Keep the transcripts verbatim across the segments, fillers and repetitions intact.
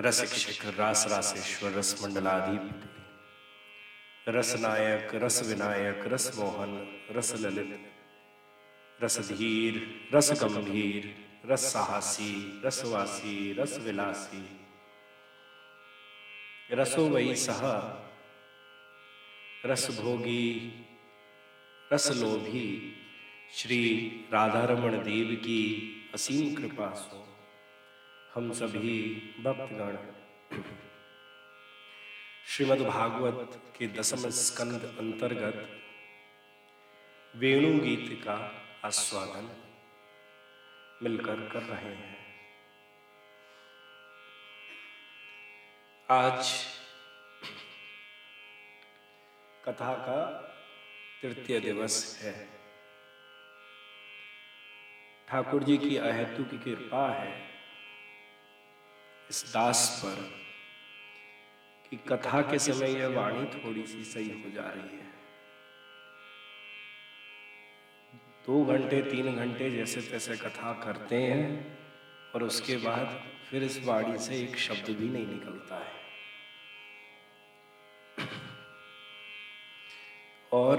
रसिक रास रासेश्वर रस मंडलाधिपति रसनायक रस विनायक रस मोहन रस ललित रसधीर रस गंभीर रस साहसी रसवासी रस विलासी रसो वही सह रस भोगी रस लोभी श्री राधारमण देव की असीम कृपा सो हम सभी भक्तगण श्रीमद् भागवत के दसम स्कंद अंतर्गत वेणु गीत का आस्वादन मिलकर कर रहे हैं। आज कथा का तृतीय दिवस है। ठाकुर जी की अहेतु की कृपा है इस दास पर कि कथा के समय यह वाणी थोड़ी सी सही हो जा रही है। दो घंटे तीन घंटे जैसे तैसे कथा करते हैं और उसके बाद फिर इस वाणी से एक शब्द भी नहीं निकलता है। और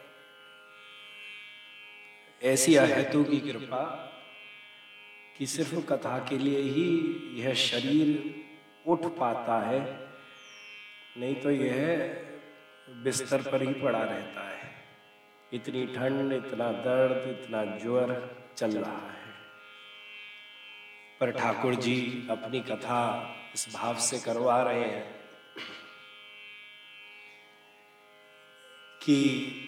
ऐसी अहेतु की कृपा कि सिर्फ कथा के लिए ही यह शरीर उठ पाता है, नहीं तो यह बिस्तर पर ही पड़ा रहता है। इतनी ठंड, इतना दर्द, इतना ज्वर चल रहा है। पर ठाकुर जी अपनी कथा इस भाव से करवा रहे हैं कि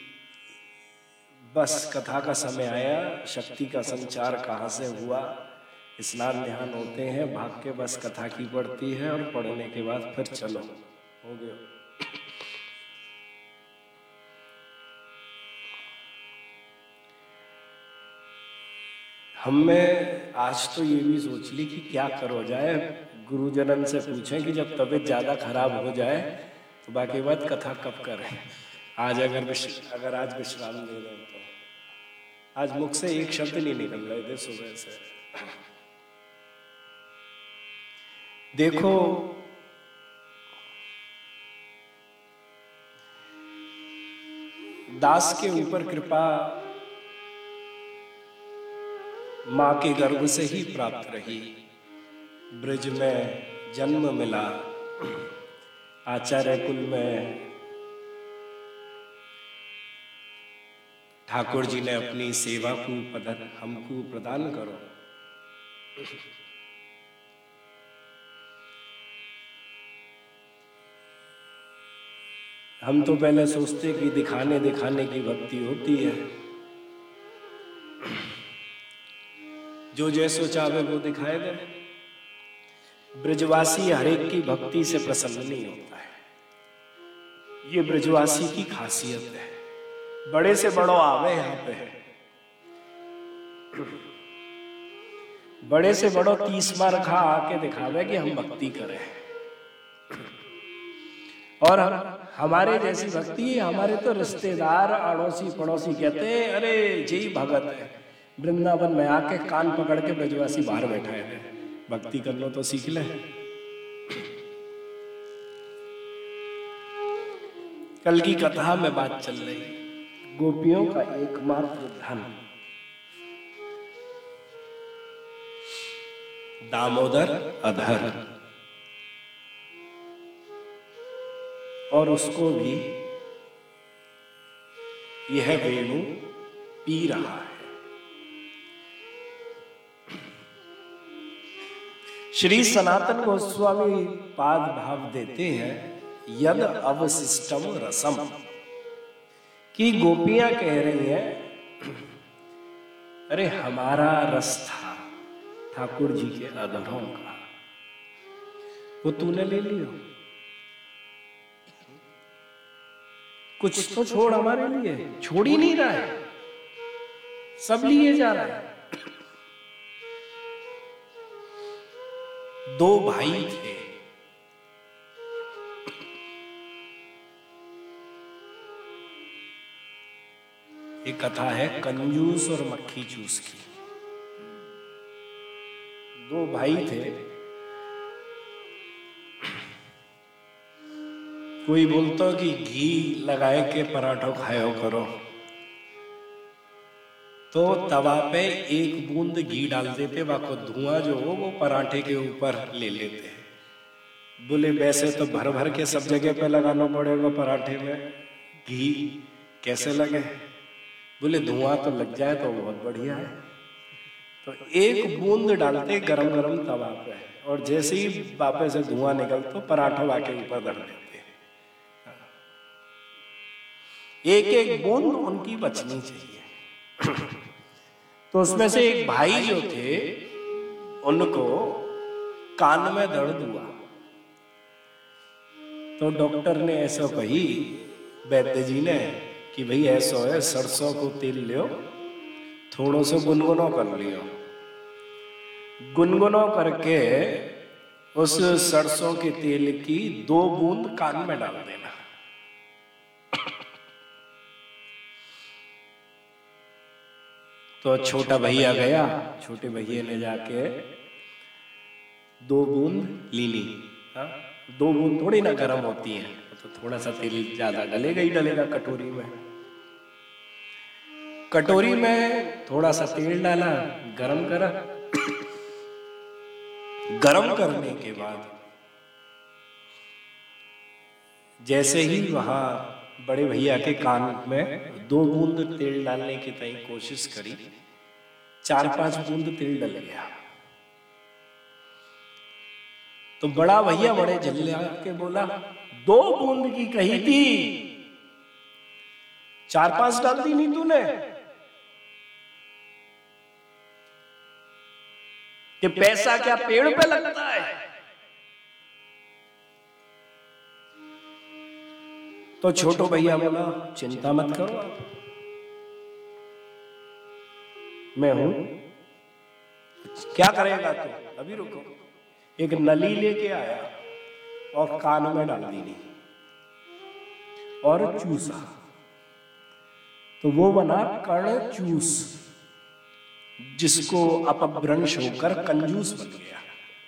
बस कथा का समय आया, शक्ति का संचार कहाँ से हुआ, स्नान ध्यान होते हैं, भाग के बस कथा की पड़ती है और पढ़ने के बाद फिर चलो हो गया। हमने आज तो ये भी सोच ली कि क्या करो जाए, गुरुजनन से पूछें कि जब तबीयत ज्यादा खराब हो जाए तो बाकी बात कथा कब करें। आज अगर अगर आज विश्राम दे दें तो आज मुख से एक शब्द नहीं निकल रहे थे सुबह से। देखो दास के ऊपर कृपा मां के गर्भ से ही प्राप्त रही। ब्रज में जन्म मिला, आचार्य कुल में ठाकुर जी ने अपनी सेवा को पदन हमको प्रदान करो। हम तो पहले सोचते कि दिखाने दिखाने की भक्ति होती है, जो जैसो चाहे वो दिखाए दे। ब्रजवासी हरेक की भक्ति से प्रसन्न नहीं होता है, ये ब्रजवासी की खासियत है। बड़े से बड़ो आवे यहाँ पे, बड़े से बड़ो तीस बार खा आके दिखावे कि हम भक्ति करें। और हम हमारे जैसी भक्ति, हमारे तो रिश्तेदार अड़ोसी पड़ोसी कहते हैं अरे जय भगत है। वृंदावन में आके कान पकड़ के ब्रजवासी बाहर बैठा है, भक्ति कर लो तो सीख ले। कल की कथा में बात चल रही गोपियों का एकमात्र धन दामोदर अधर, और उसको भी यह वेणु पी रहा है। श्री सनातन गोस्वामी पाद भाव देते हैं यद अवशिष्टम रसम, कि गोपियां कह रही हैं अरे हमारा रस था ठाकुर जी के अधरों का, वो तूने ले लियो, कुछ तो छोड़ हमारे लिए। छोड़ ही नहीं रहा है, सब लिए जा रहा है। दो भाई थे, एक कथा है कंजूस और मक्खी चूस की। दो भाई थे, कोई बोलता कि घी लगाए के पराठा खायो करो, तो तवा पे एक बूंद घी डाल देते, वाको धुआं जो हो वो पराठे के ऊपर ले लेते हैं। बोले वैसे तो भर भर के सब जगह पे लगाना पड़ेगा पराठे में घी, कैसे लगे? बोले धुआं तो लग जाए तो बहुत बढ़िया है। तो एक बूंद डालते गरम गरम तवा पे, और जैसे ही वापस से धुआं निकल तो पराठा वाके ऊपर धर देते। एक एक बूंद उनकी बचनी चाहिए। तो उसमें से एक भाई जो थे उनको कान में दर्द हुआ, तो डॉक्टर ने ऐसा कही वैद्य जी ने कि भाई ऐसा है, सरसों को तेल लियो, थोड़ो सो गुनगुनो कर लियो, गुनगुनो करके उस सरसों के तेल की दो बूंद कान में डाल देना। तो छोटा भैया गया, छोटे भैया ने जाके दो बूंद ली ली। हाँ, दो बूंद थोड़ी ना गर्म होती है, तो थोड़ा सा तेल ज्यादा डलेगा ही डलेगा कटोरी में। कटोरी में थोड़ा सा तेल डाला, गरम करा, गरम करने के बाद जैसे ही वहां बड़े भैया के कान में दो बूंद तेल डालने की तय कोशिश करी, चार पांच बूंद तेल डल गया। तो बड़ा भैया बड़े झल्ले के बोला, दो बूंद की कही थी, चार पांच डाल दी नहीं तूने? कि पैसा क्या पेड़ पे लगता है? तो छोटो भैया बोला, चिंता मत करो, मैं हूं, क्या करेगा तू? अभी रुको। एक नली लेके आया और कान में डाल दी नहीं और चूसा, तो वो बना कर्ण चूस, जिसको अपभ्रंश होकर कंजूस बन गया।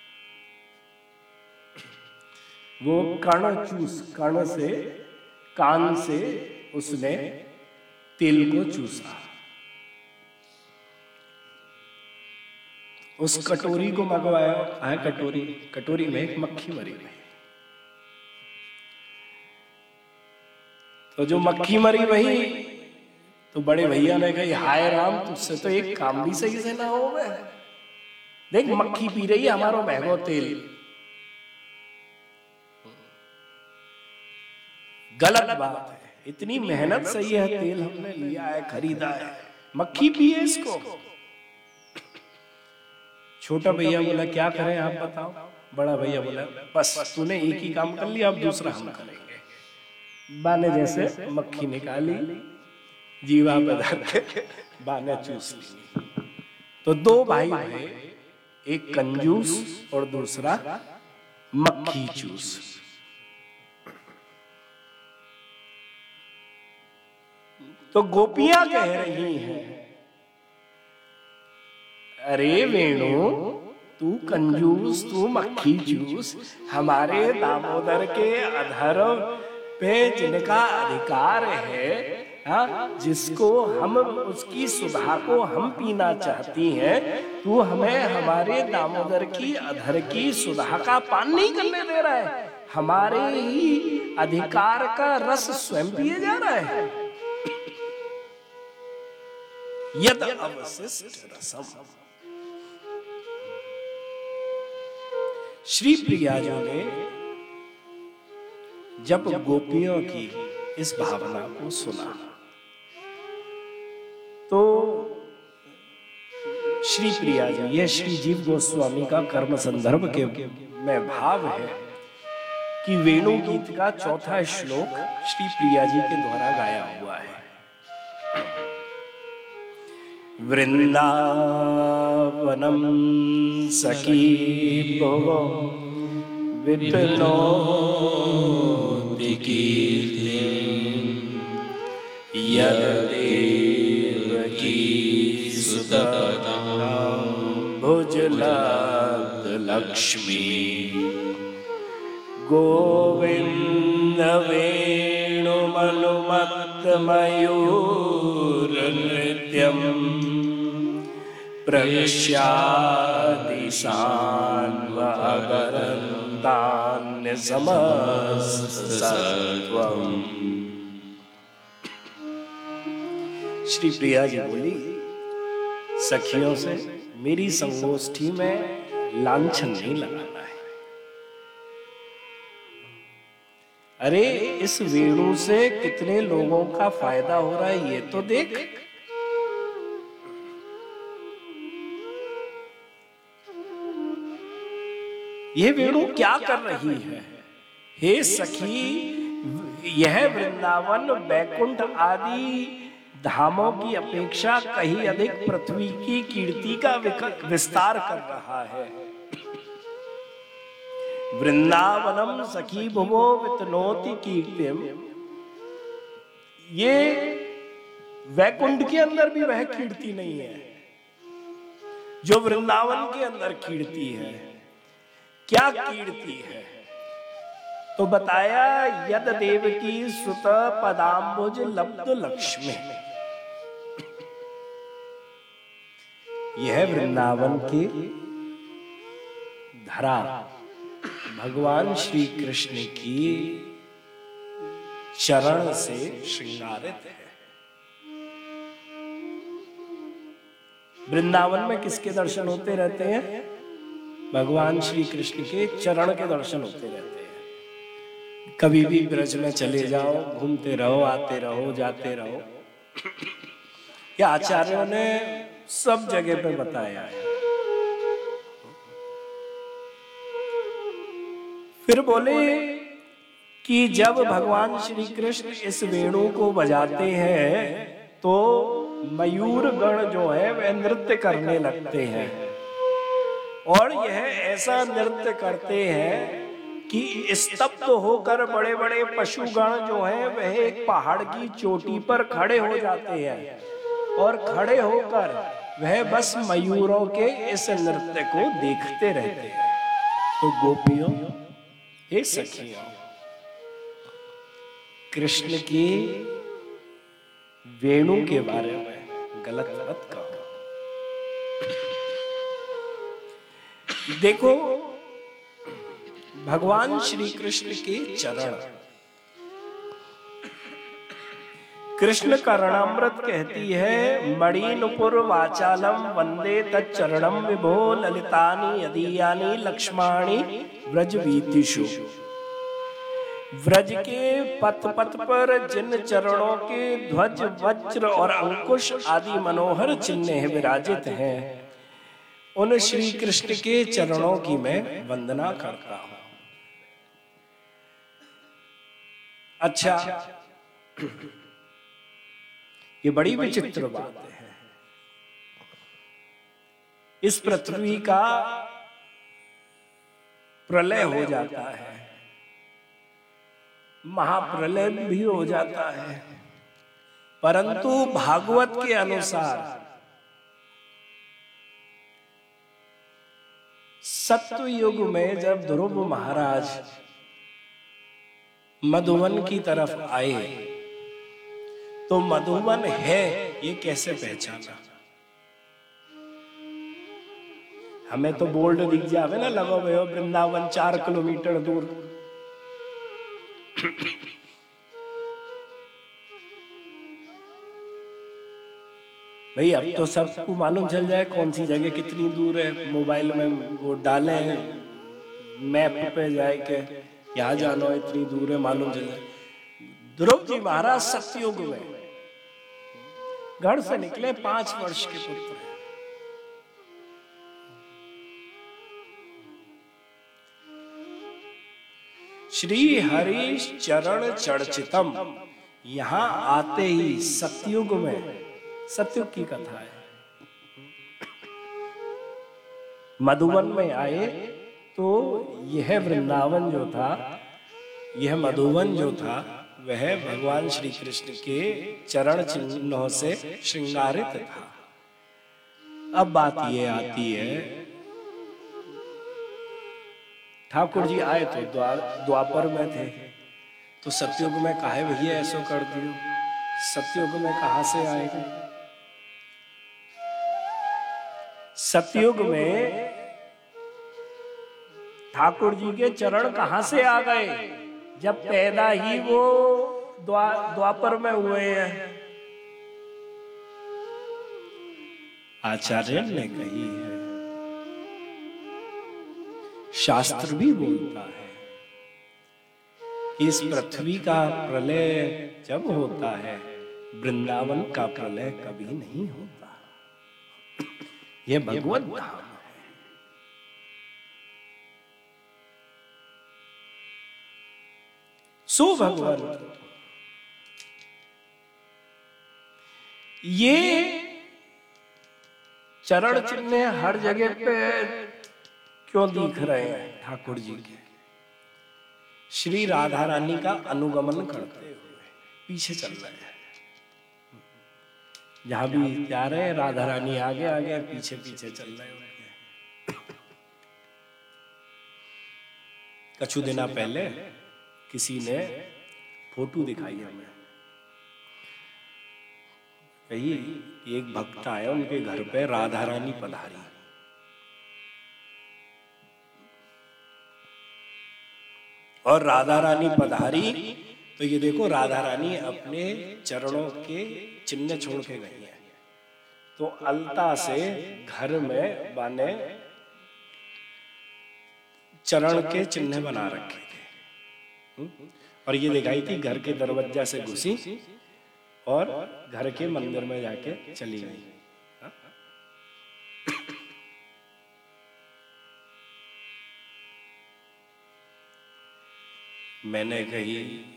वो कर्ण चूस, कर्ण से, कान से उसने तेल को चूसा। उस कटोरी को मंगवाया, है कटोरी, कटोरी में एक मक्खी मरी हुई। तो जो मक्खी मरी वही, तो बड़े भैया ने कही, हाय राम, तुझसे तो एक काम भी सही से ना हो गए, देख मक्खी पी रही है हमारो महंगो तेल। गलत बात है, इतनी मेहनत से यह तेल हमने लिया है, खरीदा है, मक्खी पिए इसको। छोटा भैया बोला, क्या करें आप बताओ? बड़ा भैया बोला, बस तूने एक ही काम कर लिया, अब दूसरा हम करेंगे। बाने जैसे मक्खी निकाली, जीवा पे धर के बाने चूस ली। तो दो भाई भाई, एक कंजूस और दूसरा मक्खी चूस। तो गोपियां कह रही हैं, अरे वेणु, तू कंजूस, तू मक्खी चूस, हमारे दामोदर के अधर पे जिनका अधिकार है, हाँ, जिसको हम, उसकी सुधा को हम पीना चाहती हैं, तू हमें हमारे दामोदर की अधर की सुधा का पान नहीं करने दे रहा है, हमारे ही अधिकार का रस स्वयं पिए जा रहा है। यद अवशिष्ट रसम। श्री प्रिया जी ने जब गोपियों की इस भावना को सुना, तो श्री प्रिया जी, यह श्री जीव गोस्वामी का कर्म संदर्भ के में भाव है कि वेणु गीत का चौथा श्लोक श्री प्रिया जी के द्वारा गाया हुआ है। वृंदावनम सखी भोगो विपिनो यदेवकी सुतता भुजलब्ध लक्ष्मी गोविंद वेणुमनुमत्तमयूर नृत्यं प्रविश्यादिशान्वगरन्तान्य समस्तसत्त्वम्। श्री प्रिया जी बोली, सखियों से मेरी संगोष्ठी में लांछन नहीं लगाना है। अरे इस वेणु से कितने लोगों का फायदा हो रहा है ये तो देख। ये वेणु क्या कर रही है? हे सखी, यह वृंदावन वैकुंठ आदि धामों की अपेक्षा कहीं अधिक पृथ्वी की कीर्ति का विस्तार कर रहा है। वृंदावनम सखी भुवो वितनोति कीर्तिम। ये वैकुंठ के अंदर भी वह कीर्ति नहीं है जो वृंदावन के अंदर कीर्ति है। क्या कीर्ति है? तो बताया, यद देवकी सुत पदाम्बुज लब्ध लक्ष्मी। यह वृंदावन की धरा भगवान श्री कृष्ण की चरण से श्रृंगारित है। वृंदावन में किसके दर्शन होते रहते हैं? भगवान श्री कृष्ण के चरण के दर्शन होते रहते हैं। कभी भी ब्रज में चले जाओ, घूमते रहो, आते रहो, जाते रहो। क्या आचार्यों ने सब जगह पे बताया है। फिर बोले कि जब भगवान श्री कृष्ण इस वेणु को बजाते हैं तो मयूर गण जो है वह नृत्य करने लगते हैं। और यह ऐसा नृत्य करते हैं कि स्तब्ध होकर बड़े बड़े पशुगण जो हैं वह एक पहाड़ की चोटी पर खड़े हो जाते हैं और खड़े होकर वह बस मयूरों के इस नृत्य को देखते रहते हैं। तो गोपियों, हे सखियों, कृष्ण की वेणु के बारे में गलत मत कहो। देखो, भगवान श्री कृष्ण के चरण, कृष्ण कर्णामृत कहती है, मणिनुपुर वाचालम वंदे तच्चरणम विभो ललितानि यदीयानि लक्ष्माणि व्रजवीतिषु। व्रज के पथ पथ पर जिन चरणों के ध्वज वज्र और अंकुश आदि मनोहर चिन्ह विराजित हैं, उन श्री कृष्ण के चरणों की मैं वंदना करता हूं। अच्छा, ये बड़ी विचित्र बात है। इस पृथ्वी का प्रलय हो जाता है, महाप्रलय भी हो जाता है, परंतु भागवत के अनुसार सत्युग में जब ध्रुव महाराज मधुवन की तरफ आए तो मधुवन है ये कैसे पहचाना? हमें तो बोर्ड दिख जावे ना, लगो भाई वृंदावन चार किलोमीटर दूर। भाई अब तो सबको मालूम चल जाए कौन सी जगह कितनी दूर है। मोबाइल में वो डाले मैप पे जाए के यहाँ जानो इतनी दूर है, मालूम चल जाए। ध्रुव जी महाराज सत्युग में घर से निकले, पांच वर्ष के पुत्र। श्री हरि चरण चर्चितम, यहां आते ही सत्युग में, सत्युग की कथा है, मधुवन में आए तो यह वृंदावन जो था, यह मधुवन जो था वह भगवान श्री कृष्ण के चरण चिन्हों से श्रृंगारित था। अब बात यह आती है, ठाकुर जी आए तो द्वार द्वापर में थे, तो तो सतयुग में काहे भैया ऐसो कर दियो? सतयुग में कहां से आएगा? सतयुग में ठाकुर जी के चरण कहां से आ गए? जब पैदा ही वो द्वा, द्वापर में हुए हैं। आचार्य ने कही है, शास्त्र भी बोलता है कि इस पृथ्वी का प्रलय जब होता है, वृंदावन का प्रलय कभी नहीं होता। यह भगवत धाम है। सो भगवान ये चरण चिन्ह हर जगह पे क्यों दिख रहे हैं? ठाकुर जी के श्री राधा रानी का अनुगमन करते हुए पीछे चल रहे हैं। जहां भी जा रहे हैं राधा रानी आगे आगे पीछे पीछे चल रहे हैं। कुछ दिना पहले किसी ने फोटो दिखाई हमें, कही एक भक्त आया उनके घर पे, राधा रानी पधारी। और राधा रानी पधारी तो ये देखो राधा रानी अपने चरणों के चिन्ह छोड़ के गई है। तो अलता से घर में बाने चरण के चिन्ह बना रखे थे और ये दिखाई थी घर के दरवाजा से घुसी और घर के मंदिर में जाके चली गई। मैंने कही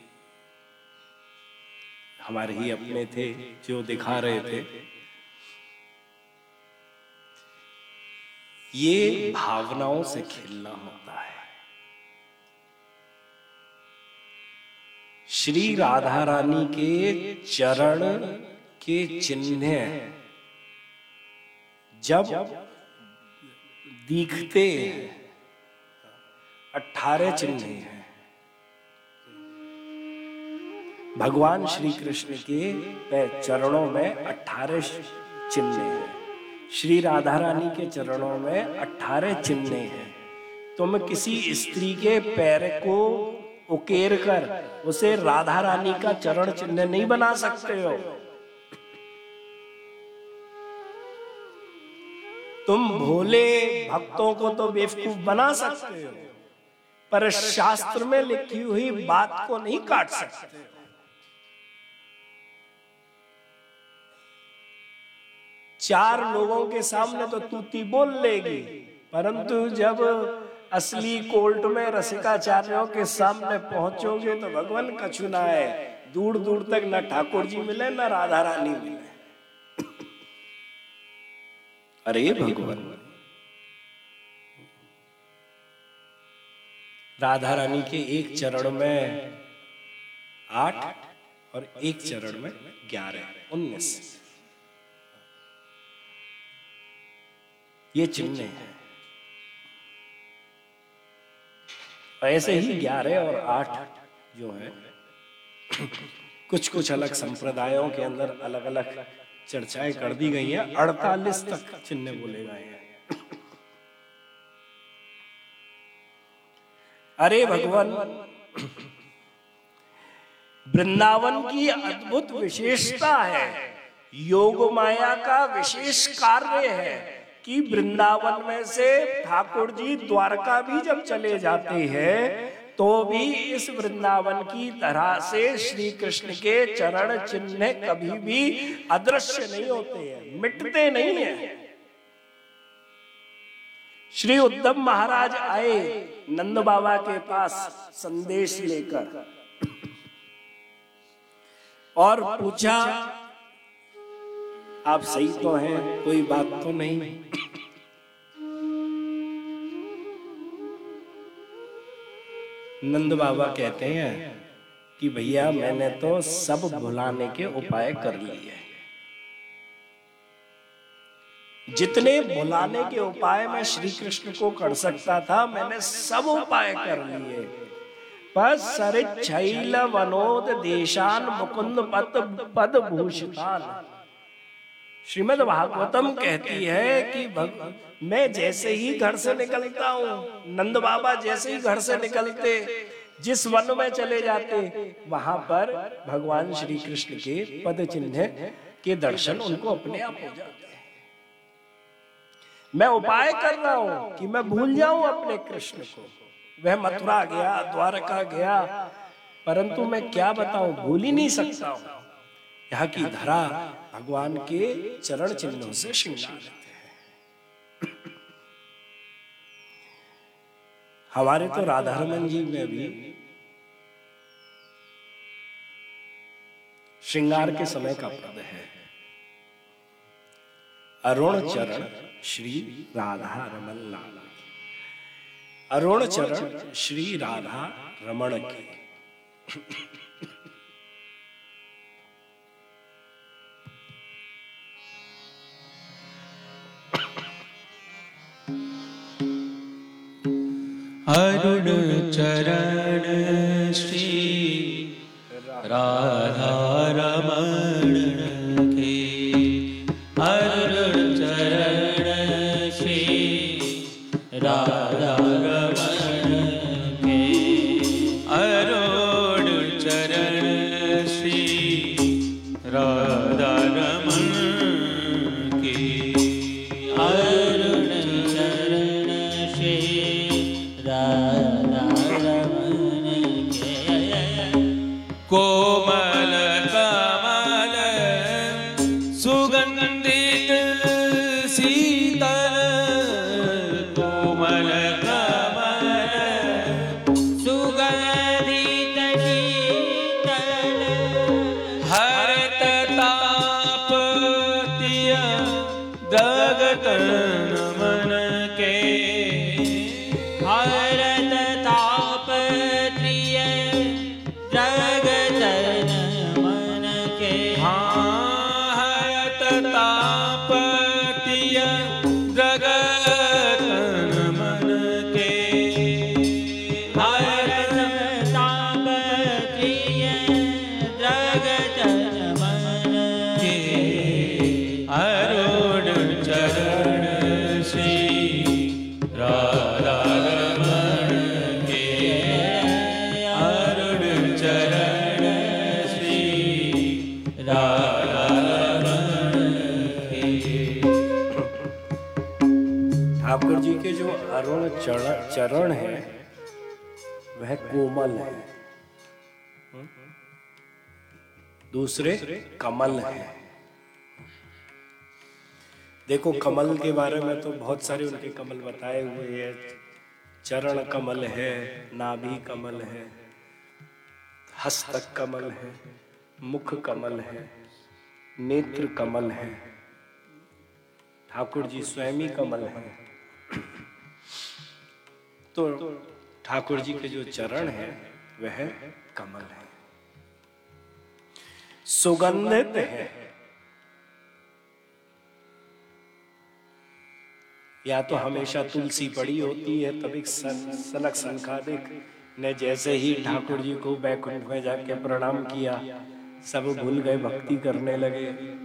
हमारे ही अपने थे जो दिखा रहे थे, ये भावनाओं से खेलना होता है। श्री राधा रानी के चरण के चिन्ह जब दिखते अठारह चिन्ह हैं। भगवान श्री कृष्ण के चरणों में अठारह चिन्ह हैं, श्री राधा रानी के चरणों में अठारह चिन्ह हैं। तुम किसी स्त्री के पैर को उकेर कर उसे राधा रानी का चरण चिन्ह नहीं बना सकते हो। तुम भोले भक्तों को तो बेवकूफ बना सकते हो, पर शास्त्र में लिखी हुई बात को नहीं काट सकते। चार लोगों के सामने तो तूती बोल लेगी, परंतु जब असली कोर्ट में रसिकाचार्यों के सामने पहुंचोगे तो भगवान कछु ना है। दूर दूर तक न ठाकुर जी मिले न राधा रानी मिले। अरे भगवान, राधा रानी के एक चरण में आठ और एक चरण में ग्यारह, उन्नीस ये चिन्ह है। ऐसे ही ग्यारह और आठ जो है कुछ कुछ अलग संप्रदायों के अंदर अलग अलग चर्चाएं कर दी गई हैं। अड़तालीस तक चिन्ह बोले गए हैं। अरे भगवान, वृंदावन की अद्भुत विशेषता है, योग माया का विशेष कार्य है कि वृंदावन में से ठाकुर जी द्वारका भी जब चले जाते हैं तो भी इस वृंदावन की तरह से श्री कृष्ण के चरण चिन्ह कभी भी अदृश्य नहीं होते हैं, मिटते नहीं हैं। श्री उद्धव महाराज आए नंद बाबा के पास संदेश लेकर और पूछा, आप सही तो हैं, कोई बात तो नहीं? नंद बाबा कहते हैं कि भैया मैंने तो सब भुलाने के उपाय कर लिए, जितने भुलाने के उपाय मैं श्री कृष्ण को कर सकता था मैंने सब उपाय कर लिए। पसरिच्छैल वनोद देशान मुकुंद पद पद भूषितान। श्रीमद् भागवतम कहती है कि भग, मैं जैसे ही घर से निकलता हूँ, नंद बाबा जैसे ही घर से निकलते, जिस वन में चले जाते, वहां पर भगवान श्री कृष्ण के पद चिन्ह के दर्शन उनको अपने आप हो जाते हैं। मैं उपाय कर रहा हूं कि मैं भूल जाऊं अपने कृष्ण को। वह मथुरा गया, द्वारका गया, परंतु मैं क्या बताऊं, भूल ही नहीं सकता हूं। यहाँ की धरा भगवान के चरण चिन्हों से श्रृंगार लेते हैं। हमारे तो राधा रमन जी में भी श्रृंगार के समय का पद है, अरुण चरण श्री राधा रमन लाल। अरुण चरण श्री राधा रमण के। अरुण चरण श्री राधा रमण के। अरुण चरण श्री राधा रमण के। अरुण चरण श्री राधा रमण के। अरुण चरण श्री राधा रमण के। कोमल कमल सुगंधित शीतल। कोमल कमल सुगंधित शीतल। हरत ताप तिय जगत मन के। हरत ताप त्रिय जगत मन के। हाँ हरत ताप त्रिय जगत मन के। हरत ताप त्रिय जगत मन के। अरुण चरण श्री राधा रमण के। अरुण चरण श्री राधा रमण के। ठाकुर जी के जो अरुण चरण चरण है वह कोमल है, दूसरे कमल है। देखो कमल के बारे में तो बहुत सारे उनके कमल बताए हुए हैं। चरण कमल है, नाभि कमल है, हस्तक कमल है, मुख कमल है, नेत्र कमल है। ठाकुर जी स्वयं ही कमल है। तो ठाकुर जी के जो चरण है वह कमल है, सुगंधित है। या तो हमेशा तुलसी पड़ी होती है, तभी सनक संखादिक ने जैसे ही ठाकुर जी को बैकुंठ में जाके प्रणाम किया, सब भूल गए, भक्ति करने लगे।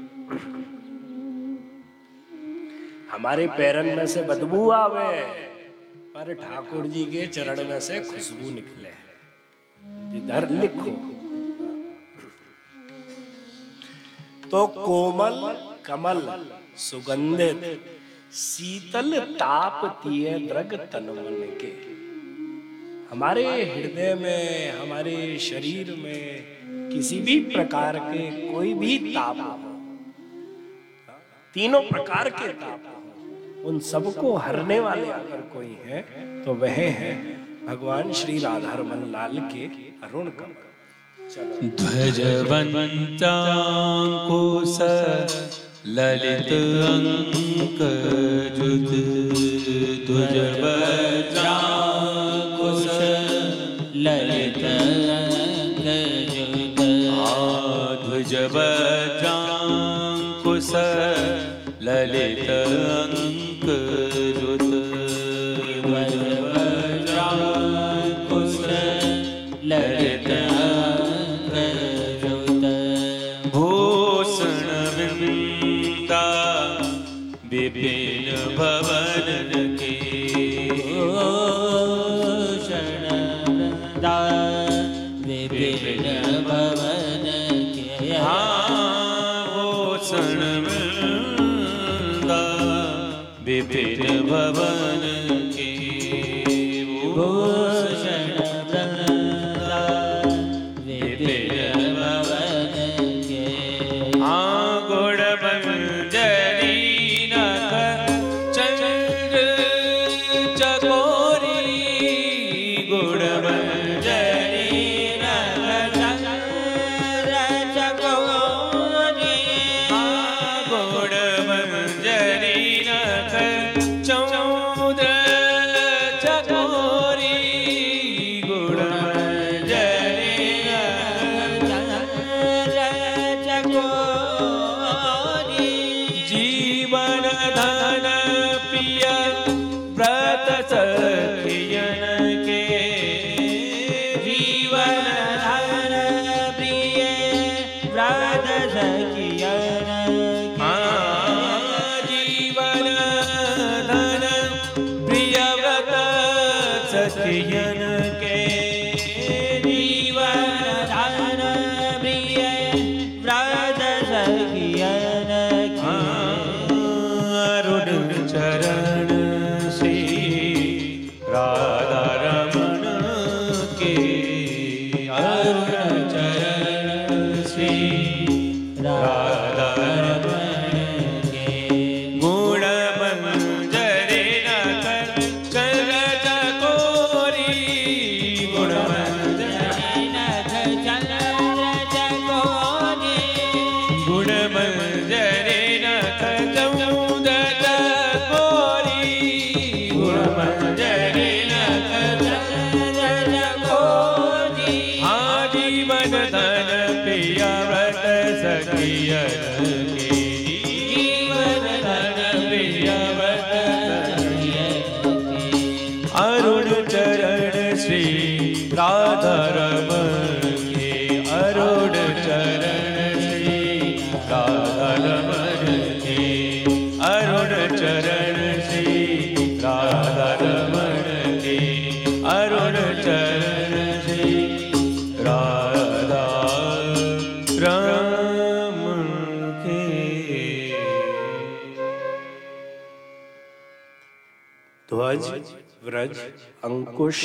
हमारे पैरन में से बदबू आवे, पर ठाकुर जी के चरण में से खुशबू निकले। इधर लिखो तो कोमल कमल सुगंधित शीतल ताप तिये द्रग तन मन के। हमारे हृदय में, हमारे शरीर में किसी भी प्रकार के कोई भी ताप हो, तीनों प्रकार के ताप हो, उन सबको हरने वाले अगर कोई है तो वह है भगवान श्री राधा रमन लाल के अरुण कमल। ध्वजवंतांकुश ललित अंक जुत। ध्वजवंतांकुश ललित अंक जुत। ध्वजवंतांकुश ललित अंक जुत। ध्वजवंतांकुश विपिन भवन के भूषण वृंदा विपिन भवन के हाँ भूषण वृंदा विपिन भवन के भूषण वृंदा विपिन भवन के हाँ गुण मंजरी नख चंद्र चकोरी गुण मंजरी नख चंद्र चकोरी हाँ गुण मंजरी नख चौद्र चकोरी गुण मंजरी चंद्र चकोरी जीवन धन प्रिय व्रत सखियन के जीवन धन प्रिय व्रत सखियन हाँ जीवन धन प्रिय व्रत सखियन के जीवन धन प्रिय व्रत सखियन अरुण चरण श्री राधा रमण के अरुण चरण श्री राधा रमण के गुण मंजरी नख चल चकोरी गुण मंजरी नख चंद्र चकोरी गुण मंजरी नख चौद चकोरी गुण मंजरी नख चंद्र चकोरी हाँ जीवन धन प्रिय व्रत सखियन के जीवन धन प्रिय व्रत अरुण चरण श्री राधा रमण के अरुण चरण श्री राधा रमण के अरुण चरण श्री राधा रमण के अरुण चरण श्री राधा रमण के ध्वज व्रज अंकुश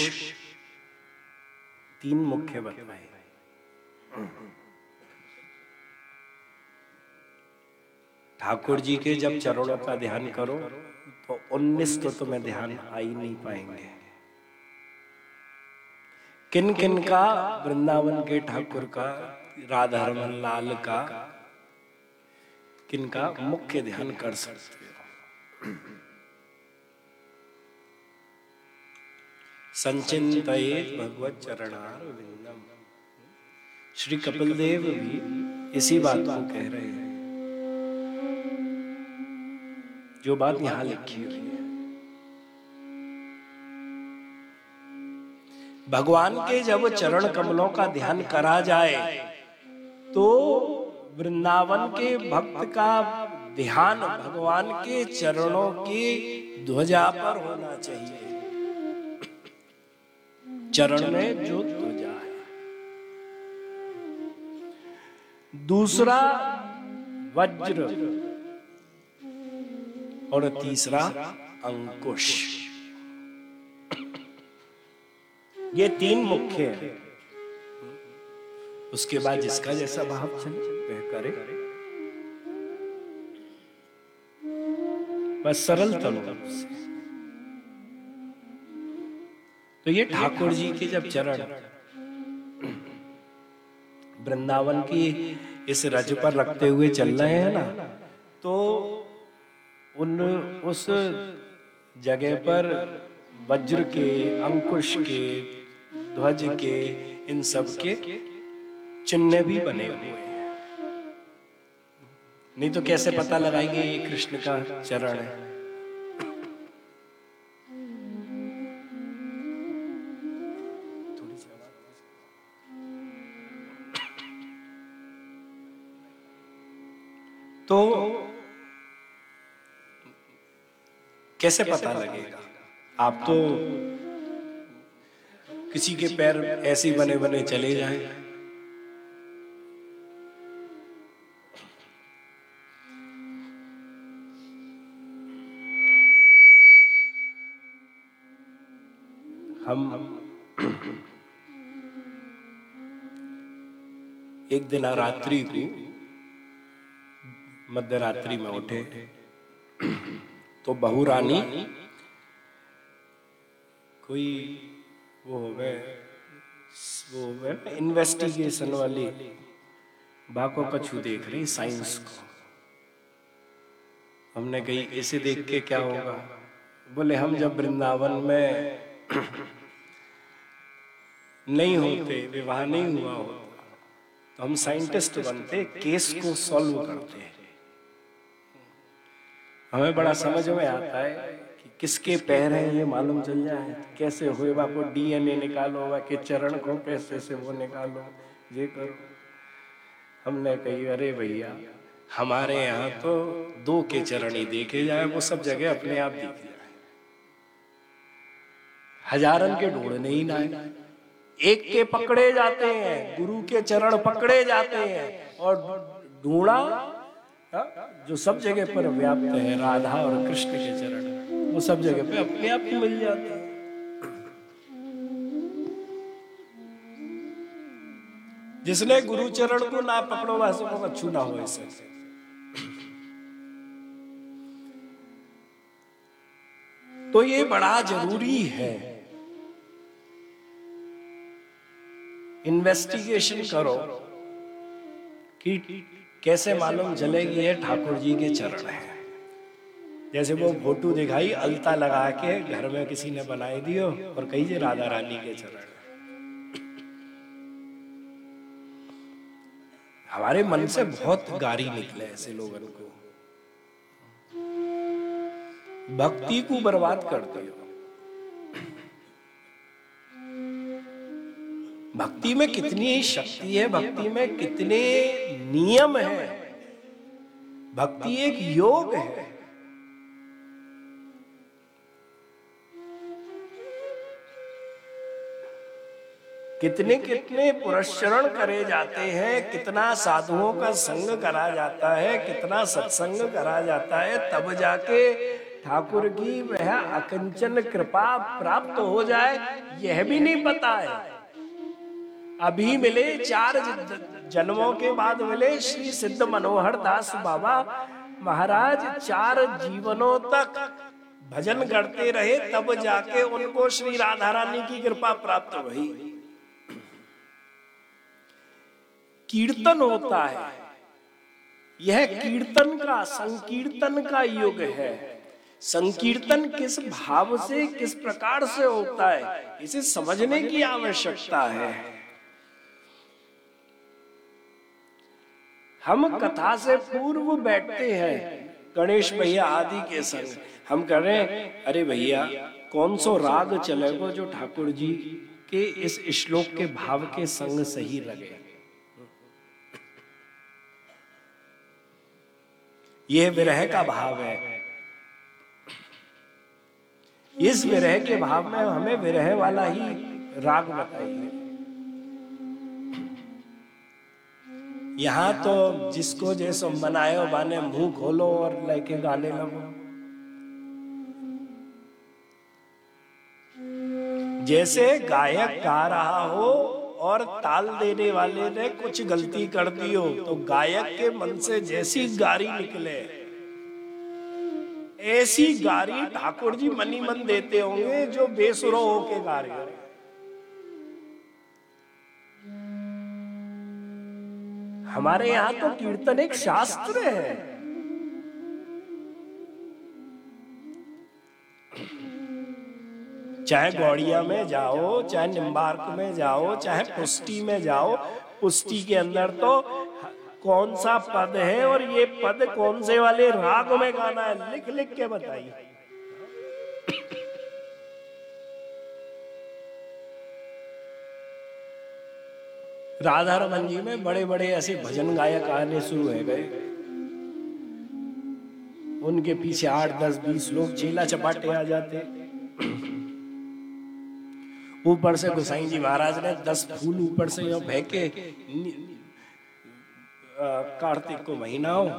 तीन मुख्य बतलाए। ठाकुर जी के जब चरणों का ध्यान करो तो उन्नीस तो तुम्हें ध्यान आ ही नहीं पाएंगे। किन किन का? वृंदावन के ठाकुर का, राधा रमन लाल का, किन का मुख्य ध्यान कर सकते हो। संचिंतयेत भगवत चरणार विंदम। श्री कपिल देव भी इसी बात को कह रहे हैं जो बात यहां लिखी हुई है। भगवान के जब चरण कमलों का ध्यान करा जाए तो वृंदावन के भक्त का ध्यान भगवान के चरणों की ध्वजा पर होना चाहिए। चरण में जो ध्वजा है। दूसरा वज्र और तीसरा अंकुश। ये तीन मुख्य है। उसके बाद जिसका जैसा भाव चले वह करे, बस सरल तनु से। तो ये ठाकुर जी के जब चरण वृंदावन की इस रज पर रखते हुए चल रहे हैं ना, तो उन उस जगह पर वज्र के, अंकुश के, ध्वज के, इन सब के चिन्ह भी बने हुए हैं। नहीं तो कैसे पता लगाएंगे ये कृष्ण का चरण है। तो कैसे पता लगेगा? आप तो किसी के पैर ऐसे बने बने चले जाएं। हम एक दिन रात्रि को मध्य रात्रि में उठे तो बहू रानी कोई वो हो गए वो हो गए इन्वेस्टिगेशन वाली बाको कछु देख रही साइंस को। हमने कही इसे देख के क्या होगा? बोले हम जब वृंदावन में नहीं होते, विवाह नहीं हुआ होता, तो हम साइंटिस्ट बनते, केस को सॉल्व करते। हमें बड़ा समझ में आता है कि किसके पैर हैं ये मालूम चल जाए, कैसे हुए बापो डीएनए निकालो, वा के चरण को कैसे से वो निकालो, ये करो। हमने कही अरे भैया हमारे यहाँ तो दो के चरण ही देखे जाए, वो सब जगह अपने आप दिख जाए, हजारन के ढूंढने ही ना है। एक के पकड़े जाते हैं, गुरु के चरण पकड़े जाते हैं, और ढूंढा जो सब जगह पर व्याप्त है, राधा और कृष्ण के चरण, वो सब जगह पे अपने आप ही मिल जाते हैं। जिसने गुरु चरण को ना पकड़ो वैसे को अच्छू ना हो। ऐसे तो ये बड़ा जरूरी है, इन्वेस्टिगेशन करो कि कैसे मालूम चलेगी ये ठाकुर जी के चरण है। जैसे वो फोटो दिखाई अलता लगा के घर में किसी ने बनाई दियो और कही राधा रानी के चरण। हमारे मन से बहुत गारी निकले ऐसे लोगों को, भक्ति को बर्बाद कर दियो। भक्ति में कितनी शक्ति है, भक्ति में कितने नियम है, भक्ति एक योग है। कितने कितने पुरस्चरण करे जाते हैं, कितना साधुओं का संग करा जाता है, कितना सत्संग करा जाता है, तब जाके ठाकुर की वह अकंचन कृपा प्राप्त हो जाए, यह भी नहीं पता है। अभी मिले, चार जन्मों के बाद मिले श्री सिद्ध मनोहर दास बाबा महाराज, चार जीवनों तक भजन करते रहे, तब जाके उनको श्री राधा रानी की कृपा प्राप्त हुई। कीर्तन होता है, यह कीर्तन का संकीर्तन का युग है। संकीर्तन किस भाव से, किस प्रकार से होता है, इसे समझने की आवश्यकता है। हम कथा से पूर्व बैठते हैं गणेश भैया आदि के संग, हम कह रहे हैं अरे भैया कौन सो राग चलेगा जो ठाकुर जी के इस श्लोक के भाव के संग सही लगे। यह विरह का भाव है, इस विरह के भाव में हमें विरह वाला ही राग बताइए। यहाँ तो जिसको जैसो मनायो बाने मुंह खोलो और लेके गाने लगो। जैसे गायक गा रहा हो और ताल देने वाले ने कुछ गलती कर दी हो, तो गायक के मन से जैसी गारी निकले ऐसी गारी ठाकुर जी मनी मन देते होंगे जो बेसुरो होके गा रहे हैं। हमारे यहाँ तो कीर्तन एक शास्त्र है। चाहे गौड़िया में जाओ, चाहे निम्बार्क में जाओ, चाहे पुष्टि में जाओ, पुष्टि के अंदर तो कौन सा पद है और ये पद कौन से वाले राग में गाना है, लिख लिख के बताइए। राधा रमन जी में बड़े बड़े ऐसे भजन गायक आने शुरू हो गए, उनके पीछे आठ दस बीस लोग चीला चपाटे आ जाते। ऊपर से गोसाई जी महाराज ने दस फूल ऊपर से यो फेंके, कार्तिक को महीना हो,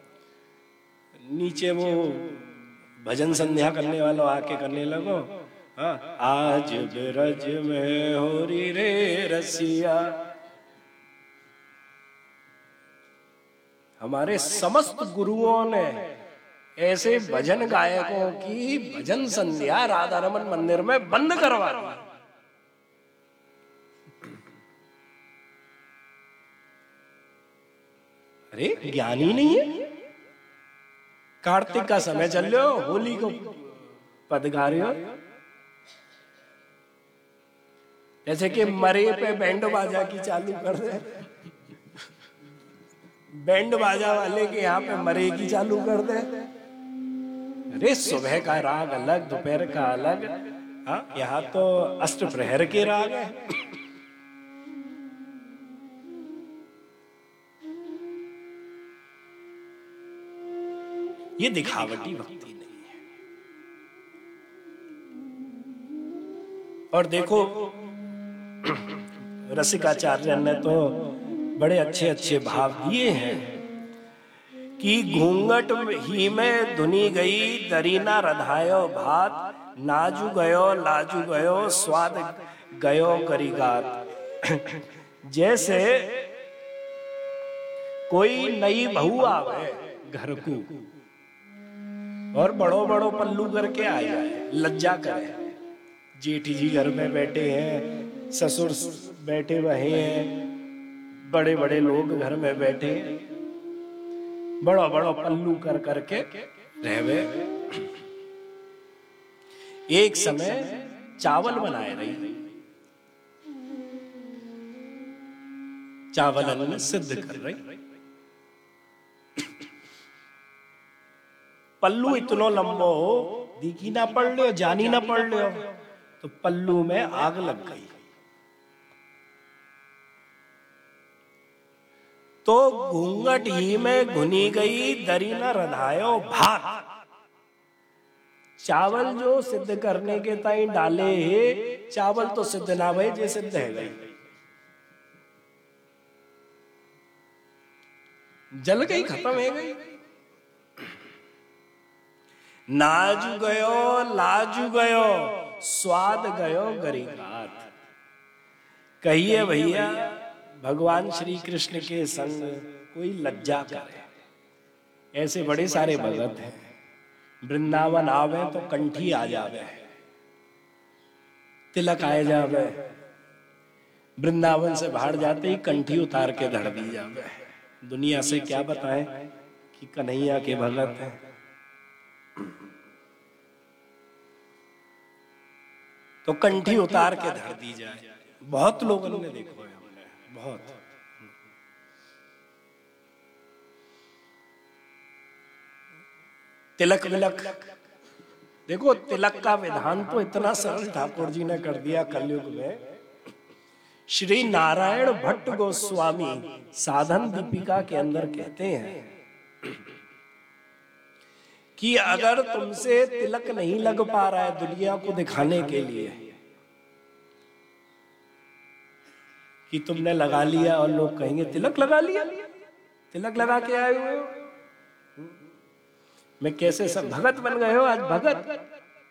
नीचे वो भजन संध्या करने वालों आके करने लगो, हाँ, आज ब्रज में होरी रे रसिया। हमारे समस्त गुरुओं ने ऐसे भजन गायकों की भजन संध्या राधा रमन मंदिर में बंद करवा दी। अरे ज्ञानी नहीं है। कार्तिक का समय चल रहे हो, होली को पद गा रहे हो। जैसे कि मरे पे बैंड बाजा की चालू कर दे, बैंड बाजा वाले के यहाँ पे मरे की चालू कर दे। अरे सुबह का राग अलग, दोपहर का अलग, हाँ, यहाँ तो अष्ट प्रहर के राग है। ये दिखावटी भक्ति नहीं है। और देखो रसिकाचार्य ने तो बड़े अच्छे अच्छे भाव दिए हैं कि घूंघट ही में धुनी गई दरीना रधायो भात, नाजू गयो लाजू गयो स्वाद गयो करीगात। जैसे कोई नई बहू आवे घर को और बड़ो बड़ो पल्लू करके आ जाए, लज्जा करे। जेठी जी घर में बैठे हैं, ससुर बैठे हुए हैं, बड़े बड़े लोग घर में बैठे, बड़ो बड़ो पल्लू कर करके रहवे। एक समय चावल बनाए रही, चावल अन्न सिद्ध कर रही। पल्लू इतनो लंबो हो, दिखी ना पड़ लो, जानी ना पड़ लो, तो पल्लू में आग लग गई। तो घूंघट ही में घुनी गई दरी न रधायो भात। चावल जो सिद्ध करने के ताई डाले है, चावल तो सिद्ध ना भई, जे सिद्ध है गई, जल गई, खत्म है गई। नाजू गयो लाजू गयो स्वाद गयो गरीबात। कहिए भैया भगवान श्री कृष्ण के संग कोई लज्जा करे। ऐसे बड़े सारे भगत हैं, वृंदावन आवे तो कंठी आ जावे, तिलक आए जावे, वृंदावन से बाहर जाते ही कंठी उतार के धड़ दी जावे। दुनिया से क्या बताएं कि कन्हैया के भगत हैं। तो कंठी उतार के धर दी जाए। बहुत लोगों ने देखो है, हमने बहुत। तिलक विलक देखो, तिलक का विधान तो इतना सरल ठाकुर जी ने कर दिया कलयुग में। श्री नारायण भट्ट गोस्वामी साधन दीपिका के अंदर कहते हैं कि अगर तुमसे तिलक नहीं लग पा रहा है दुनिया को दिखाने के लिए कि तुमने लगा लिया, और लोग कहेंगे तिलक लगा लिया, तिलक लगा के आए हुए हो, मैं कैसे सब भगत बन गए हो आज भगत।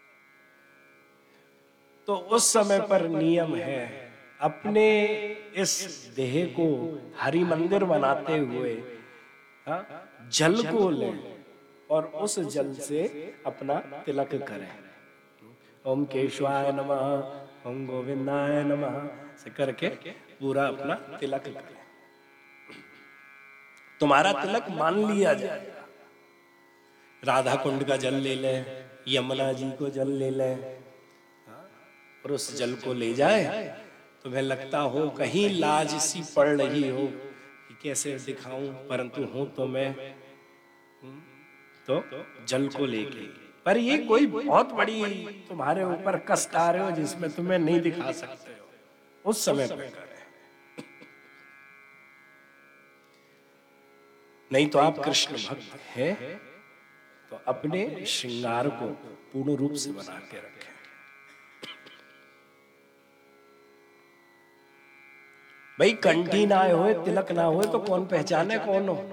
तो उस समय पर नियम है, अपने इस देह को हरि मंदिर बनाते हुए हा? जल को ले और उस जल से अपना तिलक करें। ओम केशवाय नमः, ओम गोविंदाय नमः से करके पूरा अपना तिलक करें। तुम्हारा तिलक मान लिया जाएगा। राधा कुंड का जल ले लें, यमुना जी को जल ले लें, और उस जल को ले जाए, तुम्हें लगता हो कहीं लाज सी पड़ रही हो कि कैसे दिखाऊं, परंतु हूं तो मैं, तो जल को लेके। पर ये कोई बहुत बड़ी तुम्हारे ऊपर कष्ट आ रहे हो जिसमें तुम्हें नहीं दिखा सकते हो, उस समय पे करें। नहीं तो आप कृष्ण भक्त हैं, तो अपने श्रृंगार को पूर्ण रूप से बना के रखें। भाई कंठी ना होए, तिलक ना होए तो कौन पहचाने कौन हो?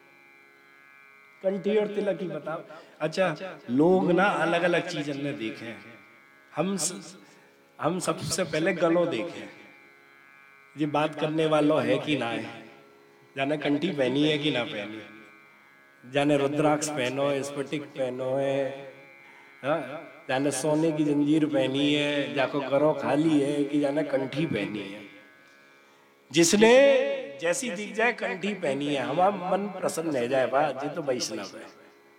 कंठी और तिलक ही बताओ। अच्छा, लोग ना अलग अलग चीज हमने देखे हैं। हम स, हम सबसे पहले गलों देखे, ये बात करने वालों है कि ना है, जाने कंठी पहनी है कि ना पहनी है, जाने रुद्राक्ष पहनो है, स्फटिक पहनो है, हाँ? जाने सोने की जंजीर पहनी है, जाको गरो खाली है, कि जाने कंठी पहनी है। जिसने जैसी दिख जाए कंठी पहनी है, हमारा मन प्रसन्न रह जाए, बा जी तो वैष्णव है।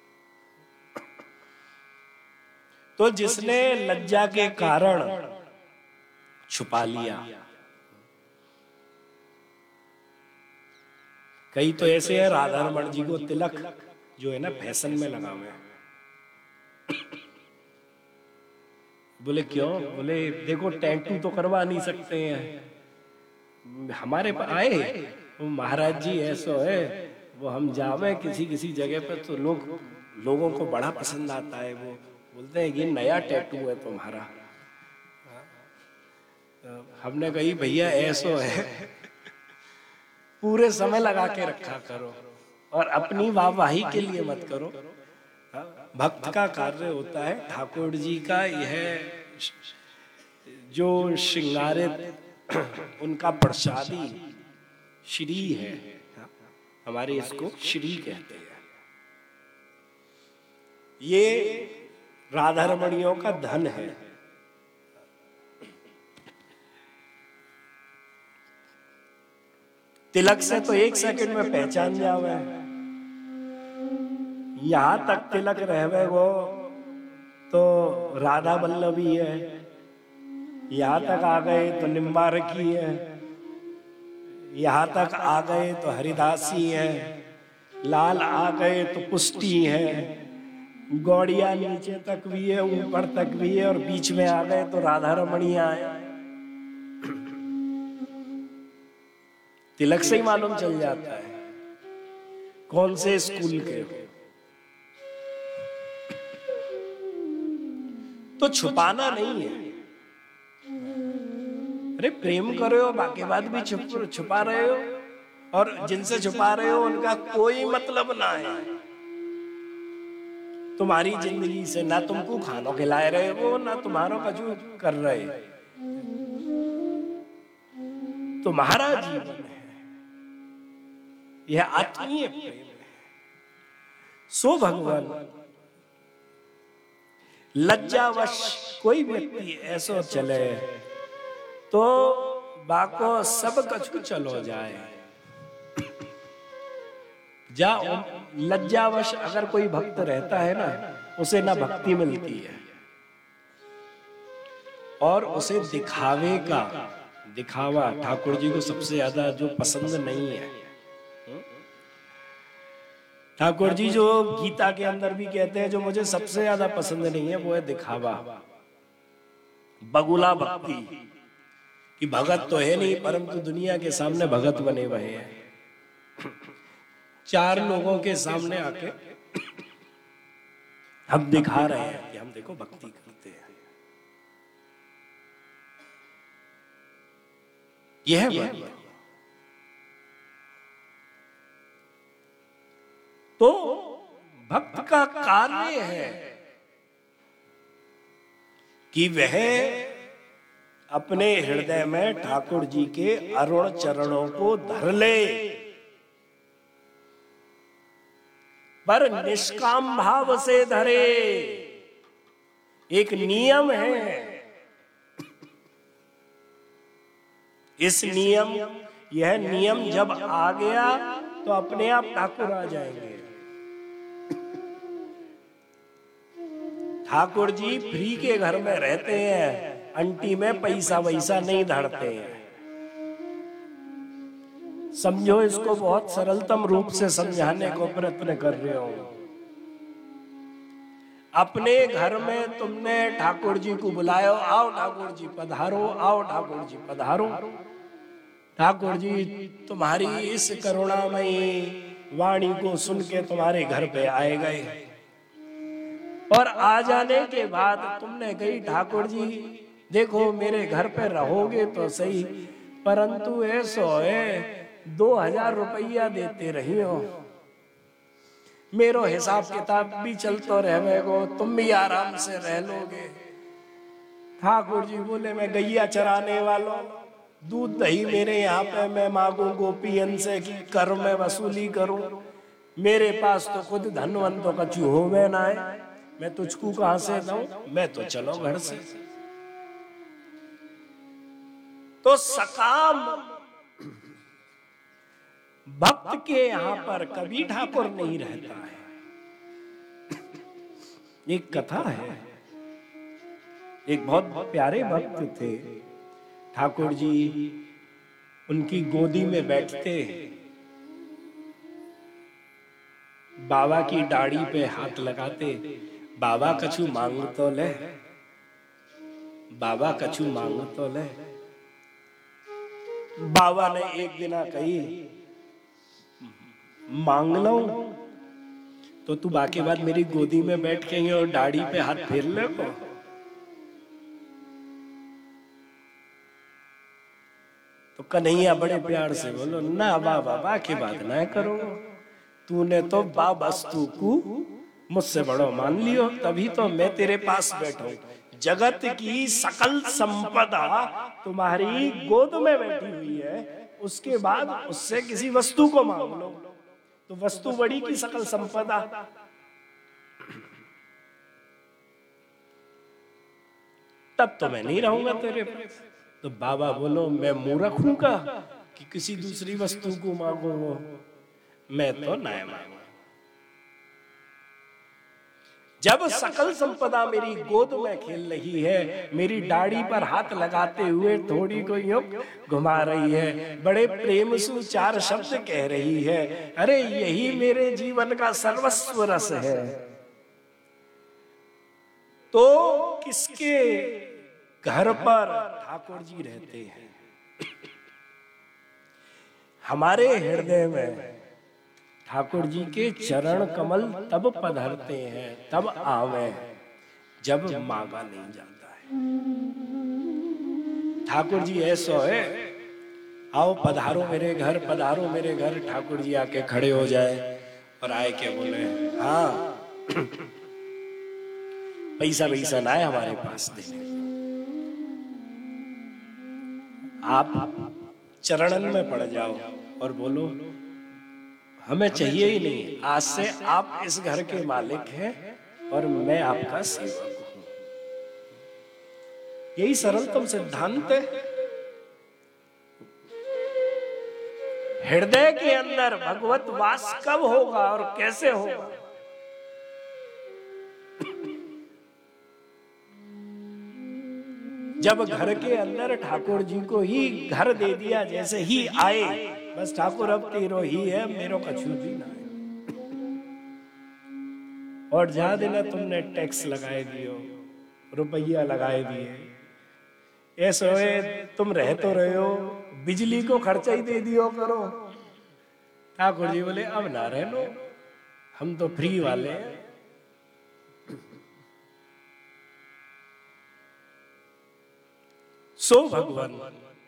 तो जिसने लज्जा के कारण छुपा लिया, कई तो ऐसे है राधा रमण जी को तिलक जो है ना फैशन में लगा हुआ है। बोले क्यों? बोले देखो टैटू तो करवा नहीं सकते हैं, हमारे पास आए वो महाराज जी ऐसो है, वो हम जावे किसी किसी जगह पे तो लोग लोगों को बड़ा पसंद आता है, वो बोलते हैं ये नया टैटू है तुम्हारा। हमने कही भैया ऐसो है, पूरे समय लगा के रखा करो और अपनी वाहवाही के लिए मत करो। भक्त का कार्य होता है, ठाकुर जी का यह जो श्रृंगारित उनका प्रसादी श्री है, हमारे इसको श्री कहते हैं। ये राधा रमणियों का धन है। तिलक से तो एक सेकंड में पहचान जावे, यहां तक तिलक रहवे वो तो राधा वल्लभी है, यहां तक आ गए तो निम्बारकी है, यहां तक आ गए तो हरिदासी है, लाल आ गए तो पुष्टि है, गौड़िया नीचे तक भी है, ऊपर तक भी है, और बीच में आ गए तो राधा रमणिया है। तिलक से ही मालूम चल जाता है कौन से स्कूल के हो। तो छुपाना नहीं है। अरे प्रेम कर रहे हो, बाकी बात भी छुप छुपा रहे हो, और जिनसे छुपा रहे हो उनका कोई मतलब ना है तुम्हारी जिंदगी से, ना तुमको खाना खिलाए रहे वो, ना तुम्हारा कछु कर रहे, तुम्हारा जीवन है, यह आत्मीय प्रेम है। सो भगवान लज्जावश कोई व्यक्ति ऐसा चले तो बाको सब कछु चलो जाए। जा लज्जावश अगर कोई भक्त रहता है ना, उसे ना भक्ति मिलती है, और उसे दिखावे का, दिखावा ठाकुर जी को सबसे ज्यादा जो पसंद नहीं है। ठाकुर जी जो गीता के अंदर भी कहते हैं, जो मुझे सबसे ज्यादा पसंद नहीं है वो है दिखावा, बगुला भक्ति, कि भगत तो है नहीं परंतु दुनिया के सामने भगत बने हुए हैं। चार लोगों के सामने आके हम दिखा रहे हैं कि हम देखो भक्ति करते हैं। यह बात तो भक्त का कार्य है कि वह अपने हृदय में ठाकुर जी के अरुण चरणों को धर ले, पर निष्काम भाव से धरे। एक नियम है, इस नियम यह नियम जब आ गया तो अपने आप ठाकुर आ जाएंगे। ठाकुर जी फ्री के घर में रहते हैं, अंटी में पैसा वैसा नहीं धरते हैं। समझो, इसको बहुत सरलतम रूप से समझाने को प्रयत्न कर रहे हो। अपने घर में तुमने ठाकुर जी को बुलाया, आओ ठाकुर जी पधारो, आओ ठाकुर जी पधारो। ठाकुर जी तुम्हारी इस करुणामयी वाणी को सुन के तुम्हारे घर पे आए गए। और आ जाने के बाद तुमने कही ठाकुर जी देखो मेरे घर पे रहोगे तो सही, परंतु ऐसो है दो हजार रुपया देते रही हो, मेरो हिसाब किताब भी चलतो रहेगो, तुम भी आराम से रह लोगे। ठाकुर जी बोले मैं गैया चराने वालों, दूध दही मेरे यहाँ पे मैं मांगू गोपियन से कि कर मैं वसूली करूं, मेरे पास तो खुद धनवन तो कछु होवे ना है, मैं तुझको कहां से दूं, मैं तो चलो घर से। तो सकाम भक्त के यहाँ पर कभी ठाकुर नहीं रहता है। एक कथा है, एक बहुत प्यारे भक्त थे ठाकुर जी, उनकी गोदी में बैठते, बाबा की दाढ़ी पे हाथ लगाते, बाबा कछु मांग तो ले, बाबा कछु मांग तो ले। बाबा ने एक दिन कही मांग लो तो तू बाकी बात मेरी गोदी में बैठ के और दाढ़ी पे हाथ फेर ले को। तो कन्हैया बड़े प्यार से बोलो ना बाबा बाकी बात ना करो, तूने तो बा वस्तु को मुझसे बड़ो मान लियो, तभी तो मैं तेरे पास बैठा हूं। जगत की सकल संपदा तुम्हारी गोद में बैठी हुई है, उसके बाद उससे किसी वस्तु को मांग लो, तो वस्तु बड़ी की सकल संपदा। तब तो मैं नहीं रहूंगा तेरे पास। तो बाबा बोलो मैं मूर्ख हूं का कि किसी दूसरी वस्तु को मांगूंगा, मैं तो ना मांगू। जब सकल संपदा मेरी गोद में खेल रही है, मेरी दाढ़ी पर हाथ लगाते हुए थोड़ी को यूं घुमा रही है, बड़े प्रेम से चार शब्द कह रही है, अरे यही मेरे जीवन का सर्वस्व रस है, तो किसके घर पर ठाकुर जी रहते हैं। हमारे हृदय में ठाकुर जी के चरण कमल तब पधरते हैं, तब आवे जब मांगा नहीं जाता है। ठाकुर जी ऐसो है, आओ पधारो मेरे घर, पधारो मेरे घर। ठाकुर जी आके खड़े हो जाए और आए के बोले हाँ पैसा पैसा ना है हमारे पास देने, आप चरणन में पड़ जाओ और बोलो हमें चाहिए ही नहीं, आज से आप इस घर के मालिक हैं और मैं आपका सेवक हूं। यही सरलतम सिद्धांत है। हृदय के अंदर भगवत वास कब होगा और कैसे होगा, जब घर के अंदर ठाकुर जी को ही घर दे दिया, जैसे ही आए बस ठाकुर अब तेरो ही है, मेरो कछु भी ना है। और जहां दिन तुमने टैक्स लगाए दियो, रुपया लगाए दिए, ऐसे तुम रह तो रहे हो, बिजली को खर्चा ही दे दियो करो। ठाकुर जी बोले अब ना रह लो, हम तो फ्री वाले हैं। सो भगवान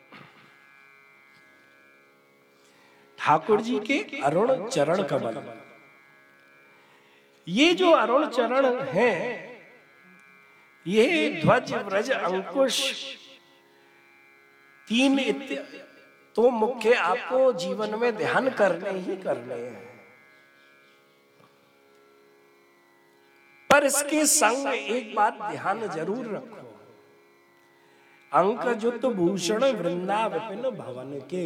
ठाकुर जी के अरुण चरण कमल, ये जो अरुण चरण हैं, ये ध्वज व्रज अंकुश तीन तो मुख्य आपको जीवन में ध्यान करने ही करने हैं, पर इसके संग एक बात ध्यान जरूर रखो, अंक जुत भूषण वृंदा विपिन भवन के।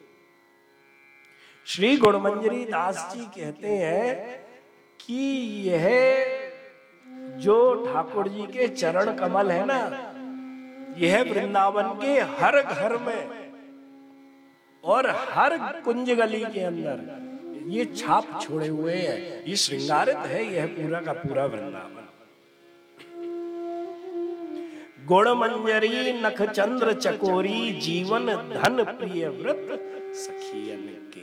श्री गुणमंजरी दास जी कहते हैं कि यह जो ठाकुर जी के चरण कमल है ना, यह वृंदावन के हर घर में और हर कुंज गली के अंदर ये छाप छोड़े हुए हैं। ये श्रृंगारित है यह पूरा का पूरा वृंदावन। गुणमंजरी नख चंद्र चकोरी, जीवन धन प्रिय व्रत सखियन के।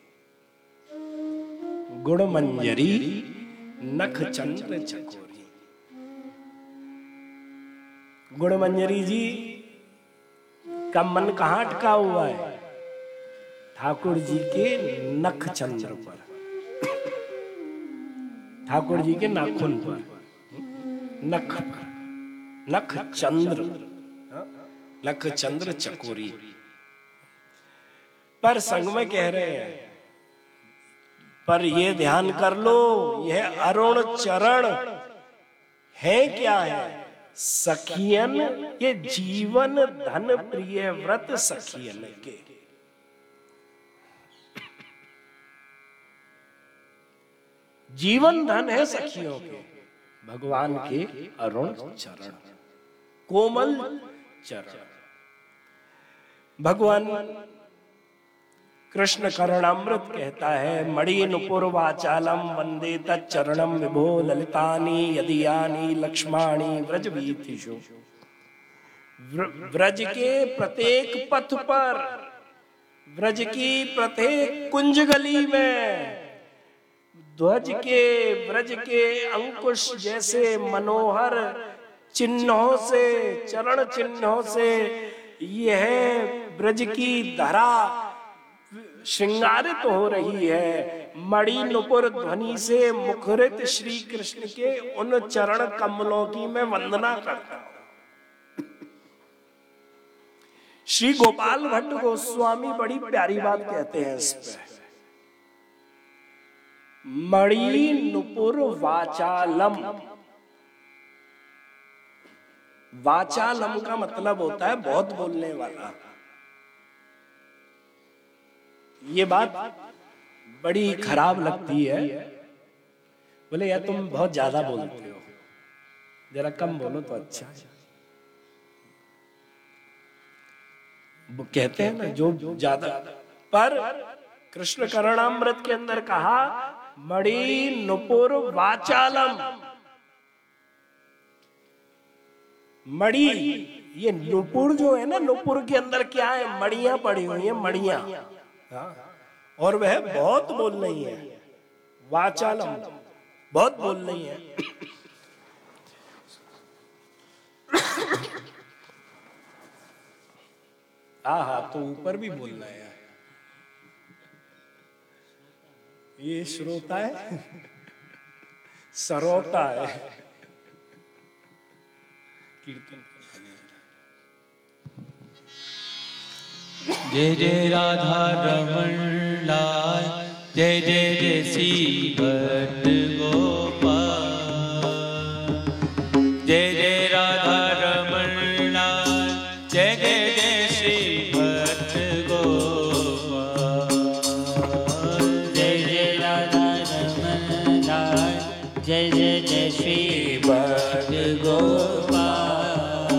गुणमंजरी नख चंद्र चकोरी, गुणमंजरी जी का मन कहाँ अटका हुआ है? ठाकुर जी के नख चंद्र पर, ठाकुर जी के नाखून पर, नख पर, नख चंद्र, नख चंद्र चकोरी पर संग में कह रहे हैं। पर ये ध्यान कर लो, यह अरुण चरण है क्या है? सखियन, ये जीवन धन प्रिय व्रत सखियन के। जीवन धन है सखियों के, भगवान के अरुण चरण, कोमल चरण। भगवान कृष्ण करणामृत कहता है, मणि नुपुर वाचालम वंदे तच्चरणम विभो ललितानी यदियानी लक्ष्माणी व्रज वीथिषु। व्रज के प्रत्येक पथ पर, व्रज की प्रत्येक कुंज गली में, ध्वज के व्रज के अंकुश जैसे मनोहर चिन्हों से, चरण चिन्हों से यह ब्रज की धरा श्रृंगारित तो हो रही है। मणि नुपुर ध्वनि से मुखरित श्री कृष्ण के उन चरण कमलों की मैं वंदना करता हूं। श्री गोपाल भट्ट गोस्वामी बड़ी प्यारी बात कहते हैं इस पे। मणि नुपुर वाचालम, वाचालम का मतलब होता है बहुत बोलने वाला। ये बात बड़ी खराब लगती है, बोले यार तुम बहुत ज्यादा बोलते हो, जरा कम बोलो तो अच्छा है। वो कहते हैं ना जो ज्यादा, पर कृष्ण करणामृत के अंदर कहा मणि नुपुर वाचालम। मणि, ये नुपुर जो है ना, नुपुर के अंदर क्या है? मणियां पड़ी हुई है, मणियां, और वह बहुत बोल रही है। वाचालम, बहुत बोल रही है। आहा, तो ऊपर भी बोलना है। ये श्रोता है, सरोता है। कीर्तन जय जय राधा रमण लाल, जय जय जय श्री भट्ट गोपाल। जय जय राधा रमण लाल, जय जय जय श्री भट्ट गोपाल। जय जय राधा रमण लाल, जय जय जय श्री भट्ट गोपाल।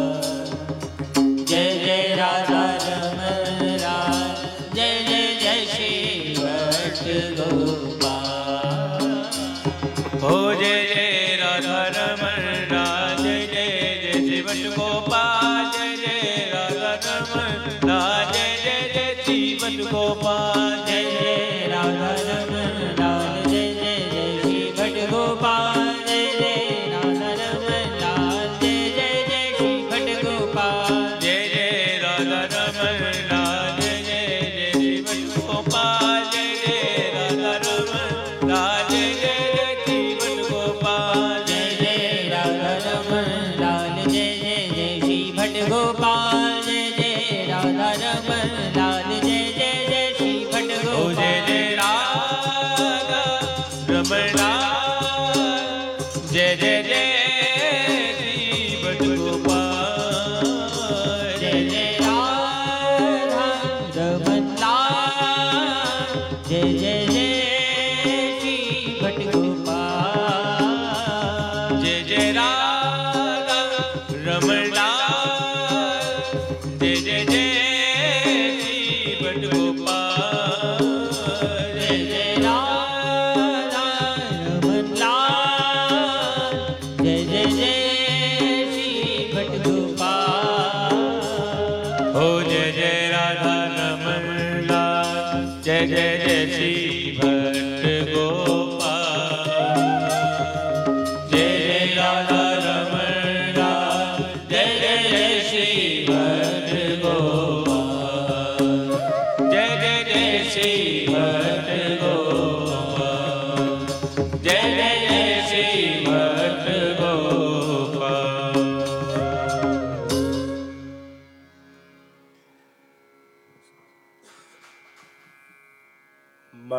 जय जय राधा रमण लाल, जय जय जय श्री भट्ट गोपाल। हो जय जय राधा रमण लाल, जय जय जय श्री भट्ट गोपाल। जय जय राधा रमण लाल, जय जय जय श्री भट्ट गोपाल। जय जय राधा रमण लाल, जय जय जय श्री भट्ट गोपाल। जय जय राधा रमण लाल, जय जय जय श्री भट्ट गोपाल। जय जय राधा रमण लाल, जय जय जय श्री भट्ट गोपाल। जय जय राधा रमण लाल, जय जय जय श्री भट्ट गोपाल। जय जय राधा रमण लाल, जय जय जय श्री भट्ट गोपाल। जय जय राधा रमण लाल, जय जय जय श्री भट्ट ओ जय गोपाल। जय राधा रमण लाल, जय जय जय श्री भट्ट गोपाल। जय जय राधा रमण लाल, जय जय जय श्री भट्ट गोपाल। जय जय राधा रमण लाल, जय जय जय श्री भट्ट गोपाल। जय जय राधा रमण लाल, जय जय जय श्री भट्ट गोपाल। हो जय जय राधा रमण लाल, जय जय जय श्री भट्ट गोपाल। जय जय राधा रमण लाल, जय जय जय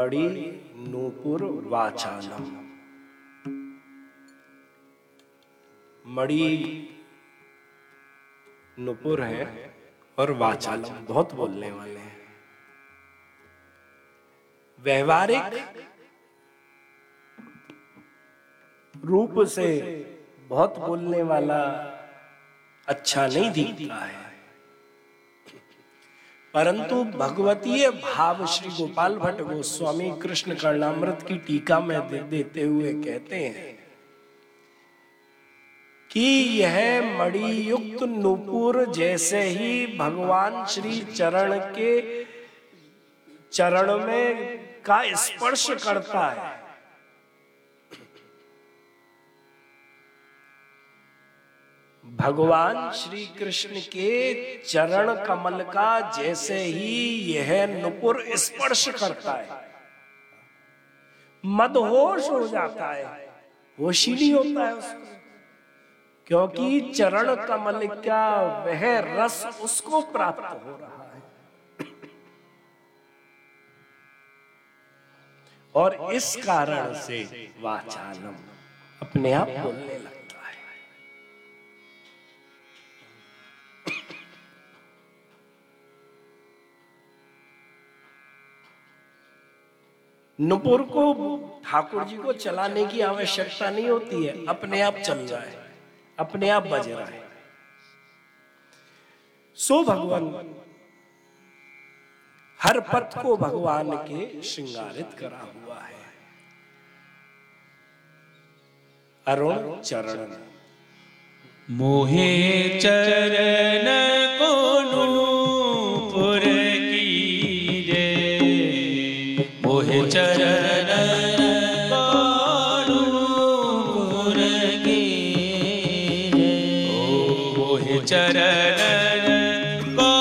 मणि नूपुर वाचालम। मणि नूपुर है और वाचालम बहुत बोलने वाले हैं। व्यवहारिक रूप से बहुत बोलने वाला अच्छा नहीं दिखता है, परंतु भगवतीय भाव श्री गोपाल भट्ट गोस्वामी कृष्ण कर्णामृत की टीका में दे देते हुए कहते हैं कि यह मणियुक्त नूपुर जैसे ही भगवान श्री चरण के चरण में का स्पर्श करता है, भगवान श्री कृष्ण के चरण कमल का जैसे ही यह नुपुर स्पर्श करता है, मदहोश हो जाता है, होश ही नहीं होता है उसको, क्योंकि चरण कमल का वह रस उसको प्राप्त हो रहा है। और इस कारण से वाचालम अपने आप बोलने लगता है। नुपुर को ठाकुर जी को चलाने की आवश्यकता नहीं होती है, अपने आप चल रहा है, अपने आप बज रहा है। सो भगवान हर पथ को भगवान के श्रृंगारित करा हुआ है। अरुण चरण मोहे चरण को नूपुर की रे, मोहे चरण को नूपुर की रे, ओ मोहे चरण को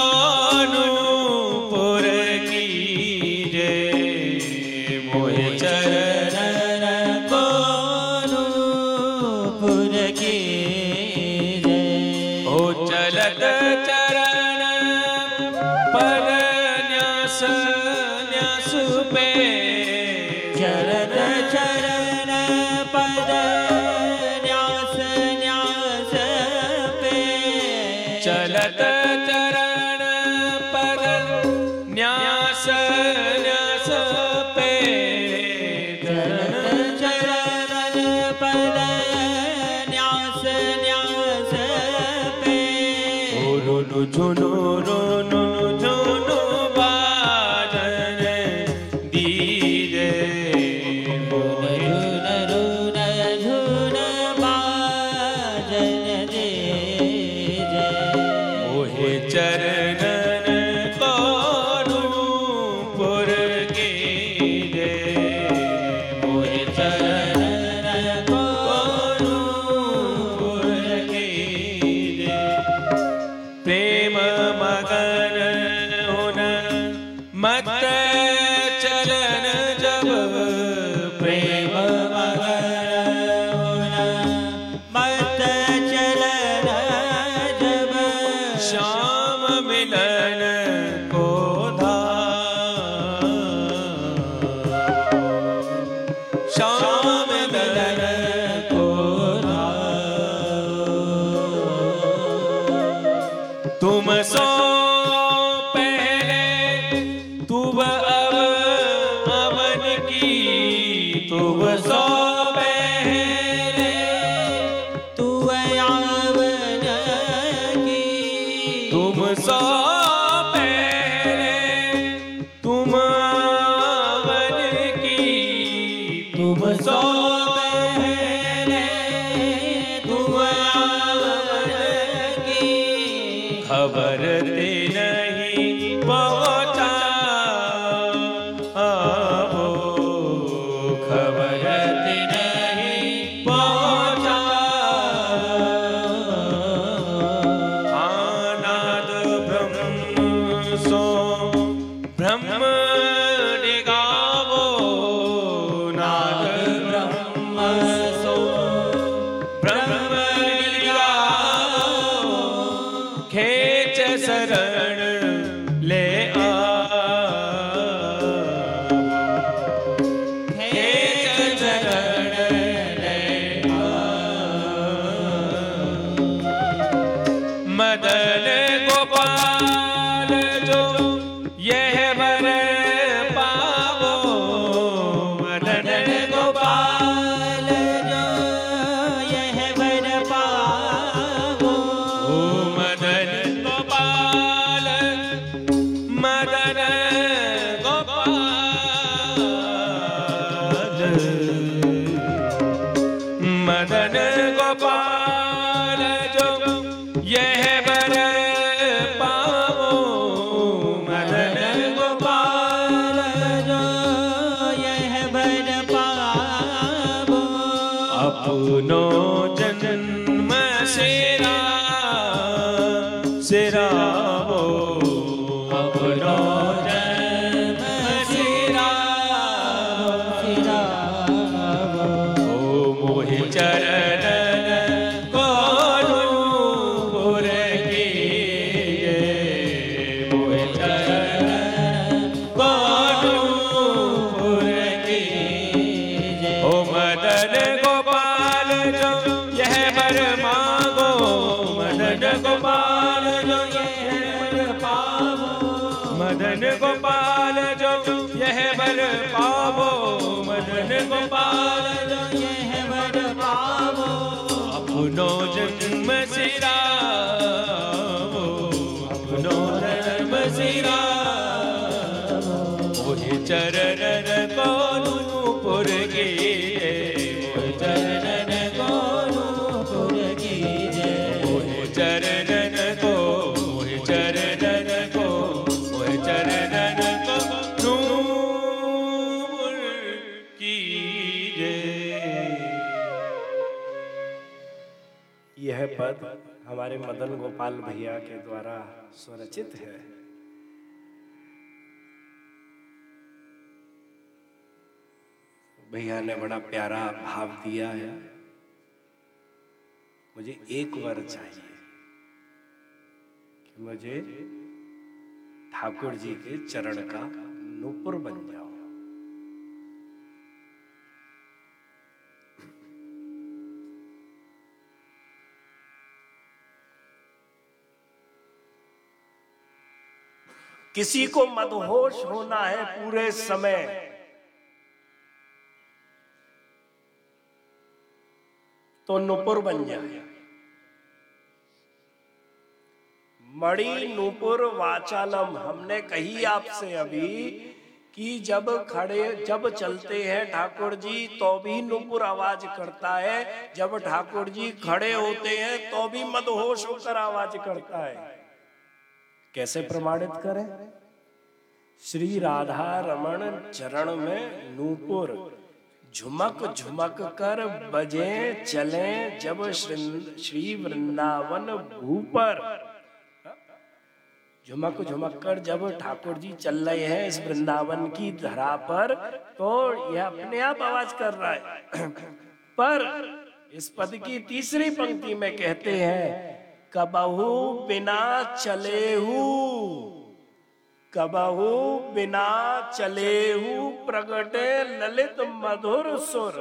नूपुर की रे, मोहे चरण को नूपुर की रे, ओ चलत चरण पर न्यास न्यास पे, चरण चरण पद न्यास न्यास पे, चलत चरण पर न्यास न्यास पे, चरण चरण पद न्यास न्यास पे, रोनु झुनु रोनु झुनु बाजन दीरे, मोहे रुन रुन झुन बाजन दे जय, मोहे चरणन को नूपुर की रे, मोहे चरणन को नूपुर की रे, प्रेम मगन होना मत चलन जब, प्रेम मगन होना मत चलन जब, श्याम मिलन को धाम, श्याम मिलन को धाम, तुम सो पहले तुम अब अवन की, तुम सो पहले तू यावन की, तुम सो पहले तुम अवन की, तुम सो पहले तुम अवन की, खबर ते नहीं पहुंचा आओ, खबर ते नहीं पहुंचा, आनाद ब्रह्म सो ब्रह्म निगावो, नाद ब्रह्म सो ब्रह्म निगावो, खेच शरण मदन गोपाल जो यह वर पावो, मदन गोपाल जो यह वर पावो, ओ मदन गोपाल, मदन गोपाल, मदन गोपाल जो यह वर पावो, मदन गोपाल जो यह वर पावो, अपनो जन्म सेरा सिरावो, अपनो जन्म सिरा सिरावो, ओ मोहि चरण कोनूपुर कीजे, मोहि चरण कोनूपुर कीजे, ओ मदन गोपाल जो यह वर मांगो, मदन गोपाल जो यह वर पावो, मदन गोपाल जो यह वर पावो, मदन गोपाल जो यह वर पावो, अपनो जन्म सिरावो, अपनो जन्म सिरावो, मोहि चरण कोनूपुर कीजे, मोहि चरण कोनूपुर कीजे, मोहि चरण को, मोहि चरण को, मोहि चरण को नूपुर कीजे। यह पद हमारे मदन गोपाल भैया के द्वारा स्वरचित है। भैया ने बड़ा प्यारा भाव दिया है। मुझे एक वर चाहिए कि मुझे ठाकुर जी के चरण का नूपुर बन जाओ। किसी को मदहोश होना है पूरे समय, तो नूपुर बन जाए। मणि नूपुर वाचालम, हमने कही आपसे अभी कि जब खड़े जब चलते हैं ठाकुर जी तो भी नूपुर आवाज करता है, जब ठाकुर जी खड़े होते हैं तो भी मदहोश होकर आवाज करता है। कैसे प्रमाणित करें? श्री राधा रमण चरण में नूपुर झुमक झुमक कर बजे चले, जब श्री वृंदावन भूपर। झुमक झुमक कर जब ठाकुर जी चल रहे हैं इस वृंदावन की धरा पर, तो यह अपने आप आवाज कर रहा है। पर इस पद की तीसरी पंक्ति में कहते हैं, कबहू बिना चलेहू, कबहू बिना चलेहू प्रगटे ललित मधुर सुर।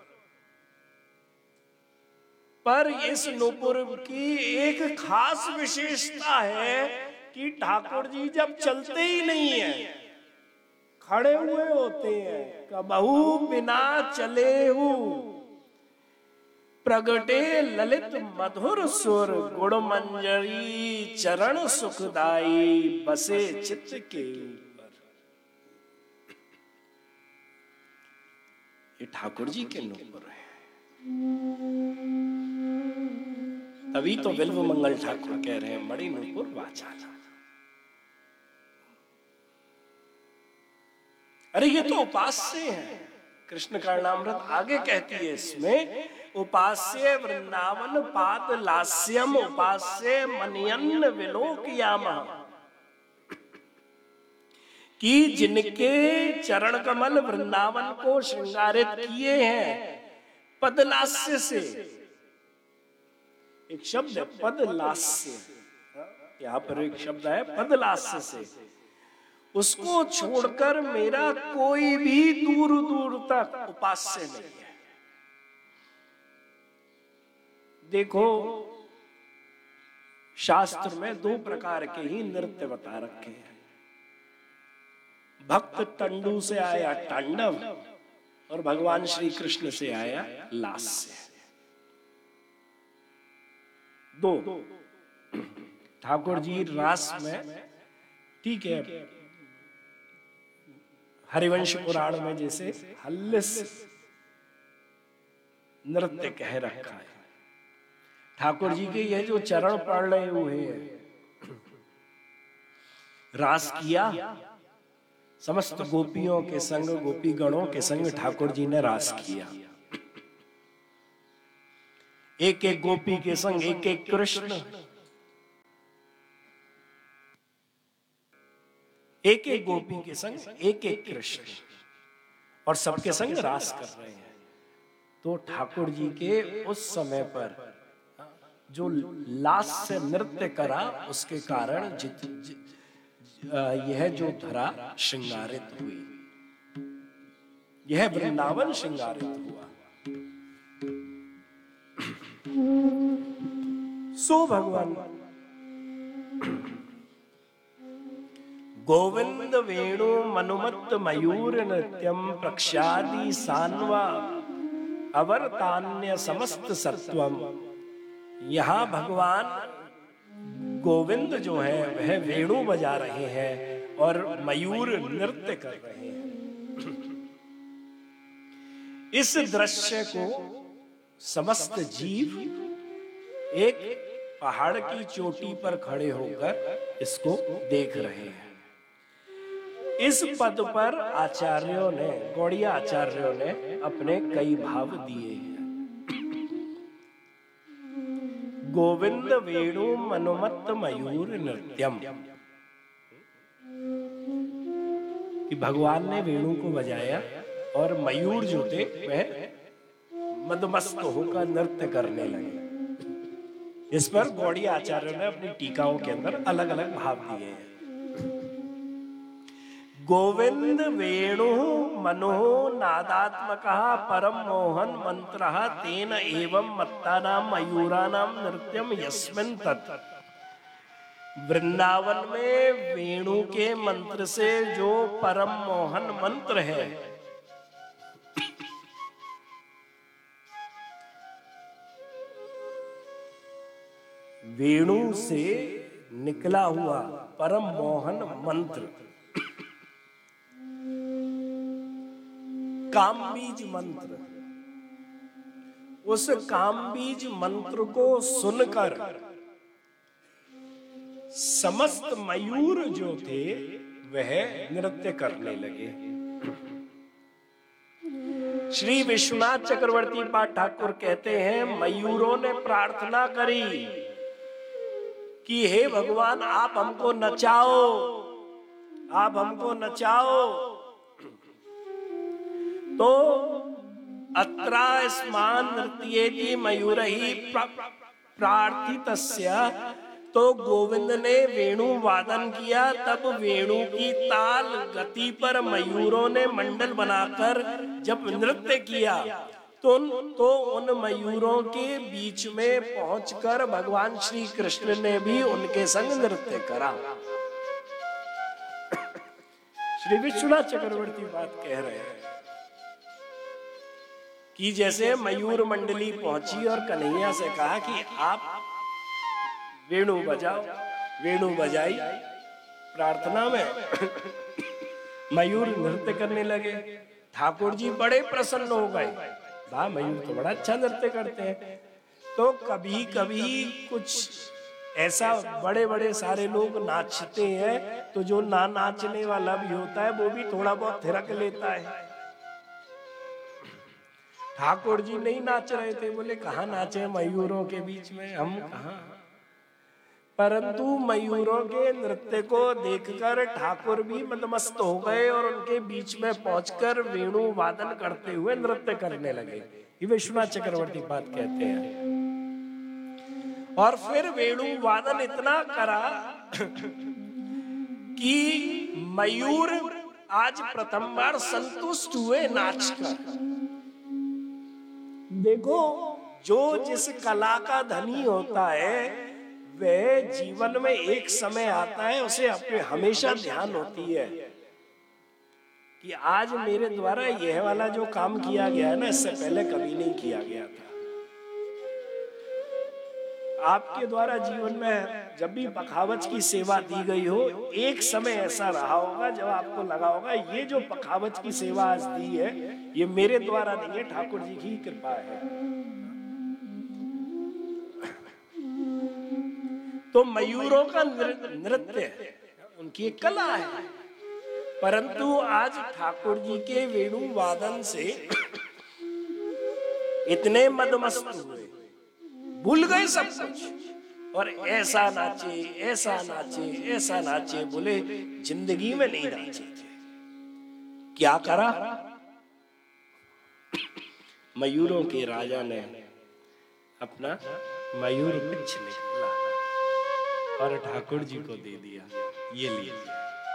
पर इस नूपुर की एक खास विशेषता है कि ठाकुर जी जब चलते ही नहीं है, खड़े हुए होते हैं। कबहू बिना चलेहू प्रगटे ललित मधुर सुर, गुण मंजरी चरण सुखदाई बसे चित्त के ऊपर। ये ठाकुर जी के नूपुर है। तभी तो बिल्व मंगल ठाकुर कह रहे हैं, मणि नूपुर वाचाला। अरे ये तो उपास्य है। कृष्ण कारणामृत आगे कहती है इसमें, उपास्य वृंदावन पाद लास्यम उपास्य मनियन्न विलोकयामः, कि जिनके चरण कमल वृंदावन को श्रृंगारित किए हैं पदलास्य से। एक शब्द है पदलास्य, यहाँ पर एक शब्द है पदलास्य से। उसको छोड़कर मेरा कोई भी दूर दूर तक उपास्य नहीं है। देखो शास्त्र में दो प्रकार के ही नृत्य बता रखे हैं। भक्त टंडू से आया तांडव और भगवान श्री कृष्ण से आया लास्य। दो ठाकुर जी रास में, ठीक है, हरिवंश पुराण में जैसे हल्लिस नृत्य कह रखा है। ठाकुर जी के ये जो चरण पड़ रहे हुए हैं, रास किया, समस्त गोपियों के संग, गोपी गणों के संग ठाकुर जी ने रास किया। एक एक गोपी के संग एक एक कृष्ण, एक एक गोपी के संग एक एक कृष्ण, और सबके संग रास कर रहे हैं। तो ठाकुर जी के उस समय पर जो लास्य नृत्य करा, उसके कारण जित, जित यह जो धरा श्रृंगारित हुई, यह वृंदावन श्रृंगारित हुआ। सो भगवान गोविंद वेणु मनुमत्त मयूर नृत्यम प्रक्षादि सान्वा अवर्तान्य समस्त सत्वम। यहां भगवान गोविंद जो है वह वेणु बजा रहे हैं और मयूर नृत्य कर रहे हैं। इस दृश्य को समस्त जीव एक पहाड़ की चोटी पर खड़े होकर इसको देख रहे हैं। इस पद पर आचार्यों ने, गौड़िया आचार्यों ने अपने कई भाव दिए हैं। गोविंद वेणु मनुमत्त मयूर नृत्यम, कि भगवान ने वेणु को बजाया और मयूर जो थे वह मदमस्त होकर नृत्य करने लगे। इस पर गौड़िया आचार्यों ने अपनी टीकाओं के अंदर अलग अलग भाव दिए हैं। गोविंद वेणु मनो नादात्मकः परम मोहन मंत्रः तेन एवं मत्तानाम मयूरानाम नृत्यम यस्मिन् तत्। वृंदावन में वेणु के मंत्र से जो परम मोहन मंत्र है, वेणु से निकला हुआ परम मोहन मंत्र, कामबीज मंत्र, उस कामबीज मंत्र को सुनकर समस्त मयूर जो थे वह नृत्य करने लगे। श्री विश्वनाथ चक्रवर्ती पाठ ठाकुर कहते हैं, मयूरों ने प्रार्थना करी कि हे भगवान आप हमको नचाओ, आप हमको नचाओ। तो अत्रास्मान नृत्येति मयूरहि प्रार्थितस्य, तो गोविंद ने वेणु वादन किया। तब वेणु की ताल गति पर मयूरों ने मंडल बनाकर जब नृत्य किया तो तो उन मयूरों के बीच में पहुंचकर भगवान श्री कृष्ण ने भी उनके संग नृत्य करा। श्री विश्वनाथ चक्रवर्ती बात कह रहे हैं कि जैसे मयूर मंडली पहुंची और कन्हैया से कहा कि आप वेणु बजाओ, वेणु बजाई प्रार्थना में, मयूर नृत्य करने लगे। ठाकुर जी बड़े प्रसन्न हो गए, वाह मयूर तो बड़ा अच्छा नृत्य करते हैं। तो कभी कभी कुछ ऐसा बड़े बड़े सारे लोग नाचते हैं तो जो ना नाचने वाला भी होता है वो भी थोड़ा बहुत थिरक लेता है। ठाकुर जी नहीं नाच रहे थे, बोले कहाँ नाचे मयूरों के बीच में, हम कहाँ। परंतु मयूरों के नृत्य को देखकर ठाकुर भी मदमस्त हो गए और उनके बीच में पहुंचकर वेणु वादन करते हुए नृत्य करने लगे। ये विश्वनाथ चक्रवर्ती बात कहते हैं। और फिर वेणु वादन इतना करा कि मयूर आज प्रथम बार संतुष्ट हुए नाचकर। देखो, जो जिस कला का धनी होता है वह जीवन में एक समय आता है, उसे अपने हमेशा ध्यान होती है कि आज मेरे द्वारा यह वाला जो काम किया गया है ना, इससे पहले कभी नहीं किया गया था। आपके द्वारा जीवन में जब भी पखावज की सेवा दी गई हो, एक समय ऐसा रहा होगा जब आपको लगा होगा ये जो पखावज की सेवा आज दी है, ये मेरे द्वारा नहीं है, ठाकुर जी की कृपा है। तो मयूरों का नृत्य है, उनकी एक कला है, परंतु आज ठाकुर जी के वेणु वादन से इतने मदमस्त हुए, भूल गए सब कुछ, और ऐसा नाचे ऐसा नाचे ऐसा नाचे, बोले जिंदगी में नहीं नाचे थे। क्या करा? मयूरों के राजा ने अपना मयूर पिच्छ निकाला और ठाकुर जी को दे दिया, ये लीजिए।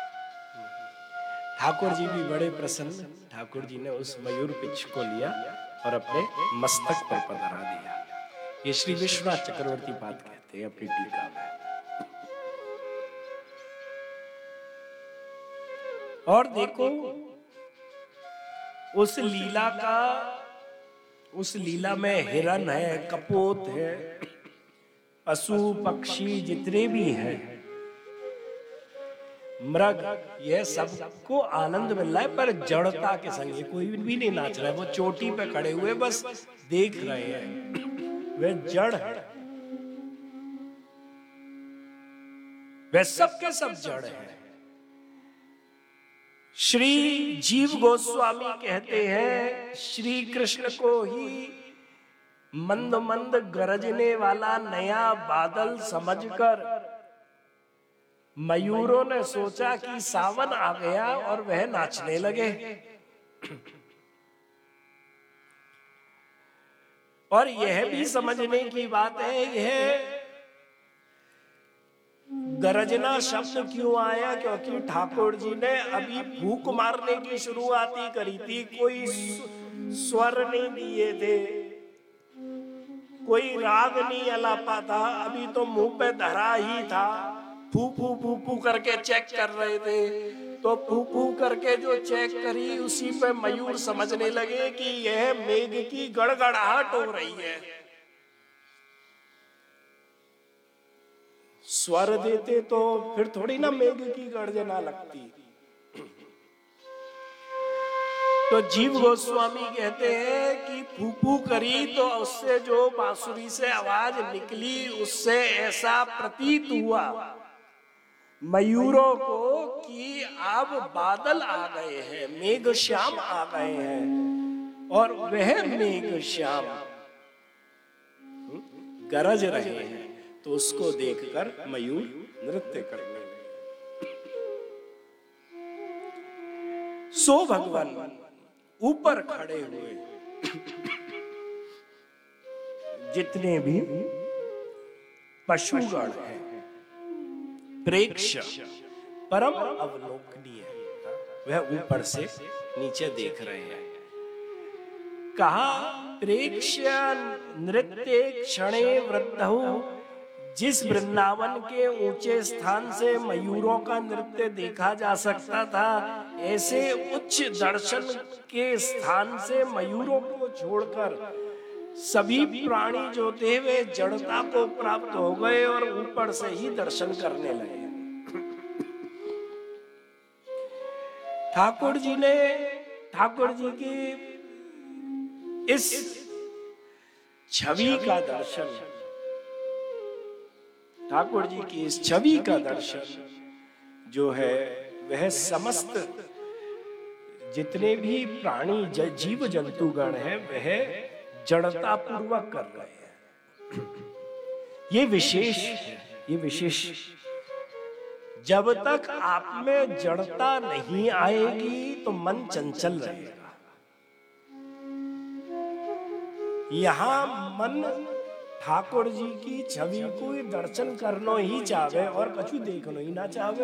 ठाकुर जी भी बड़े प्रसन्न, ठाकुर जी ने उस मयूर पिच्छ को लिया और अपने मस्तक पर पधरा दिया। ये श्री विश्वनाथ चक्रवर्ती बात कहते हैं अपनी टीका में। और देखो उस लीला का, उस लीला में हिरन है, कपोत है, पशु पक्षी जितने भी हैं, मृग, यह सबको आनंद मिल रहा है, पर जड़ता के संग कोई भी नहीं नाच रहा है। वो चोटी पे खड़े हुए बस देख रहे हैं, वे जड़ है, वे सब के सब जड़ है। श्री जीव गोस्वामी कहते हैं, श्री कृष्ण को ही मंद मंद गरजने वाला नया बादल समझकर मयूरों ने सोचा कि सावन आ गया और वह नाचने लगे। और यह भी समझने की बात है, यह गरजना शब्द क्यों आया? क्योंकि ठाकुर जी ने अभी फूंक मारने की शुरुआत ही करी थी, कोई स्वर नहीं दिए थे, कोई राग नहीं अलापा था, अभी तो मुंह पे धरा ही था। फू फू फू फू करके चेक कर रहे थे, तो फू फू करके जो चेक करी उसी पे मयूर समझने लगे कि यह मेघ की गड़गड़ाहट हो रही है। स्वर देते तो फिर थोड़ी ना मेघ की गर्जना लगती। तो जीव गोस्वामी कहते हैं कि फू फू करी तो उससे जो बांसुरी से आवाज निकली, उससे ऐसा प्रतीत हुआ मयूरों को कि अब बादल आ गए हैं, मेघ श्याम आ गए हैं, और वह मेघ श्याम गरज रहे हैं। तो उसको देखकर मयूर नृत्य करने लगे। सो भगवान ऊपर खड़े हुए जितने भी पशुगण हैं, प्रेक्ष्य परम अवलोकनीय, वह ऊपर से नीचे देख रहे हैं। कहा प्रेक्ष्य नृत्य क्षणे वृद्धौ, जिस वृंदावन के ऊंचे स्थान से मयूरों का नृत्य देखा जा सकता था, ऐसे उच्च दर्शन के स्थान से मयूरों को छोड़कर सभी प्राणी जो थे वे जड़ता को प्राप्त हो गए और ऊपर से ही दर्शन करने लगे। ठाकुर जी ने ठाकुर जी की इस छवि का दर्शन, ठाकुर जी की इस छवि का दर्शन जो है वह समस्त जितने भी प्राणी जीव जंतुगण हैं वह जड़ता पूर्वक कर रहे हैं। ये विशेष है, ये विशेष। जब तक आप में जड़ता नहीं आएगी तो मन चंचल रहेगा। यहां मन ठाकुर जी की छवि को दर्शन करना ही चाहे और कछु देखना ही ना चाहे।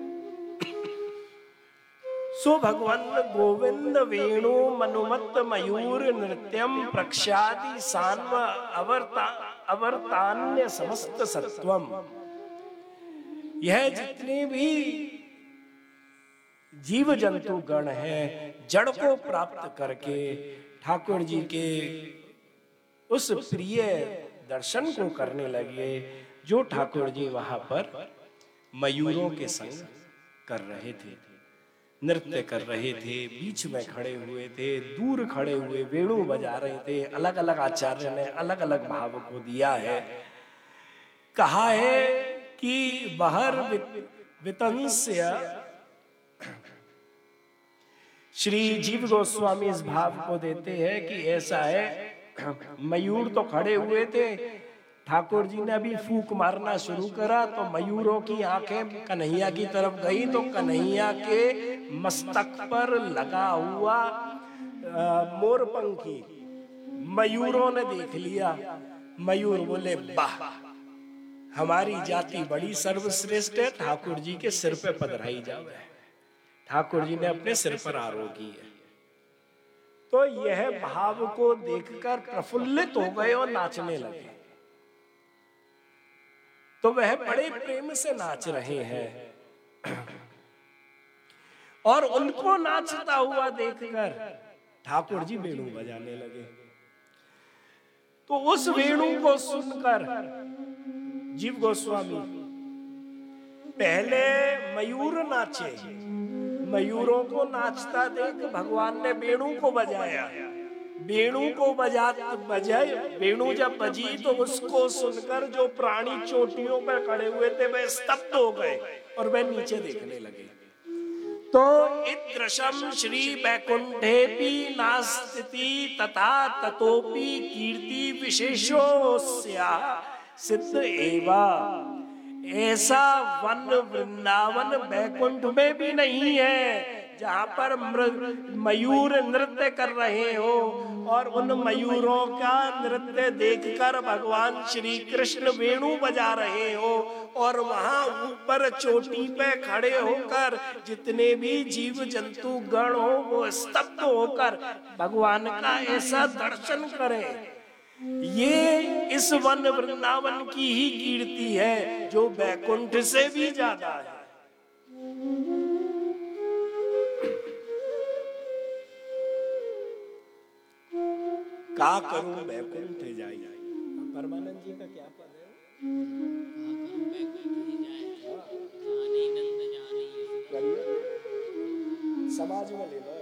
सो भगवान गोविंद वेणु मनुमत मयूर नृत्यम प्रक्षादि सान्व अवर्ता अवर्तान्य समस्त सत्वम यह जितने भी जीव जंतु गण हैं, जड़ को प्राप्त करके ठाकुर जी के उस प्रिय दर्शन को करने लगे, जो ठाकुर जी वहां पर मयूरों के संग कर रहे थे, नृत्य कर रहे थे, बीच में खड़े हुए थे, दूर खड़े हुए वेणु बजा रहे थे। अलग अलग आचार्य ने अलग अलग भाव को दिया है। कहा है कि बहर वितंस्य, श्री जीव गोस्वामी इस भाव को देते हैं कि ऐसा है, मयूर तो खड़े हुए थे, ठाकुर जी ने अभी फूंक मारना शुरू करा तो मयूरों की आंखें कन्हैया की तरफ गई, तो कन्हैया के मस्तक पर लगा हुआ मोरपंखी मयूरों ने देख लिया। मयूर बोले, वाह, हमारी जाति बड़ी सर्वश्रेष्ठ है, ठाकुर जी के सिर पे पधराई जावे। ठाकुर जी ने अपने सिर पर आरोगी है। तो यह भाव को देखकर प्रफुल्लित हो गए और नाचने लगे। तो वह बड़े प्रेम से नाच रहे हैं और उनको नाचता हुआ देखकर ठाकुर जी वेणु बजाने लगे। तो उस वेणु को सुनकर जीव गोस्वामी, पहले मयूर नाचे, मयूरों को नाचता देख भगवान ने वेणु को बजाया। वेणु को बजा बजाए वेणु जब बजी तो उसको सुनकर जो प्राणी चोटियों पर खड़े हुए थे वह स्तब्ध हो गए और वह नीचे देखने लगे। तो इदृशम श्री वैकुंठेपि नास्ति तथा ततोपि कीर्ति विशेषोस्या सिद्ध एवा। ऐसा वन वृंदावन वैकुंठ में भी नहीं है जहां पर मयूर नृत्य कर रहे हो और उन मयूरों का नृत्य देखकर भगवान श्री कृष्ण वेणु बजा रहे हो और वहां ऊपर चोटी पे खड़े होकर जितने भी जीव जंतु गण हो वो स्तब्ध होकर भगवान का ऐसा दर्शन करें। ये इस वन वृंदावन की ही कीर्ति है जो वैकुंठ से भी ज्यादा है। का करूं वैकुंठ जाई। परमानंद जी का क्या पद है? समाज में ले लो।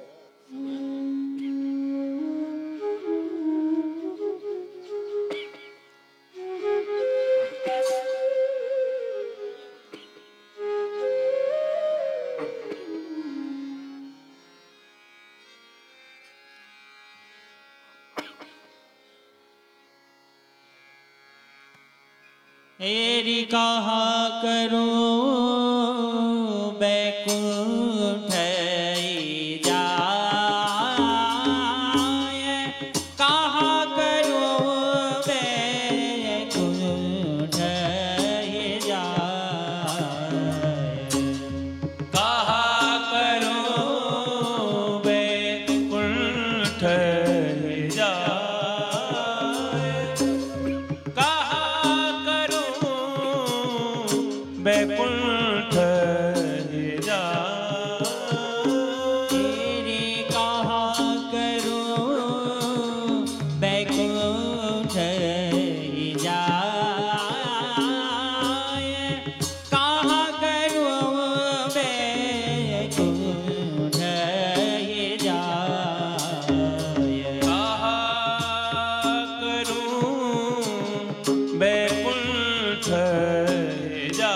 एरी कहा करो बैकुंठ जाय, कहा करो बैकुंठ जाय, कहा करो बैकुंठ बैकुंठ जा। तेरे कहा करो बैकुंठ जाय, कहा करो बैकुंठ जाय, कहा करूं बैकुंठ जा।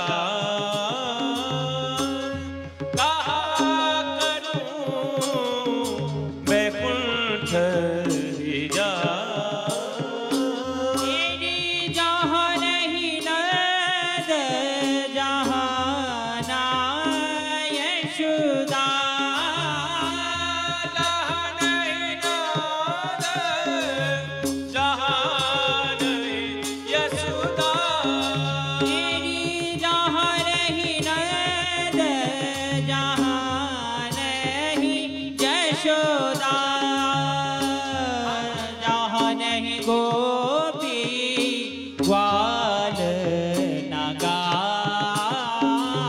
गोपी ग्वाल नगा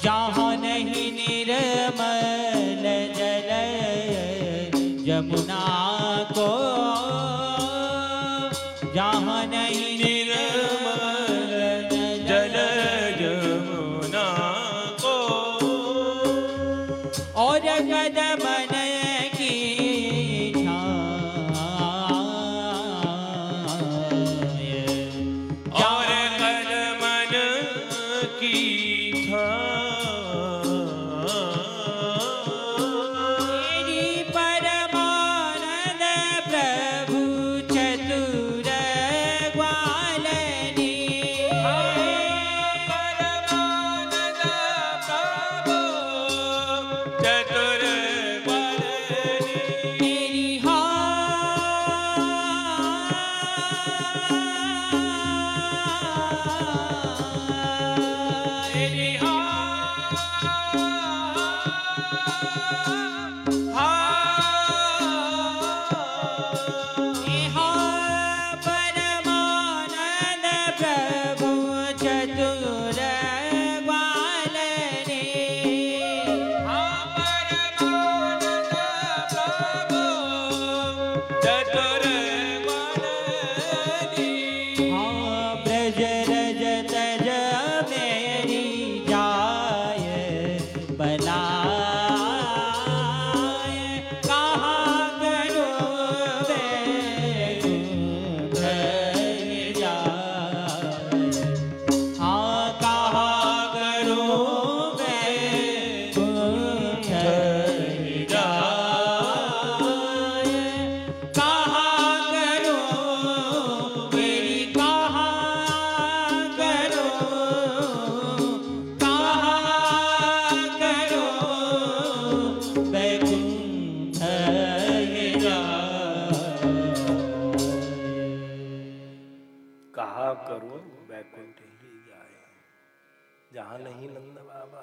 जहाँ नहीं निर्मल जल यमुना को, जहाँ नहीं निर्मल जल यमुना को, और कदमन की छाया, और कदमन की तेरी परमानंद प्रभु चतुर ग्वालनी, परमानंद प्रभु चतुर ग्वालनी, तेरी हाँ तेरी परमानंद प्रभु चतुर ग्वालनी, चतुर ग्वालनी, हाँ ब्रज रज तज मेरी जाय बनाय, कहाँ करो बैकुंठ जाय, हाँ कहाँ करो बैकुंठ जाय, कहाँ करो मेरी, कहाँ करो, कहाँ करो बैकुंठ जाय। कहा करो बैकुंठ ही जाए, जहां नहीं नंद बाबा,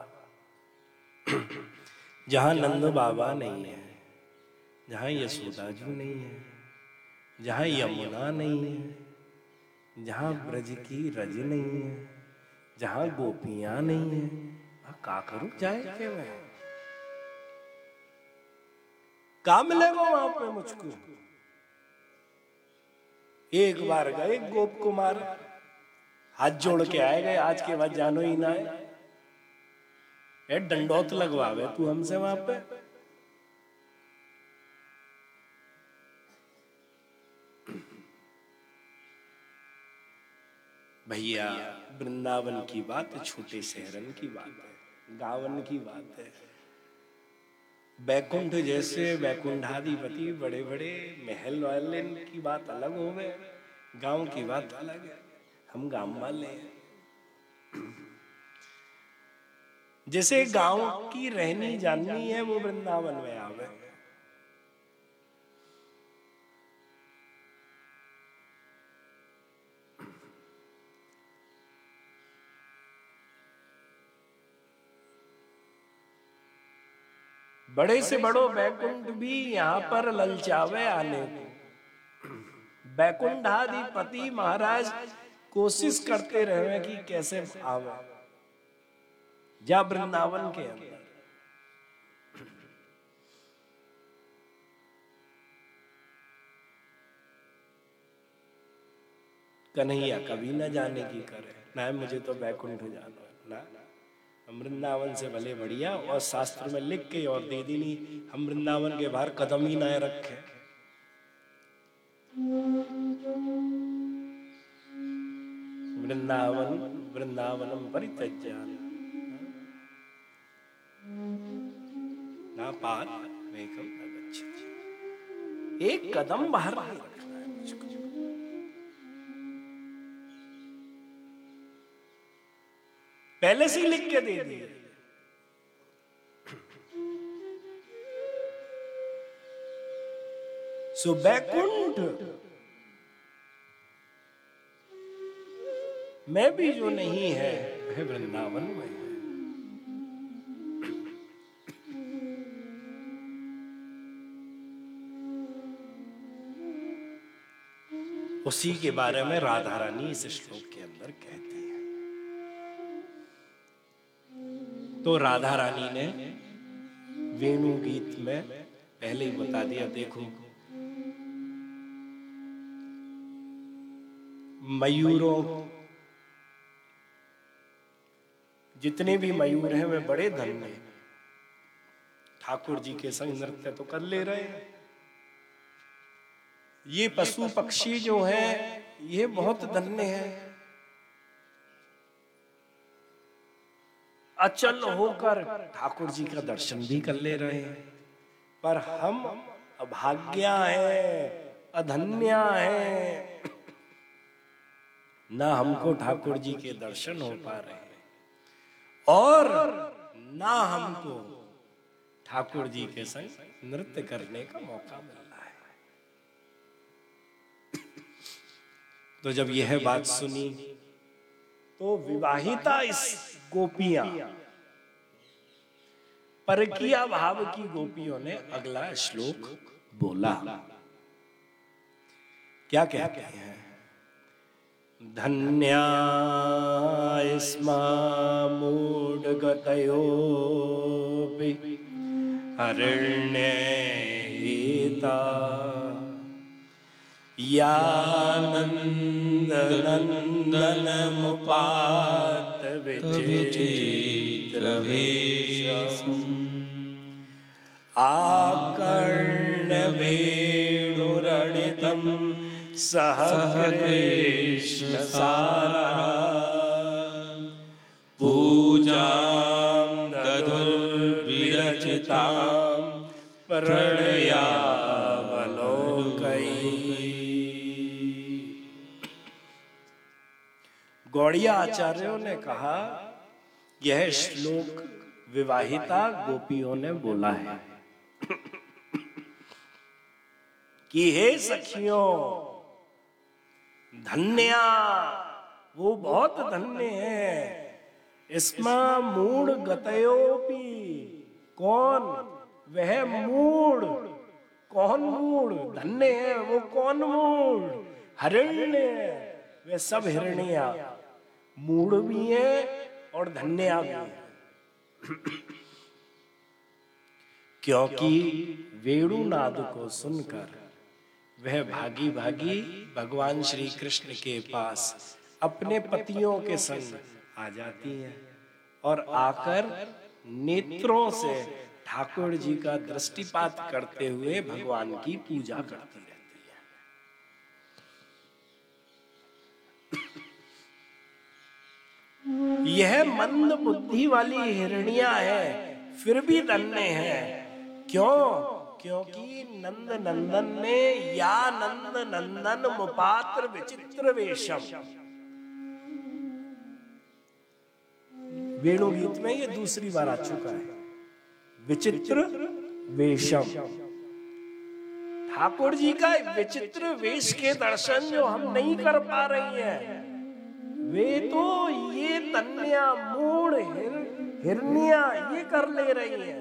जहां नंद बाबा नहीं है, जहां यशोदा जी नहीं है, जहां यमुना नहीं है, जहां ब्रज की रज नहीं है, जहां गोपियां नहीं है, वहां का करूं जाए के मैं, का मिलेगा वहां पे मुझको। एक बार गए गोप कुमार, हाथ जोड़ के आए गए, आज के बाद जानो ही ना है, ए डंडौत लगवावे तू हमसे वहां पे। भैया वृंदावन की बात छोटे शहरन की बात है, गावन की बात है। बैकुंठ जैसे बैकुंठाधिपति बड़े बड़े महल वाले की बात अलग हो गए, गांव की बात अलग है। हम गांव वाले हैं, जैसे गांव की रहनी जाननी है वो वृंदावन में आवे। बड़े से बड़ो बैकुंठ भी यहाँ पर ललचावे आने को। बैकुंठाधिपति महाराज कोशिश करते रहे कि कैसे आवे जा वृंदावन के अंदर। कन्हैया कभी न जाने की करे, ना मुझे तो बैकुंठ जाना ना, हम वृंदावन से भले बढ़िया, और शास्त्र में लिख के और दे दी नहीं, हम वृंदावन के बाहर कदम ही ना रखे। वृंदावन वृंदावनम परित्यज्य ना पार वेकम न गच्छति, एक कदम बाहर नहीं रखना है मुझको। पहले से ही लिख के दे दिए। सो बैकुंठ में भी जो नहीं है वह वृंदावन में है। उसी के बारे में राधा रानी इस श्लोक के अंदर कहती है। तो राधा रानी ने वेणु गीत में पहले ही बता दिया, देखो मयूरों, जितने भी मयूर हैं वे बड़े धन्य हैं, ठाकुर जी के संग नृत्य तो कर ले रहे हैं। ये पशु पक्षी जो हैं ये बहुत धन्य हैं, अचल होकर ठाकुर जी का दर्शन भी कर ले रहे हैं। पर हम अभाग्या हैं, अधन्या हैं, ना हमको ठाकुर जी के दर्शन हो पा रहे हैं और ना हमको ठाकुर जी के संग नृत्य करने का मौका मिल रहा है। तो जब यह बात सुनी तो विवाहिता इस गोपियां, परकिया भाव की गोपियों ने अगला श्लोक बोला। क्या कहते हैं? धन्या स्मा मूढ़गतयोपि हरिण्येता यानन्दनन्दन मुपात विचित्रवेशम् आकर्ण्यवेणुरणितं सह कृष्णसारः पूजां दधुर्विरचितां प्रणयावलोकयन्। गौड़िया आचार्यों ने कहा यह श्लोक विवाहिता गोपियों ने बोला है कि हे सखियों, धन्या, वो बहुत धन्य है। इसमा मूढ़ गतयोपि, कौन? वह मूढ़, कौन मूढ़? धन्य है वो कौन मूढ़? हिरण्य, वे सब हिरण्या मूढ़ भी हैं और धन्या भी हैं। क्योंकि वेणुनाद को सुनकर वह भागी भागी भगवान श्री कृष्ण के पास अपने पतियों के संग आ जाती हैं और आकर नेत्रों से ठाकुर जी का दृष्टिपात करते हुए भगवान की पूजा करती रहती है। यह मंद बुद्धि वाली हिरणियां है, फिर भी धन्य है। क्यों? क्योंकि नंद नंदन ने या नंद नंदन मुपात्र विचित्र वेशम, वेणु गीत में ये दूसरी बार आ चुका है, विचित्र वेशम। ठाकुर जी का विचित्र वेश के दर्शन जो हम नहीं कर पा रही हैं, वे तो ये तन्या मूढ़ हिरनिया ये कर ले रही हैं।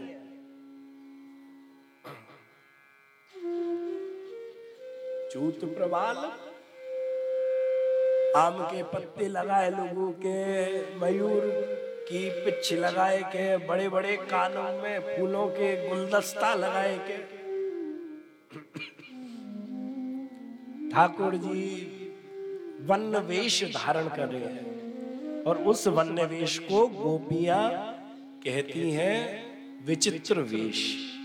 चूत प्रवाल, आम के पत्ते लगाए लोगों के, मयूर की पिछ लगाए के, बड़े बड़े कानों में फूलों के गुलदस्ता लगाए के ठाकुर जी वन्य वेश धारण कर रहे हैं और उस वन्य वेश को गोपियां कहती हैं विचित्र वेश।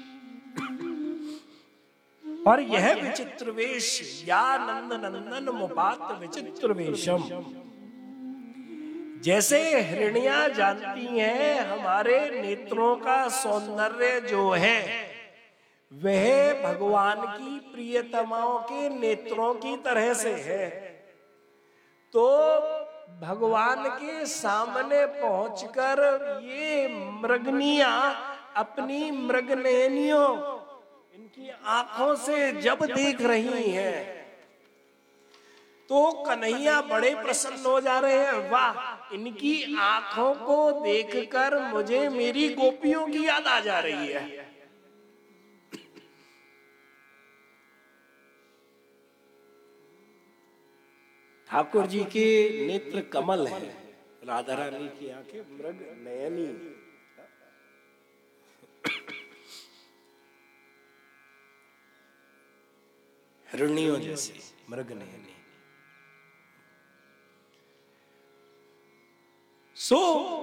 और यह विचित्र वेश या नंद नंदन मुपात विचित्र वेशम, जैसे हिरणियां जानती हैं हमारे नेत्रों का सौंदर्य जो है वह भगवान की प्रियतमाओं के नेत्रों की तरह से है, तो भगवान के सामने पहुंचकर ये मृगनियां अपनी मृगनयनियों, इनकी आंखों से जब देख रही हैं तो कन्हैया बड़े प्रसन्न हो जा रहे हैं। वाह, इनकी आंखों को देखकर मुझे मेरी गोपियों की याद आ जा रही है। ठाकुर जी के नेत्र कमल हैं, राधा रानी की आंखें मृग नयनी। हिरनियों जैसे मृग नयनी। सो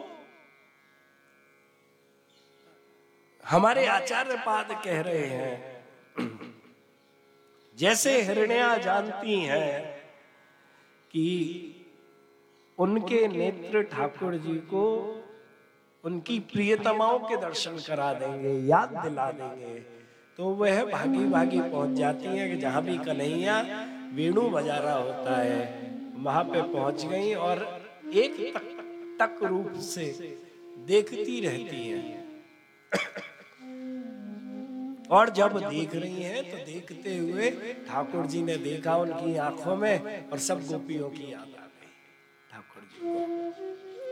हमारे आचार्य पाद कह रहे हैं, जैसे हिरण्या जानती हैं कि उनके नेत्र ठाकुर जी को उनकी प्रियतमाओं के दर्शन करा देंगे, याद दिला देंगे, तो वह भागी भागी पहुंच जाती हैं कि जहां भी कन्हैया वेणु बजा रहा होता है वहां पे पहुंच गई और एक तक, तक रूप से देखती रहती हैं। और जब देख रही हैं तो देखते हुए ठाकुर जी ने देखा उनकी आंखों में और सब गोपियों की याद आ गई ठाकुर जी को।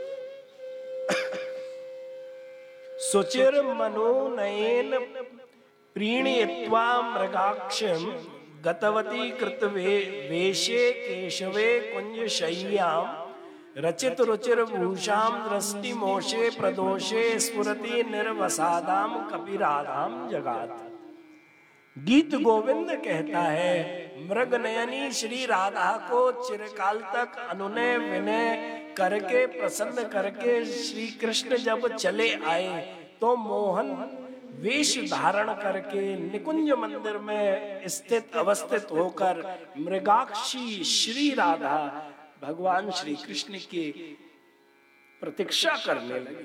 सुचिर मनोनयन प्रीणयित्वा मृगाक्षम गतवती कृत वे वेशे केशवे कुंज शय्याम रचित रुचिर भूषाम दृष्टि मोशे प्रदोषे स्फुरति निर्वसादाम कपिराधाम जगात। गीत गोविंद कहता है, मृग नयनी श्री राधा को चिरकाल तक अनुनय विनय करके प्रसन्न करके श्री कृष्ण जब चले आए तो मोहन वेश धारण करके निकुंज मंदिर में स्थित अवस्थित होकर मृगाक्षी श्री राधा भगवान श्री कृष्ण की प्रतीक्षा करने लगी।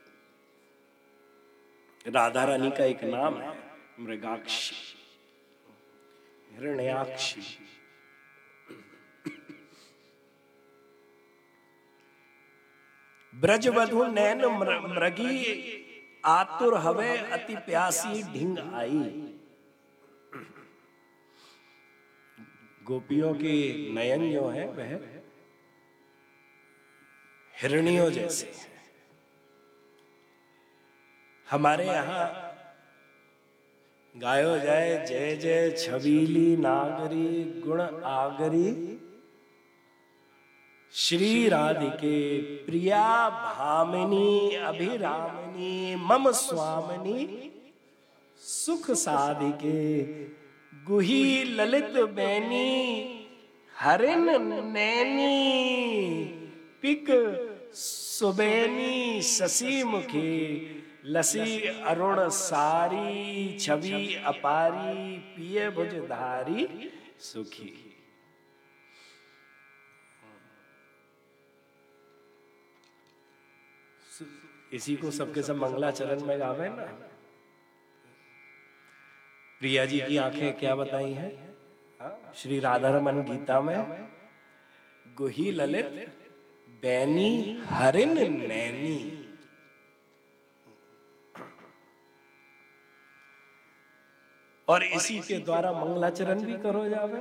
राधा रानी का एक नाम है मृगाक्षी, हिरण्याक्षी। ब्रजवधु नैन मृगी आतुर हवे अति प्यासी ढिंग आई। गोपियों के नयन जो है वह हिरनियों जैसे हैं। हमारे यहाँ गायो जाए जय जय छबीली नागरी गुण आगरी श्री राधिके प्रिया भामिनी अभिरामिनी मम स्वामिनी सुख साधिके गुही ललित बैनी हरिन नैनी पिक सुबैनी शशि मुखी लसी अरुण सारी छवि अपारी पिय भुजधारी सुखी। इसी को सबके सब मंगलाचरण में गावे ना। प्रिया जी की आंखें क्या बताई हैं श्री राधारमण गीता में, गुही ललित बैनी हरिन नैनी। और इसी के द्वारा मंगलाचरण भी करो जावे।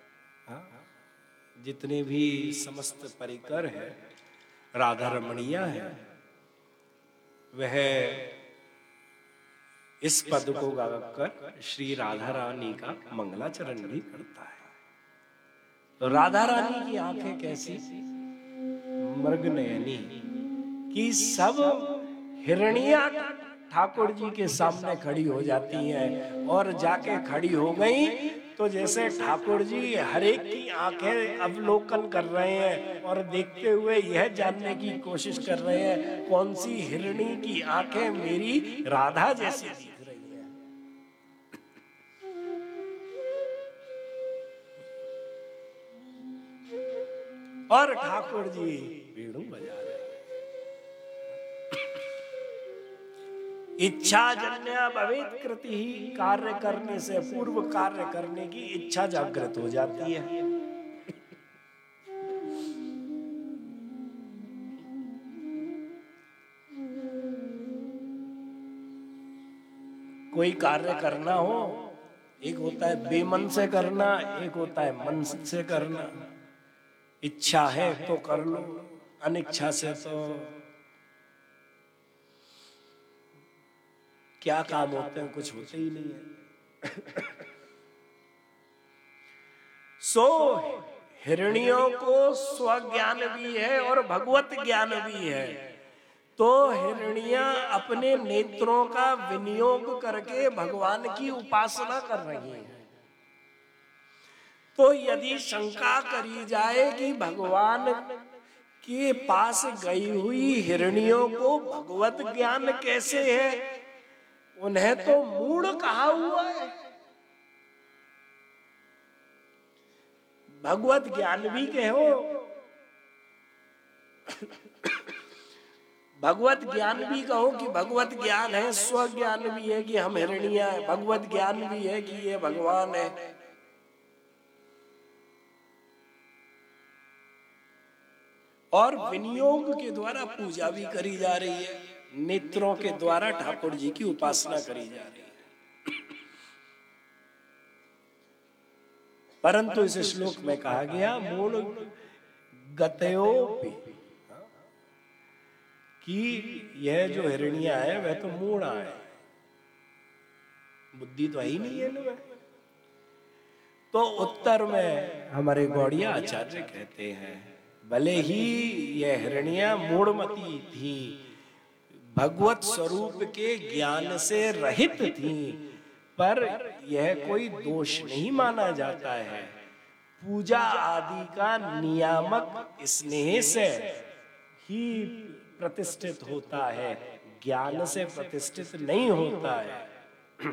जितने भी समस्त परिकर है राधा रमणीया है वह इस पद को गाकर श्री राधा रानी का मंगलाचरण भी करता है। तो राधा रानी की आंखें कैसी, मृग नयनी की सब हिरनिया ठाकुर जी के सामने खड़ी हो जाती हैं। और जाके खड़ी हो गई तो जैसे ठाकुर जी हर एक की आंखें अवलोकन कर रहे हैं और देखते हुए यह जानने की कोशिश कर रहे हैं कौन सी हिरणी की आंखें मेरी राधा जैसी दिख रही है। और ठाकुर जी वेणु बजा रहे हैं। इच्छा जन्य भवेत कृति ही, कार्य करने से पूर्व कार्य करने की इच्छा जागृत हो जाती है। कोई कार्य करना हो, एक होता है बेमन से करना, एक होता है मन से करना। इच्छा है तो कर लो, अनिच्छा से तो क्या काम होते हैं, कुछ होते ही नहीं है। सो हिरनियों को स्वज्ञान भी है और भगवत ज्ञान भी है। तो हिरनियां अपने नेत्रों का विनियोग करके भगवान की उपासना कर रही हैं। तो यदि शंका करी जाए कि भगवान के पास गई हुई हिरनियों को भगवत ज्ञान कैसे है, उन्हें तो मूढ़ कहा हुआ है। भगवत ज्ञान भी कहो, भगवत ज्ञान भी कहो कि भगवत ज्ञान है, स्व ज्ञान भी है कि हम हिरनिया है, भगवत ज्ञान भी है कि ये भगवान है। और विनियोग के द्वारा पूजा भी करी जा रही है, नेत्रों के द्वारा ठाकुर जी की उपासना करी जा रही है। परंतु इस श्लोक में कहा गया मूढ़ गतयोपि, कि यह जो हिरनिया है वह तो मूढ़ा है, बुद्धि तो ही नहीं है इनमें। तो उत्तर में हमारे गौड़िया आचार्य कहते हैं, भले ही यह हिरनिया मूढ़मती थी, भगवत स्वरूप के ज्ञान से रहित थी, पर यह कोई दोष नहीं माना जाता है। पूजा आदि का नियामक स्नेह से ही प्रतिष्ठित होता है, ज्ञान से प्रतिष्ठित नहीं होता है।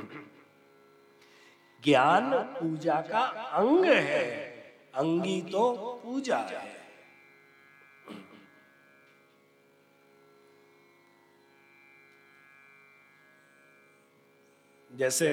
ज्ञान पूजा का अंग है, अंगी तो पूजा है। जैसे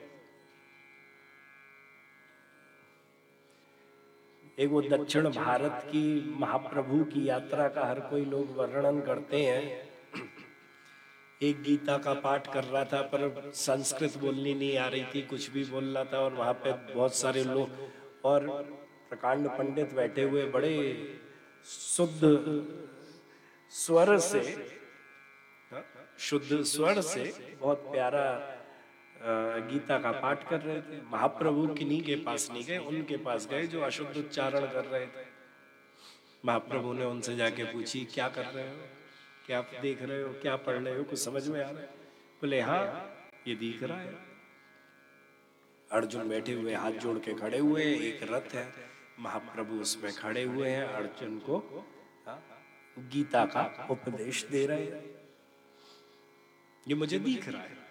एक वो दक्षिण भारत की महाप्रभु की यात्रा का हर कोई लोग वर्णन करते हैं। एक गीता का पाठ कर रहा था पर संस्कृत बोलनी नहीं आ रही थी, कुछ भी बोल रहा था, और वहां पे बहुत सारे लोग और प्रकांड पंडित बैठे हुए बड़े शुद्ध स्वर से, शुद्ध स्वर से बहुत प्यारा गीता का पाठ कर रहे थे। महाप्रभु किन्हीं के पास नहीं गए, उनके पास गए जो अशुद्ध उच्चारण कर रहे थे। महाप्रभु ने उनसे जाके पूछी, क्या कर रहे हो, क्या आप देख रहे हो, क्या पढ़ रहे हो, कुछ समझ में आ रहा है? बोले हाँ, ये दिख रहा है। अर्जुन बैठे हुए हाथ जोड़ के खड़े हुए, एक रथ है, महाप्रभु उसमें खड़े हुए हैं, अर्जुन को गीता का उपदेश दे रहे हैं। ये मुझे दिख रहा है।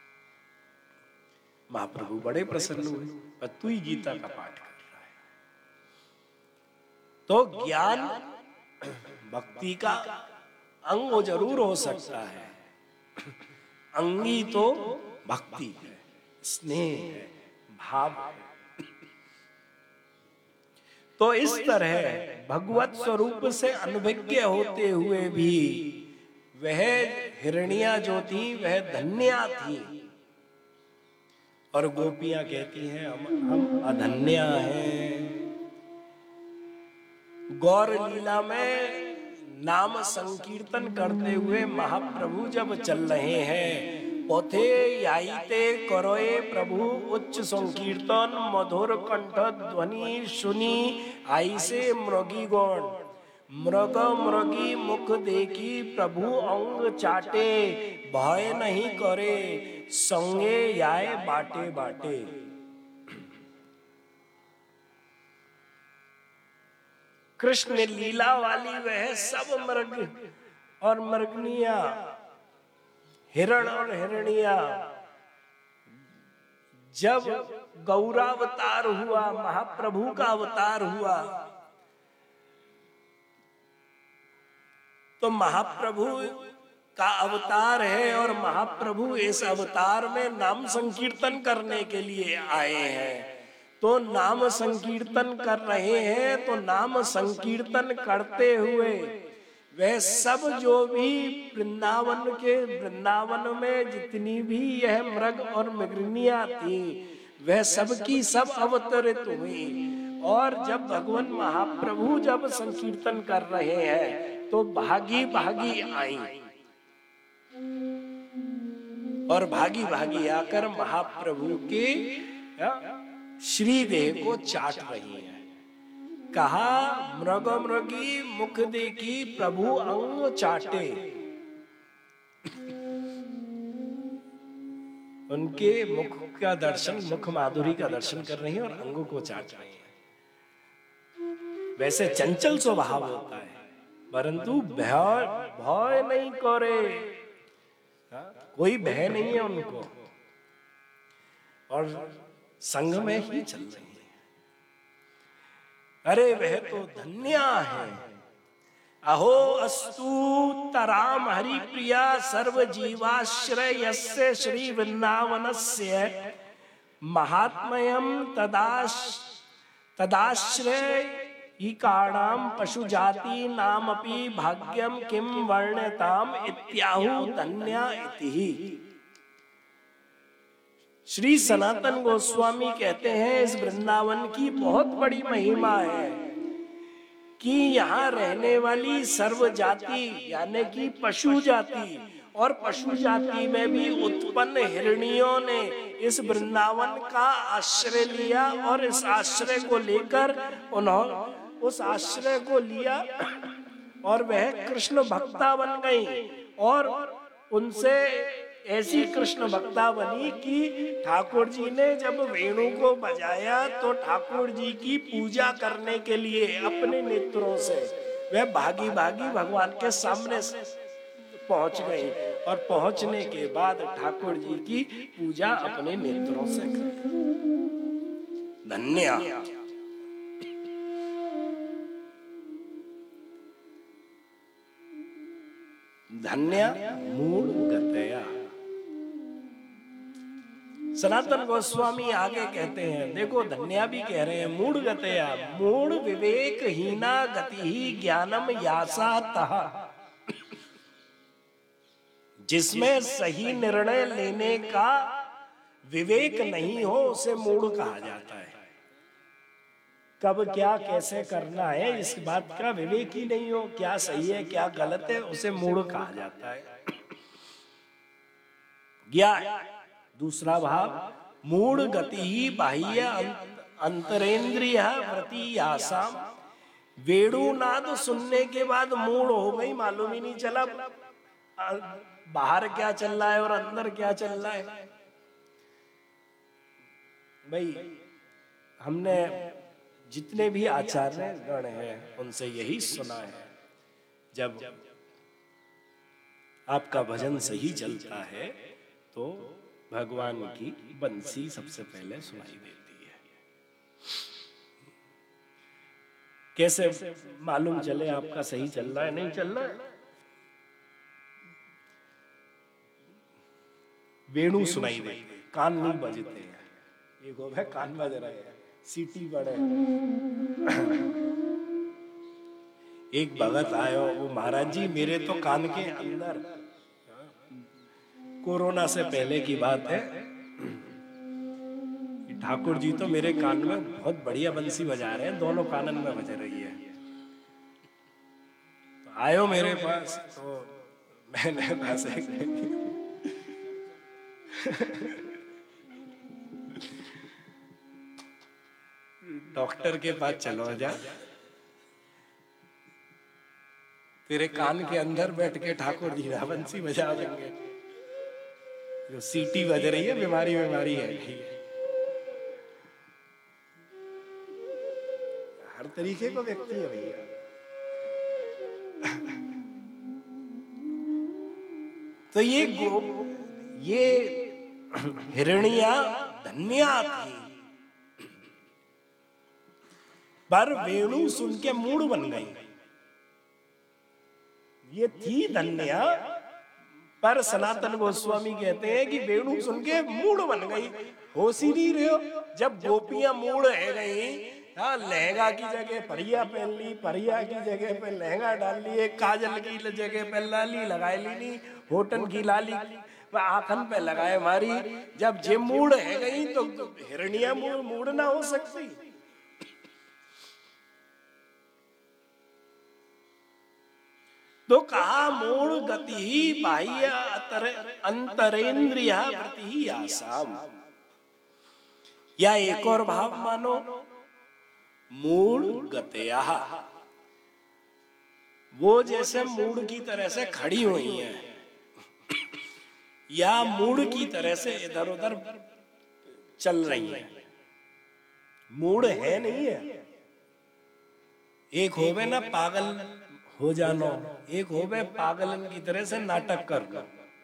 महाप्रभु बड़े प्रसन्न हुए, पर तू ही गीता का पाठ कर रहा है। तो ज्ञान भक्ति का अंग जरूर हो सकता है, अंगी तो भक्ति है, स्नेह है, भाव है। तो इस तरह भगवत स्वरूप से अनभिज्ञ होते हुए भी वह हिरनिया जो थी वह धन्या थी। और गोपियां कहती हैं हम हम अधन्या हैं। गौर लीला में नाम संकीर्तन करते हुए महाप्रभु जब चल रहे हैं, पोथे याईते करोए प्रभु उच्च संकीर्तन मधुर कंठ ध्वनि सुनी आई से मृगी गौण, मृग मृगी मुख देखी प्रभु अंग चाटे, भय नहीं करे संगे याए बाटे बाटे। कृष्ण लीला वाली वह सब मृग और मृगनिया, हिरण और हिरनिया जब गौरावतार हुआ, महाप्रभु का अवतार हुआ, तो महाप्रभु का अवतार है और महाप्रभु इस अवतार में नाम संकीर्तन करने के लिए आए हैं। तो नाम संकीर्तन कर रहे हैं, तो नाम संकीर्तन करते हुए वह सब जो भी वृंदावन के वृंदावन में जितनी भी यह मृग और मृगनिया थी वह सब की सब अवतरित हुई। और जब भगवान महाप्रभु जब संकीर्तन कर रहे हैं तो भागी भागी आई और भागी भागी आकर महाप्रभु के श्रीदेह को चाट रही है। कहा मृग मृगी मुख देखी प्रभु अंग चाटे। उनके मुख का दर्शन, मुख माधुरी का दर्शन कर रही है और अंगों को चाट रही है। वैसे चंचल स्वभाव होता है, परंतु भय भय नहीं करे, कोई भय नहीं है उनको, और संग में ही चल रही है। अरे वह तो धन्या है। अहो अस्तु तराम हरि प्रिया सर्व जीवाश्रय यस्य श्री वृंदावनस्य महात्म्यम तदाश तदाश्रय इकाणाम पशु जाति नाम अपि भाग्यम किम वर्ण्यताम इत्याहु धन्या इति। श्री सनातन गोस्वामी कहते हैं इस वृंदावन की बहुत बड़ी महिमा है कि यहाँ रहने वाली सर्व जाति यानी कि पशु जाति, और पशु जाति में भी उत्पन्न हिरणियों ने इस वृंदावन का आश्रय लिया, और इस आश्रय को लेकर उन्होंने उस आश्रय को लिया और वह कृष्ण भक्ता बन गई, और उनसे ऐसी कृष्ण भक्ता बनी कि ठाकुर जी ने जब वेणु को बजाया तो ठाकुर जी की पूजा करने के लिए अपने नेत्रों से वह भागी भागी भगवान के सामने पहुंच गई, और पहुंचने के बाद ठाकुर जी की पूजा अपने नेत्रों से कर। धन्य धन्य मूल गतया। सनातन गोस्वामी आगे कहते हैं, देखो धन्या भी कह रहे हैं, मूढ़ गतया, मूढ़ विवेक हीना गति ही ज्ञानम यासा तहा। जिसमें सही निर्णय लेने का विवेक नहीं हो उसे मूढ़ कहा जाता है। कब क्या कैसे करना है इस बात का विवेक ही नहीं हो, क्या सही है क्या गलत है, उसे मूढ़ कहा जाता है। ज्ञान दूसरा भाव, मूढ़ गति ही बाह्य अंतरेंद्रिय वृत्ति आसाम। वेणुनाद सुनने के बाद मूढ़ हो गई, मालूम ही नहीं चला बाहर क्या चल रहा है और अंदर क्या चल रहा है। भाई हमने जितने भी आचार्य गण हैं उनसे यही सुना है, जब आपका भजन सही चलता है तो भगवान की बंसी सबसे पहले सुनाई देती है। कैसे मालूम चले आपका सही चल रहा है नहीं चल रहा है? वेणु सुनाई दे, कान नहीं बजते हैं, ये गो है कान बज रहे हैं, सीटी बड़े। एक भगत आयो, वो महाराज जी मेरे तो कान के अंदर, कोरोना से पहले की बात है, ठाकुर जी तो मेरे कान में बहुत बढ़िया बंसी बजा रहे हैं, दोनों कानन में बज रही है। तो आयो मेरे पास, तो मैंने बस डॉक्टर के पास चलो जा, तेरे कान के अंदर बैठ के ठाकुर जी बंसी बजा देंगे। जो सीटी बज रही है बीमारी बीमारी है, हर तरीके को व्यक्ति है भैया। तो ये गो ये हिरनिया धन्या थी, पर वेणु सुन के मूढ़ बन गई। ये थी धन्या, पर सनातन गोस्वामी कहते हैं कि वेणु सुन के मूढ़ बन गई। होश ही नहीं रहे हो, जब गोपियां मूढ़ है गई, हाँ लहंगा की जगह परिया पहन ली, परिया की जगह पे लहंगा डाल लिए, काजल की जगह पे लाली लगाए ली नहीं, होठन की लाली आखन पे लगाए मारी। जब जे मूढ़ है गई तो हिरनिया मूढ़ मूढ़ ना हो सकती। तो कहा मूढ़ गति ही बाह्य अंतरेंद्रिय वृत्ति ही आसाम। या एक और भाव मानो, मूढ़ गतया, वो जैसे मूढ़ की तरह से खड़ी हुई है, या मूढ़ की तरह से इधर उधर चल रही है। मूढ़ है नहीं है, एक होवे ना पागल हो जानो, एक होवे पागलन की तरह से नाटक करना।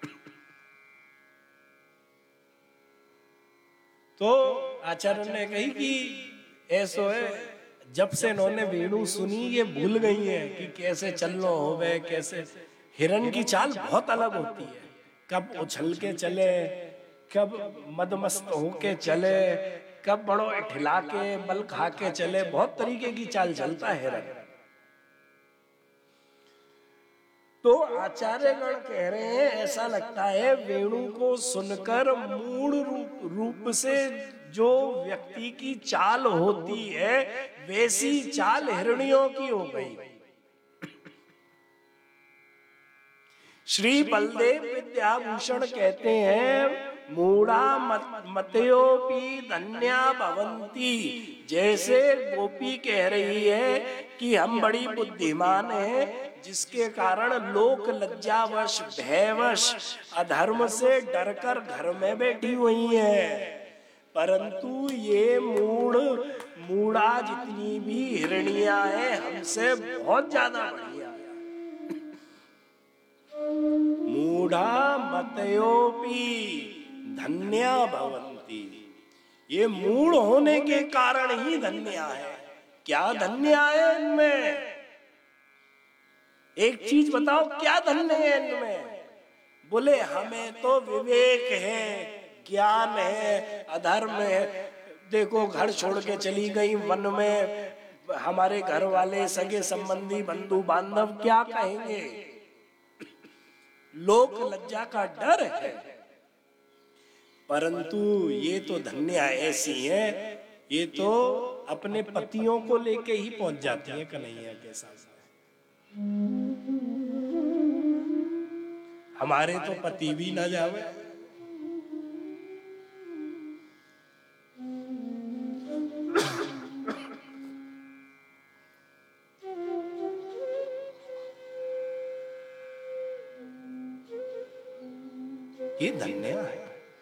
तो आचार्य ने कही कि ऐसो है, जब से इन्होंने वेणु सुनी ये भूल गई है कि कैसे चलना होवे, कैसे। हिरन की चाल बहुत अलग होती है, कब उछल के चले, कब मदमस्त होके चले, कब बड़ो ठिला के बल खा के चले, बहुत तरीके की चाल चलता है हिरन। तो आचार्यगण कह रहे हैं ऐसा लगता है वेणु को सुनकर मूल रूप, रूप से जो व्यक्ति की चाल होती है वैसी चाल हिरणियों की हो गई। श्री बलदेव विद्याभूषण कहते हैं मूढ़ा मत, मतयोपी धन्या भवंती। जैसे गोपी कह रही है कि हम बड़ी बुद्धिमान हैं, जिसके कारण लोक लज्जावश भयवश अधर्म से डरकर घर में बैठी हुई हैं, परंतु ये मूढ़ मूढ़ा जितनी भी हिरणियां हैं हमसे बहुत ज्यादा बढ़िया है। मूढ़ा मतयोपी धन्या भवंती। ये मूढ़ होने के कारण ही धन्या है। क्या धन्या है इनमें? एक चीज बताओ, क्या धन्य है इनमें? बोले हमें तो विवेक है, ज्ञान है, अधर्म है। देखो घर छोड़ के चली गई वन में, हमारे घर वाले सगे संबंधी बंधु बांधव क्या कहेंगे? लोक लज्जा का डर है। परंतु ये तो धन्या ऐसी है, ये तो अपने पतियों को लेके ही पहुंच जाती है कन्हैया के साथ। हमारे तो पति भी ना जावे। ये धन्य है।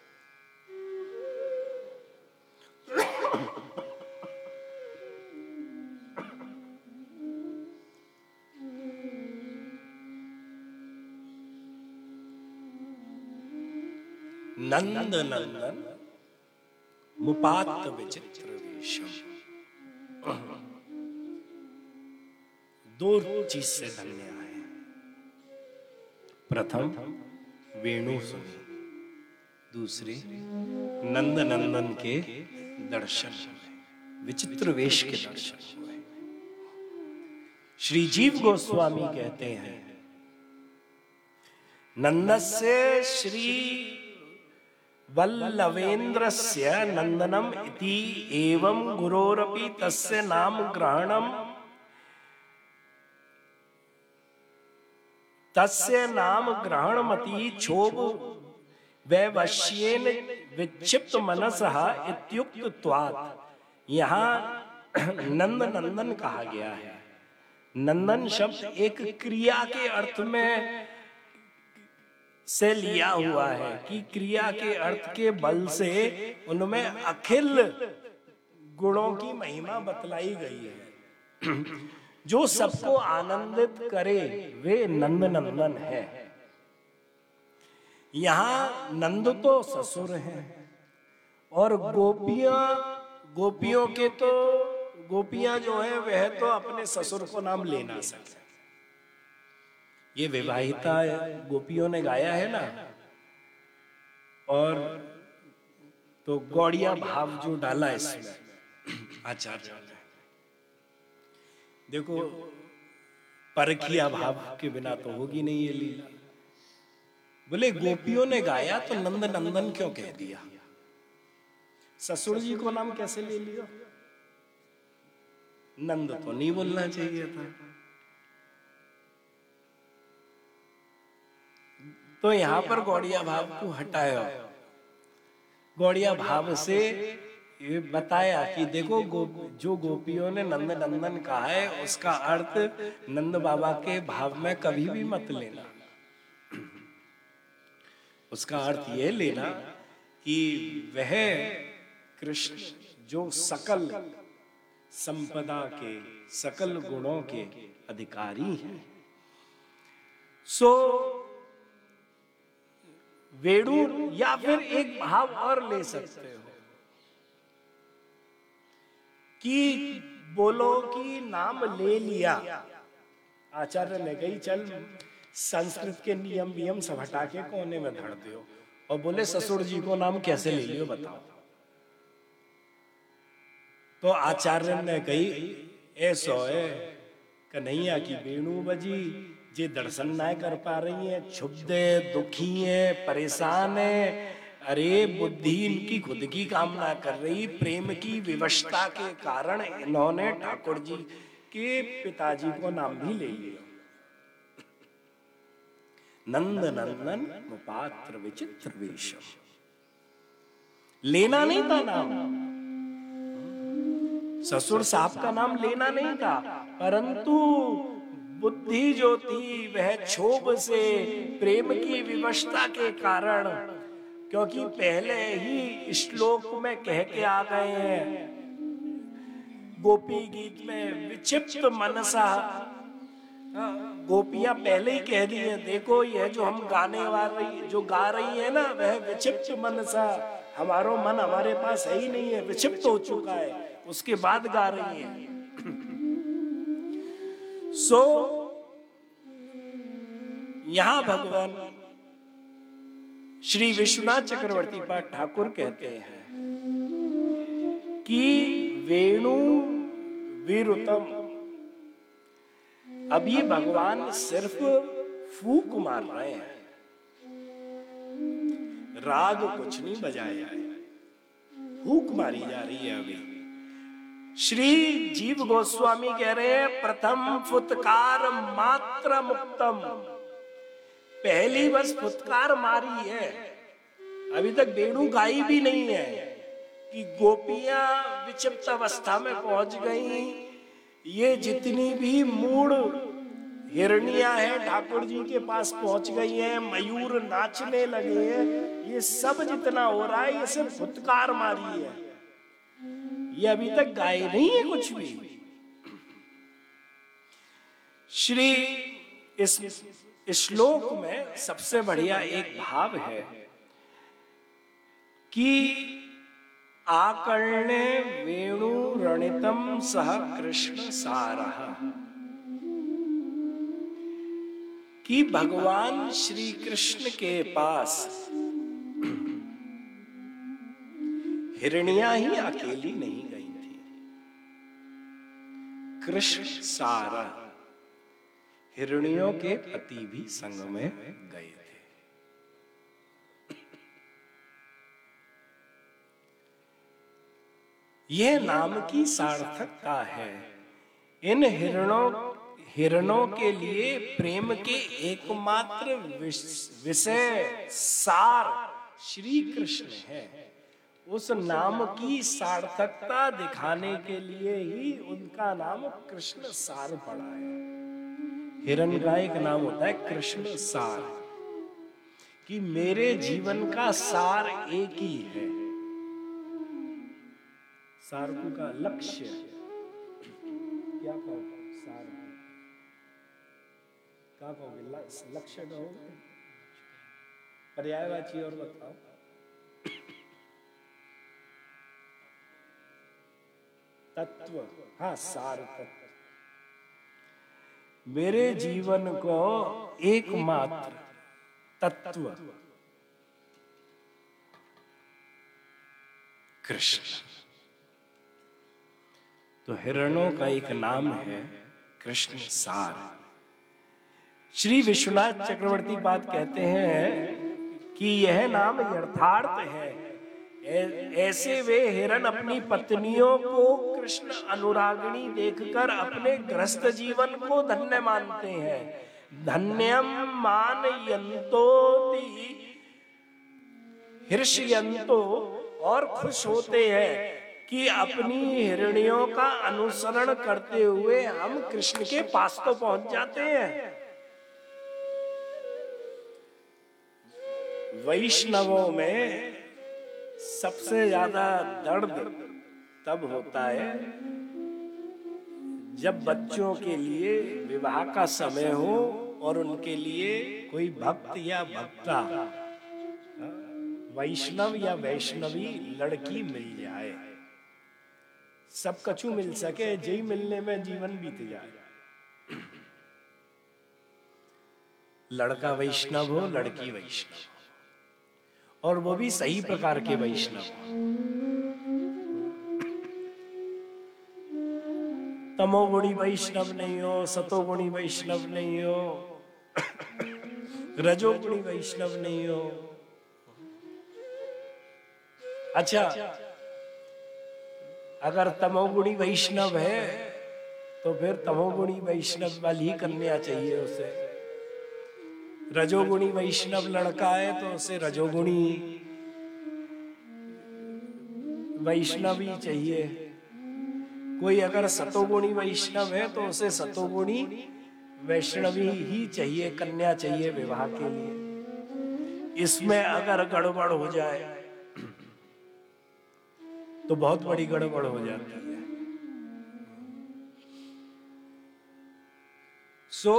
नंद नंदन मुपात विचित्र वेशम। दो चीज से धन्य है। प्रथम वेणु सुनी, दूसरी नंद नंदन के दर्शन हुए, विचित्र वेश के दर्शन हुए। श्री जीव गोस्वामी कहते हैं नंदस्य श्री वल्लवेन्द्रस्य नंदनम इति एवं गुरोरपि तस्य नाम ग्रहणम तस्य नाम ग्रहणमति क्षोभ वैवश्येन विक्षिप्त मनसः इत्युक्तत्वात्। यहाँ नंद नंदन कहा गया है। नंदन शब्द एक क्रिया के अर्थ में से लिया हुआ है कि क्रिया के अर्थ के बल से उनमें अखिल गुणों की महिमा बतलाई गई है। जो सबको आनंदित करे वे नंद नंदन है। यहाँ नंद तो ससुर हैं और गोपियां, गोपियों के तो गोपियां जो है वह तो अपने ससुर को नाम ले ना सकते। ये विवाहिता गोपियों ने गाया है ना, और तो गौड़िया भाव जो डाला इसमें आचार्य ने, देखो परखिया भाव के बिना तो होगी नहीं ये लीला। बोले गोपियों ने गाया तो नंद नंदन क्यों कह दिया? ससुर जी को नाम कैसे ले लिया? नंद तो नहीं बोलना चाहिए था। तो यहां पर गौड़िया भाव को हटाया। गौड़िया भाव से ये बताया कि देखो गो, जो गोपियों ने नंद नंदन कहा है उसका अर्थ नंद बाबा के भाव में कभी भी मत लेना। उसका अर्थ ये लेना कि वह कृष्ण जो सकल संपदा के, सकल गुणों के अधिकारी हैं। सो वेणु, या फिर एक भाव और ले सकते हो कि बोलो कि नाम ले लिया, आचार्य ने कही चल संस्कृत के नियम वियम सब हटा के कोने में धर दो, और बोले ससुर जी को नाम कैसे ले लियो बताओ। तो आचार्य ने कही ऐसो है कन्हैया की वेणु बजी, जे दर्शन ना कर पा रही है, क्षुब्ध है, दुखी है, परेशान है, अरे बुद्धि इनकी खुद की कामना कर रही, प्रेम की विवशता के कारण इन्होंने ठाकुर जी के पिताजी को नाम भी ले लिया। नंद नंदन पात्र विचित्र वेशम, लेना नहीं था नाम, ससुर साहब का नाम लेना नहीं था, परंतु बुद्धि जो थी वह क्षोभ से, प्रेम की विवशता के कारण, क्योंकि पहले ही श्लोक में कह के आ गए हैं गोपी गीत में, विक्षिप्त मनसा, गोपियां पहले ही कह दी हैं, देखो यह जो हम गाने वाली जो गा रही है ना, वह विक्षिप्त मनसा, हमारो मन हमारे पास है ही नहीं है, विक्षिप्त हो चुका है, उसके बाद गा रही है। सो यहां भगवान श्री विश्वनाथ चक्रवर्ती पाद ठाकुर कहते हैं कि वेणु वीरुतम, अब ये भगवान सिर्फ फूक मार रहे हैं, राग कुछ नहीं बजाया है, फूक मारी जा रही है। अभी श्री जीव गोस्वामी कह रहे हैं प्रथम फुतकार मात्र मुक्तम, पहली बस फुतकार मारी है, अभी तक वेणु गाई भी नहीं है कि गोपियां विक्षिप्त अवस्था में पहुंच गई। ये जितनी भी मूढ़ हिरनियां हैं ठाकुर जी के पास पहुंच गई हैं, मयूर नाचने लगे हैं, ये सब जितना हो रहा है ये सब फुतकार मारी है, ये अभी तक गाए नहीं है कुछ भी। श्री इस श्लोक में सबसे बढ़िया एक भाव है कि आकर्णे वेणु रणितम सह कृष्ण सारः, कि भगवान श्री कृष्ण के पास हिरनियां ही अकेली नहीं गई थी, कृष्ण सारा हिरनियों के पति भी संग में गए थे। यह नाम की सार्थकता है। इन हिरणों हिरणों के लिए प्रेम के एकमात्र विषय सार श्री कृष्ण है। उस नाम की सार्थकता दिखाने के लिए ही उनका नाम कृष्ण सार पड़ा है। हिरण का एक नाम होता है कृष्ण सार, कि मेरे जीवन का सार एक ही है। सारकू का लक्ष्य क्या कहोगे? सार क्या कहोगे? लक्ष्य कहोगे? पर्यायवाची और बताओ। तत्व, हाँ सार तत्व। मेरे जीवन को एकमात्र तत्व कृष्ण। तो हिरणों का एक नाम है कृष्ण सार। श्री विश्वनाथ चक्रवर्ती पाद कहते हैं कि यह नाम यथार्थ है। ऐसे वे हिरण अपनी पत्नियों को कृष्ण अनुरागिणी देखकर अपने गृहस्थ जीवन को धन्य मानते हैं। धन्यम मानयन्तो हर्षयन्तो, और खुश होते हैं कि अपनी हिरणियों का अनुसरण करते हुए हम कृष्ण के पास तो पहुंच जाते हैं। वैष्णवों में सबसे ज्यादा दर्द तब होता है जब बच्चों के लिए विवाह का समय हो और उनके लिए कोई भक्त या भक्ता, वैष्णव या वैष्णवी लड़की मिल जाए, सब कछु मिल सके, जय मिलने में जीवन बीत जाए। लड़का वैष्णव हो, लड़की वैष्णव हो, और वो भी सही प्रकार के वैष्णव हो। तमोगुणी वैष्णव नहीं हो, सतोगुणी वैष्णव नहीं हो, रजोगुणी वैष्णव नहीं हो। अच्छा, अगर तमोगुणी वैष्णव है तो फिर तमोगुणी वैष्णव वाली ही कन्या चाहिए उसे। रजोगुणी वैष्णव लड़का है तो उसे रजोगुणी वैष्णवी चाहिए। कोई अगर सतोगुणी वैष्णव है तो उसे सतोगुणी वैष्णवी ही चाहिए, कन्या चाहिए विवाह के लिए। इसमें अगर गड़बड़ हो जाए तो बहुत बड़ी गड़बड़ हो जाती है। सो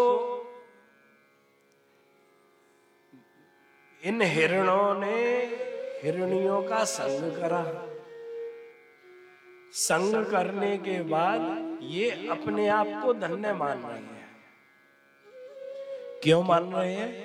इन हिरणों ने हिरणियों का संग करा। संग करने के बाद ये अपने आप को धन्य मान रहे हैं। क्यों मान रहे हैं?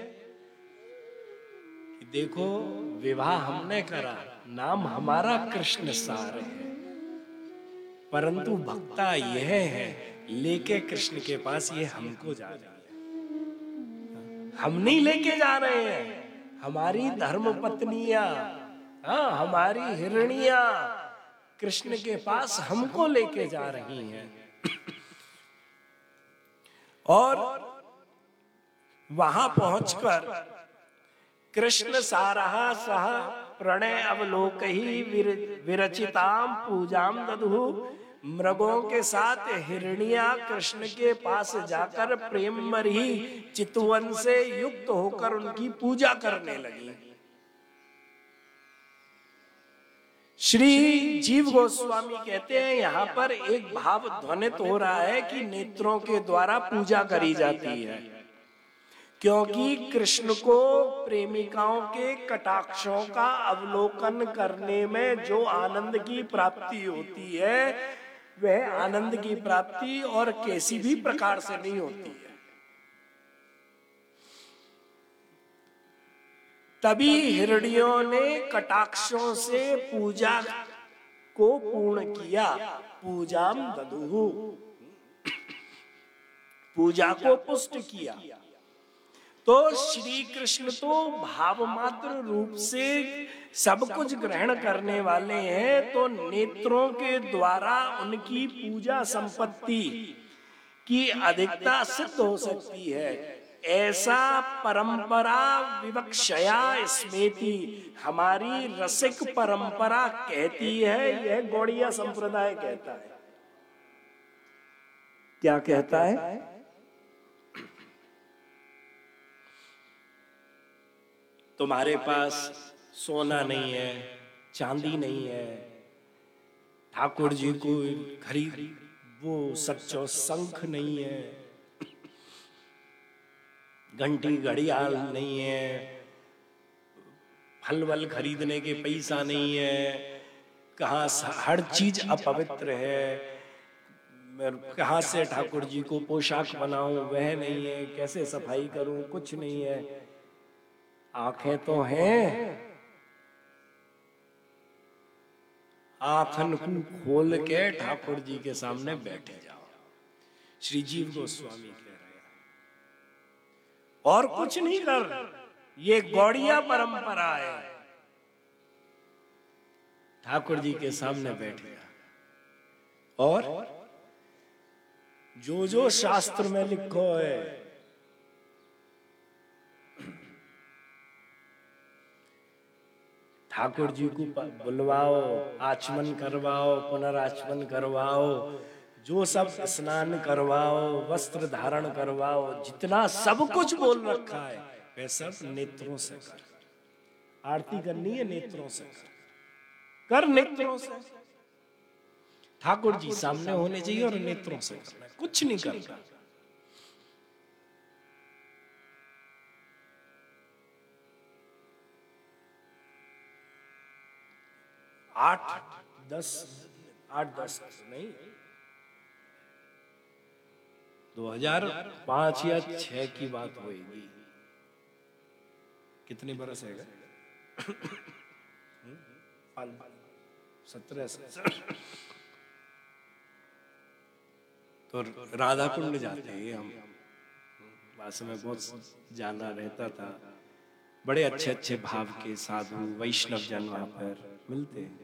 कि देखो, विवाह हमने करा, नाम हमारा कृष्ण सार है, परंतु भक्ता यह है लेके कृष्ण के पास ये हमको जा रही है। हम नहीं लेके जा रहे हैं, हमारी धर्म पत्नियां, हाँ, हमारी हिरणियां कृष्ण के पास हमको लेके जा रही हैं। और वहां पहुंचकर कृष्ण सारहा सह प्रणय अवलोक ही विरचिताम पूजाम दधु। मृगों के साथ हिरणिया कृष्ण के पास जाकर प्रेम मरी चितवन से युक्त होकर उनकी पूजा करने लगी। श्री जीव गोस्वामी कहते हैं, यहाँ पर एक भाव ध्वनित हो रहा है कि नेत्रों के द्वारा पूजा करी जाती है, क्योंकि कृष्ण को प्रेमिकाओं के कटाक्षों का अवलोकन करने में जो आनंद की प्राप्ति होती है, वह आनंद की प्राप्ति और किसी भी प्रकार से नहीं होती है। तभी हिरणियों ने कटाक्षों से पूजा को पूर्ण किया। पूजाम ददुहु, पूजा को पुष्ट किया। तो श्री कृष्ण तो भाव मात्र रूप से सब कुछ ग्रहण करने वाले हैं, तो नेत्रों के द्वारा उनकी पूजा संपत्ति की अधिकता सिद्ध हो सकती है, ऐसा परंपरा विवक्षया स्मृति, हमारी रसिक परंपरा कहती है। यह गौड़िया संप्रदाय कहता है। क्या कहता है? तुम्हारे पास सोना नहीं है, चांदी नहीं है, ठाकुर जी को खरीद वो सच्चो शंख नहीं है, घंटी घड़ियाल नहीं है, फल वल खरीदने के पैसा नहीं है, कहाँ हर चीज अपवित्र है, कहाँ से ठाकुर जी को पोशाक बनाऊं वह नहीं है, कैसे सफाई करूं कुछ नहीं है। आंखें तो हैं, आंखन को खोल के ठाकुर जी के सामने बैठे जाओ। श्री जीव गोस्वामी कह रहे हैं, और कुछ नहीं कर, ये गौड़िया परंपरा है। ठाकुर जी के सामने बैठे और जो जो शास्त्र में लिखो है, ठाकुर जी को बुलवाओ, आचमन करवाओ, पुनराचमन करवाओ, जो सब स्नान करवाओ, वस्त्र धारण करवाओ, जितना सब कुछ बोल रखा है वह सब नेत्रों से कर। आरती करनी है नेत्रों से कर, कर नेत्रों से। ठाकुर जी सामने होने चाहिए और नेत्रों से करना। कुछ नहीं करता। आठ दस आठ दस नहीं, दो हजार पांच या छह की बात होगी। कितने बरस है? सत्रह तो राधा कुंड जाते हैं हम, वास्तव में बहुत जाना रहता था। बड़े अच्छे अच्छे भाव के साधु वैष्णव जन वहां पर मिलते हैं।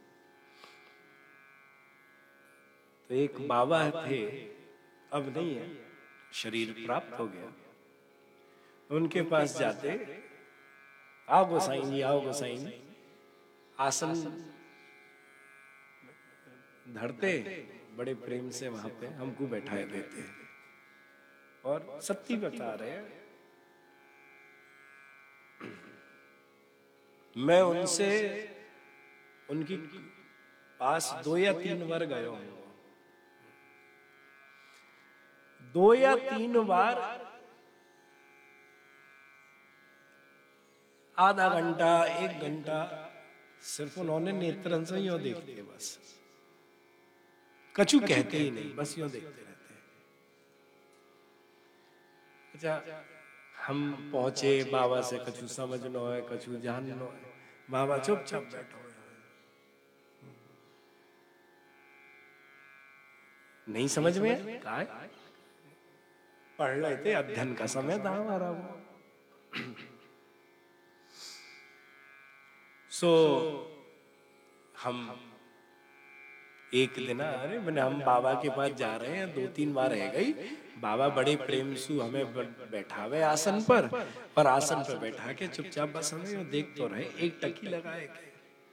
तो एक बाबा थे, अब नहीं है, शरीर प्राप्त हो गया। उनके पास जाते, आओ गोसाई जी, आओ गोसाई जी, आसन धरते, बड़े प्रेम से वहां पे हमको बैठाए देते और सत्य बता रहे हैं। मैं उनसे उनकी पास दो या तीन बार गया हूं, दो या तीन बार आधा घंटा एक घंटा सिर्फ उन्होंने नेत्रन से यूं देखते, बस कछु कहते ही नहीं, बस यूं देखते रहते हैं। अच्छा, हम पहुंचे, बाबा से कछु समझनो है, कछु जाननो है, बाबा चुपचाप बैठो, नहीं समझ में का है? पढ़ रहे थे, अध्ययन का समय था हमारा वो। सो हम एक दिन, अरे मैंने हम बाबा के पास जा रहे हैं, दो तीन बार है गई, बाबा बड़े प्रेम से हमें बैठावे आसन पर, पर आसन पर बैठा के चुपचाप बस हमें देख तो रहे, एक टकी लगाए गए।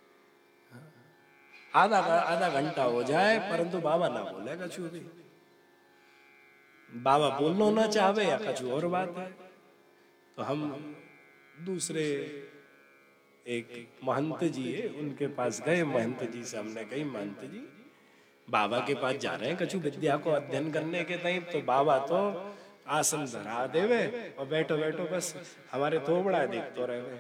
आधा आधा घंटा हो जाए परंतु बाबा ना बोले कछु भी। बाबा बोलना ना चाहे या कछु और बात है। तो हम दूसरे एक महंत जी है, उनके पास गए। महंत जी से हमने कही, महंत जी बाबा के पास जा रहे हैं कछु विद्या को अध्ययन करने के टाइम, तो बाबा तो आसन धरा देवे और बैठो बैठो बस हमारे थोबड़ा देख तो रहे,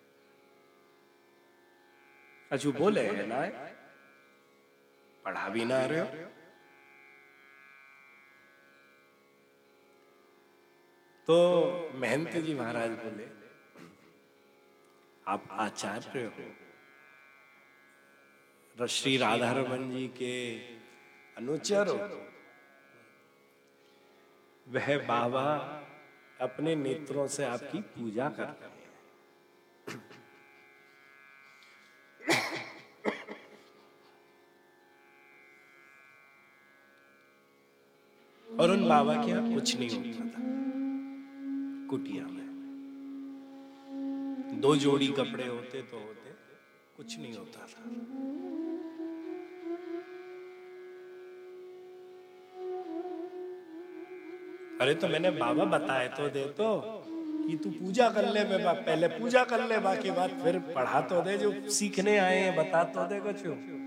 कछु बोले है ना, पढ़ा भी ना रहे हो। तो महंत जी महाराज बोले, आप आचार्य हो, श्री राधा रमन जी के अनुचर हो, वह बाबा अपने नेत्रों से आपकी पूजा कर रहे हैं। और उन बाबा के यहाँ कुछ नहीं होता था। कुटिया में दो जोड़ी कपड़े होते तो होते, कुछ नहीं होता था। अरे तो मैंने बाबा बताए तो दे तो कि तू पूजा कर ले, मैं पहले पूजा कर ले, बाकी बात फिर पढ़ा तो दे, जो सीखने आए हैं बता तो दे कुछ।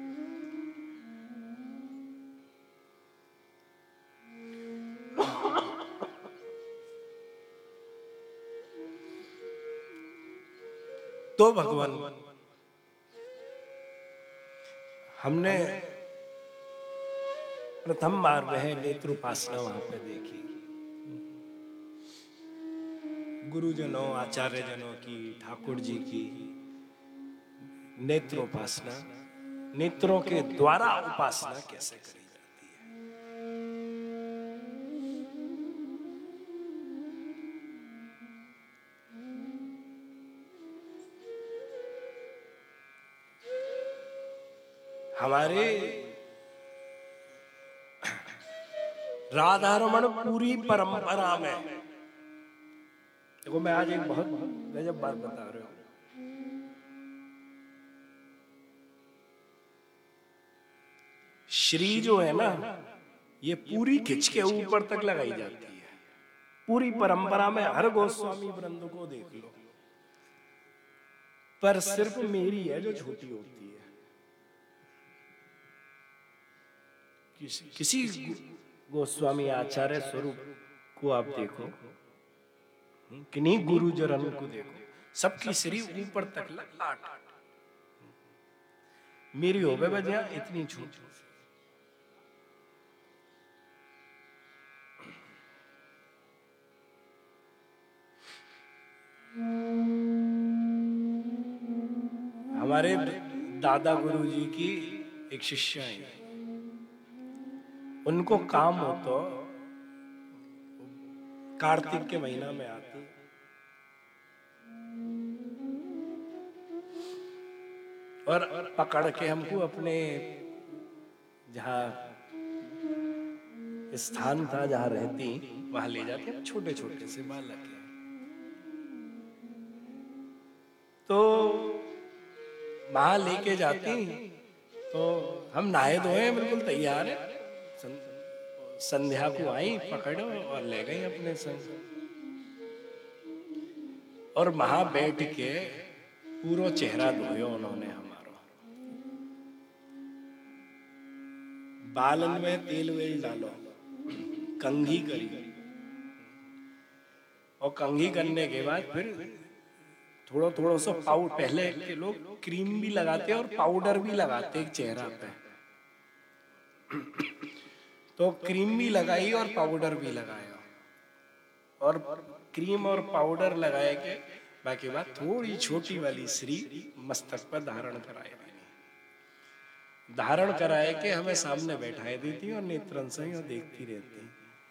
तो भगवान हमने प्रथम बार वह नेत्रोपासना वहां पे देखी। गुरुजनों, आचार्य जनों की, ठाकुर जी की नेत्रोपासना, नेत्रों के द्वारा उपासना कैसे करी जाती है। हमारे राधा रमण पूरी परंपरा में, देखो मैं आज एक बहुत गजब बात बता रहा हूं। श्री जो है ना, ये पूरी खिंच के ऊपर तक लगाई जाती है। पूरी परंपरा में हर गोस्वामी वृंद को देख लो, पर सिर्फ मेरी है जो छोटी होती है। किसी, किसी गोस्वामी आचार्य स्वरूप को आप देखो, किन्हीं गुरुजन को देखो, सबकी श्री ऊपर तक लाट, मेरी होवे वजह इतनी छूट। हमारे दादा गुरु जी की एक शिष्य है, उनको काम हो तो कार्तिक के महीना में आती और पकड़ के हमको अपने जहां स्थान था जहां रहती वहां ले जाते, छोटे छोटे से बालक हैं। तो वहां लेके जाती तो हम नहाए धोए बिल्कुल तैयार है, संध्या को आई, पकड़ो और ले गई अपने संग। और वहां बैठ के पूरा चेहरा धोयो उन्होंने हमारा, बालन में तेल वेल डालो, कंघी करी, और कंघी करने के बाद फिर थोड़ा थोड़ा सा पाउडर, पहले के लोग क्रीम भी लगाते और पाउडर भी लगाते एक चेहरा पे, तो क्रीम भी लगाई और पाउडर भी लगाया, और क्रीम और पाउडर लगाए के बाकी बात थोड़ी छोटी वाली श्री मस्तक पर धारण कराए, धारण कराए के हमें सामने बैठाए देती और नेत्रन से ही देखती रहती।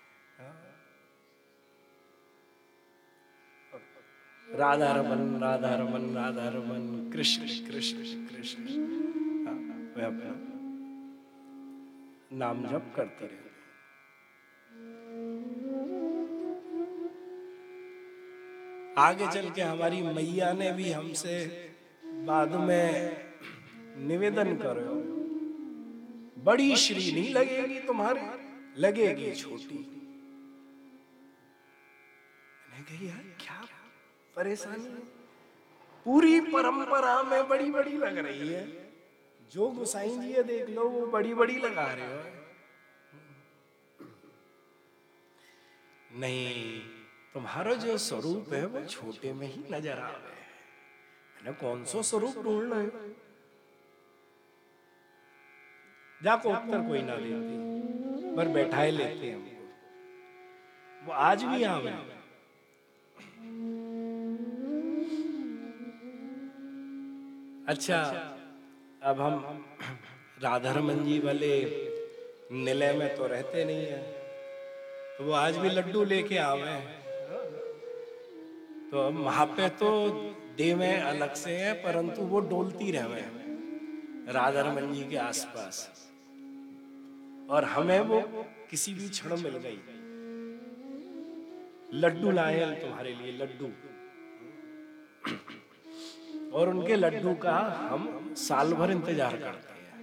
राधा रमन राधा रमन राधा रमन कृष्ण कृष्ण कृष्ण, वह अपना नाम जप करते रहते। आगे चल के हमारी मैया ने भी हमसे बाद में निवेदन करो, बड़ी श्री नहीं लगेगी तुम्हारे, लगेगी छोटी। मैंने कही यार क्या परेशानी है, पूरी परंपरा में बड़ी बड़ी लग रही है, जो गोसाई जी है देख लो वो बड़ी बड़ी लगा रहे हो। नहीं, तुम्हारा जो स्वरूप है वो छोटे में ही नजर आ रहे हैं। मैंने कौन सा स्वरूप ढूंढ रहे हो, जाको उत्तर कोई ना देती, पर बैठाए लेते हैं हमको, वो आज भी आवे। अच्छा, अब हम राधा रमन जी वाले निलय में तो रहते नहीं है, तो वो आज भी लड्डू लेके आवे, तो वहां पे तो देवे अलग से है, परंतु वो डोलती रहे राधा रमन जी के आसपास, और हमें वो किसी भी क्षण मिल गई। लड्डू लाए तुम्हारे लिए लड्डू, और उनके लड्डू का हम साल भर इंतजार करते हैं।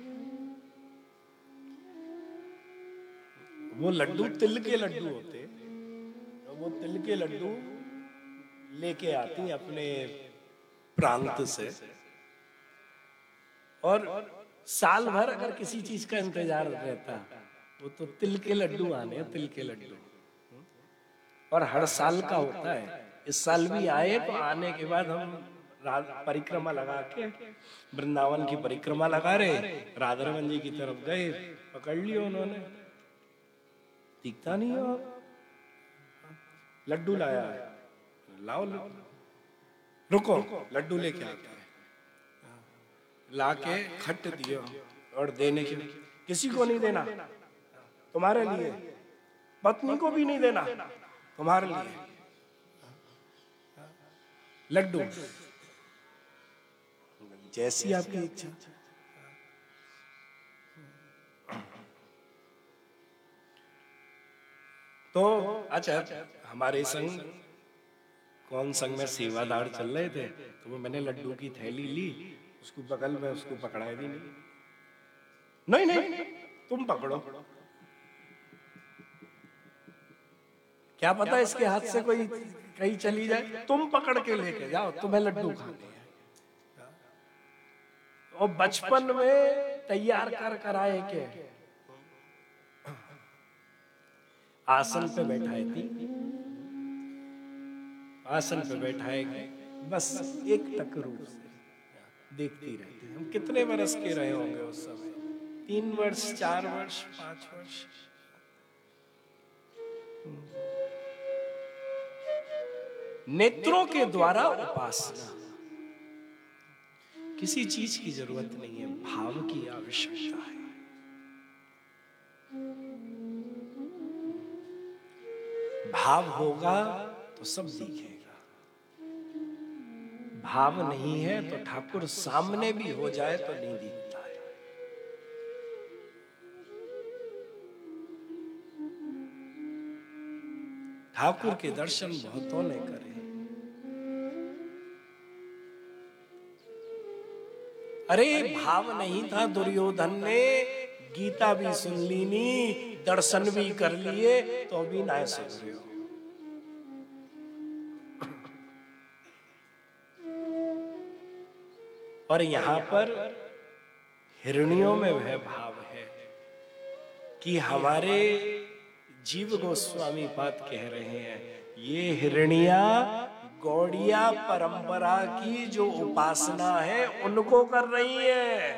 वो लड्डू तिल के लड्डू होते, वो तिल के लड्डू लेके आती अपने प्रांत से, और साल भर अगर किसी चीज का इंतजार रहता वो तो तिल के लड्डू आने, तिल के लड्डू, और हर साल का होता है। इस साल भी आए, तो आने के बाद हम परिक्रमा लगा के, वृंदावन की परिक्रमा लगा रहे, राधा रमन जी की तरफ गए, पकड़ लिया उन्होंने, दिखता नहीं हो, लड्डू लाया है, लाओ लड्डू, रुको लड्डू लेके आता है, लाके खट दियो और देने के, किसी को नहीं देना, तुम्हारे लिए, पत्नी को भी नहीं देना, तुम्हारे लिए लड्डू, जैसी आपकी इच्छा। तो अच्छा, हमारे संग कौन संग में सेवादार चल रहे थे, तो वो मैंने लड्डू की थैली ली, उसको बगल में उसको पकड़ाया भी नहीं, नहीं नहीं, नहीं तुम पकड़ो, क्या पता इसके हाथ से कोई कहीं चली जाए, तुम पकड़ के लेके जाओ, तुम्हें लड्डू खाने हैं। और बचपन में तैयार कर कराए के, आसन पे बैठाए थी, आसन पे बैठाए गए, बस एक टक रूप से देखती रहती। हम कितने वर्ष के रहे होंगे उस समय? तीन वर्ष, चार वर्ष, पांच वर्ष। नेत्रों के द्वारा उपासना, किसी चीज की जरूरत नहीं है, भाव की आवश्यकता है। भाव होगा तो सब दिखेगा, भाव नहीं है तो ठाकुर सामने भी हो जाए तो नहीं दिखता है। ठाकुर के दर्शन बहुतों ने करे। अरे भाव नहीं था, दुर्योधन ने गीता भी सुन ली नी, दर्शन भी कर लिए, तो भी ना सुधरे हो। और यहां पर हिरनियों में वह भाव है कि हमारे जीव गोस्वामी पाद कह रहे हैं, ये हिरनिया गौड़िया परंपरा की जो उपासना है उनको कर रही है।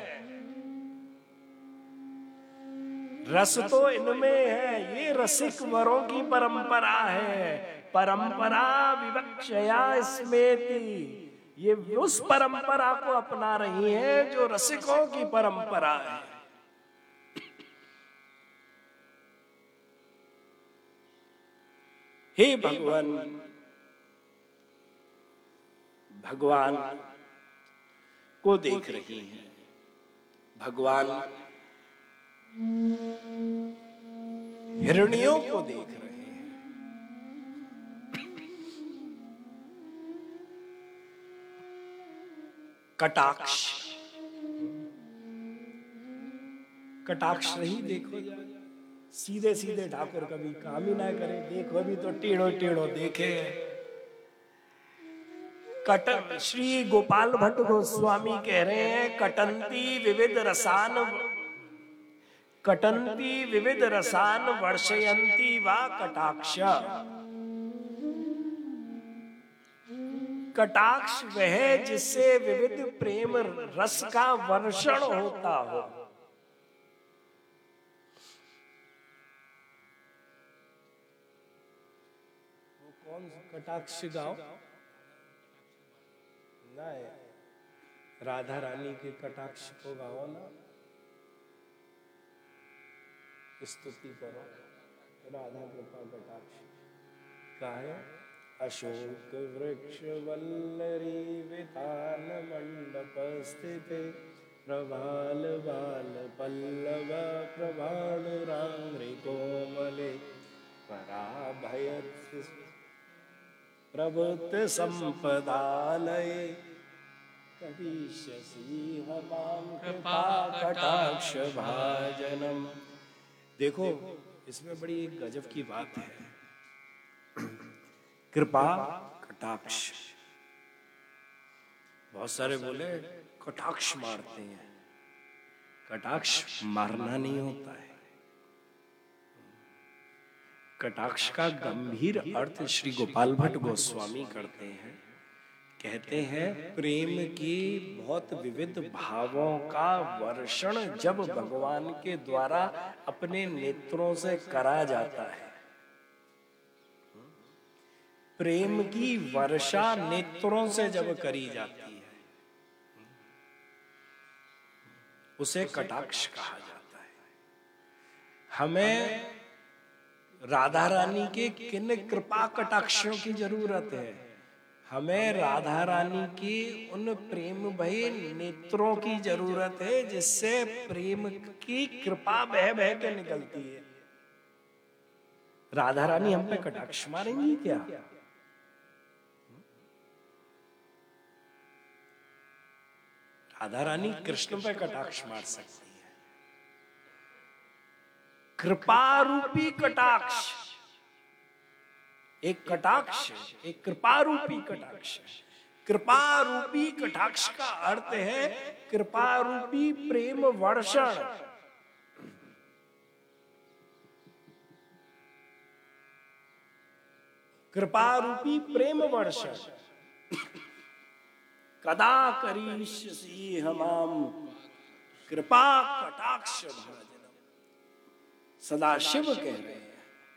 रस तो इनमें है, ये रसिक वरों की परंपरा है। परंपरा विवक्षया स्मेति, ये उस परंपरा को अपना रही है जो रसिकों की परंपरा है। हे भगवान, भगवान को देख रही हैं, भगवान हिरनियों को देख रहे हैं। कटाक्ष, कटाक्ष नहीं देखो, सीधे सीधे ठाकुर कभी काम ही ना करे, देखो भी तो टेढ़ो टेढ़ो देखे। कटन, श्री गोपाल भट्ट गोस्वामी कह रहे हैं, कटंती विविध रसान, कटंती विविध रसान वर्षयंती वा कटाक्ष। कटाक्ष वह जिससे विविध प्रेम रस का वर्षण होता हो। वो कौन सा कटाक्ष गाओ ना है? राधा रानी के कटाक्ष को गाओ ना, स्तुति करो, राधा कृपा कटाक्ष का है। अशोक वृक्ष वल्लरी वितान मंडप स्थिते, प्रभाल बाल पल्लव प्रभानुरांग्रि कोमले, पराभयत् प्रभुत संपदालये, कविष्यसि हमां कृपा कटाक्ष भाजनम। देखो इसमें बड़ी एक गजब की बात है, कृपा कटाक्ष। बहुत सारे बोले कटाक्ष मारते हैं, कटाक्ष मारना नहीं होता है। कटाक्ष का गंभीर अर्थ श्री गोपाल भट्ट गोस्वामी करते हैं, कहते हैं प्रेम की बहुत विविध भावों का वर्षण जब भगवान के द्वारा अपने नेत्रों से करा जाता है। प्रेम की वर्षा नेत्रों से जब करी जाती है उसे कटाक्ष कहा जाता है। हमें राधा रानी के किन कृपा कटाक्षों की जरूरत है? हमें राधा रानी की उन प्रेम भय नेत्रों की जरूरत है जिससे प्रेम की कृपा बह बह के निकलती है। राधा रानी हम पे कटाक्ष मारेंगी क्या? राधा रानी कृष्ण पे कटाक्ष मार सकती है। कृपा रूपी कटाक्ष, एक कटाक्ष, एक कृपा रूपी कटाक्ष। कृपा रूपी कटाक्ष का अर्थ है कृपा रूपी प्रेम वर्षण। कृपा रूपी प्रेम वर्षण कदा करीष्यसि हमाम कृपा कटाक्ष भाजनम। सदा शिव कह रहे हैं,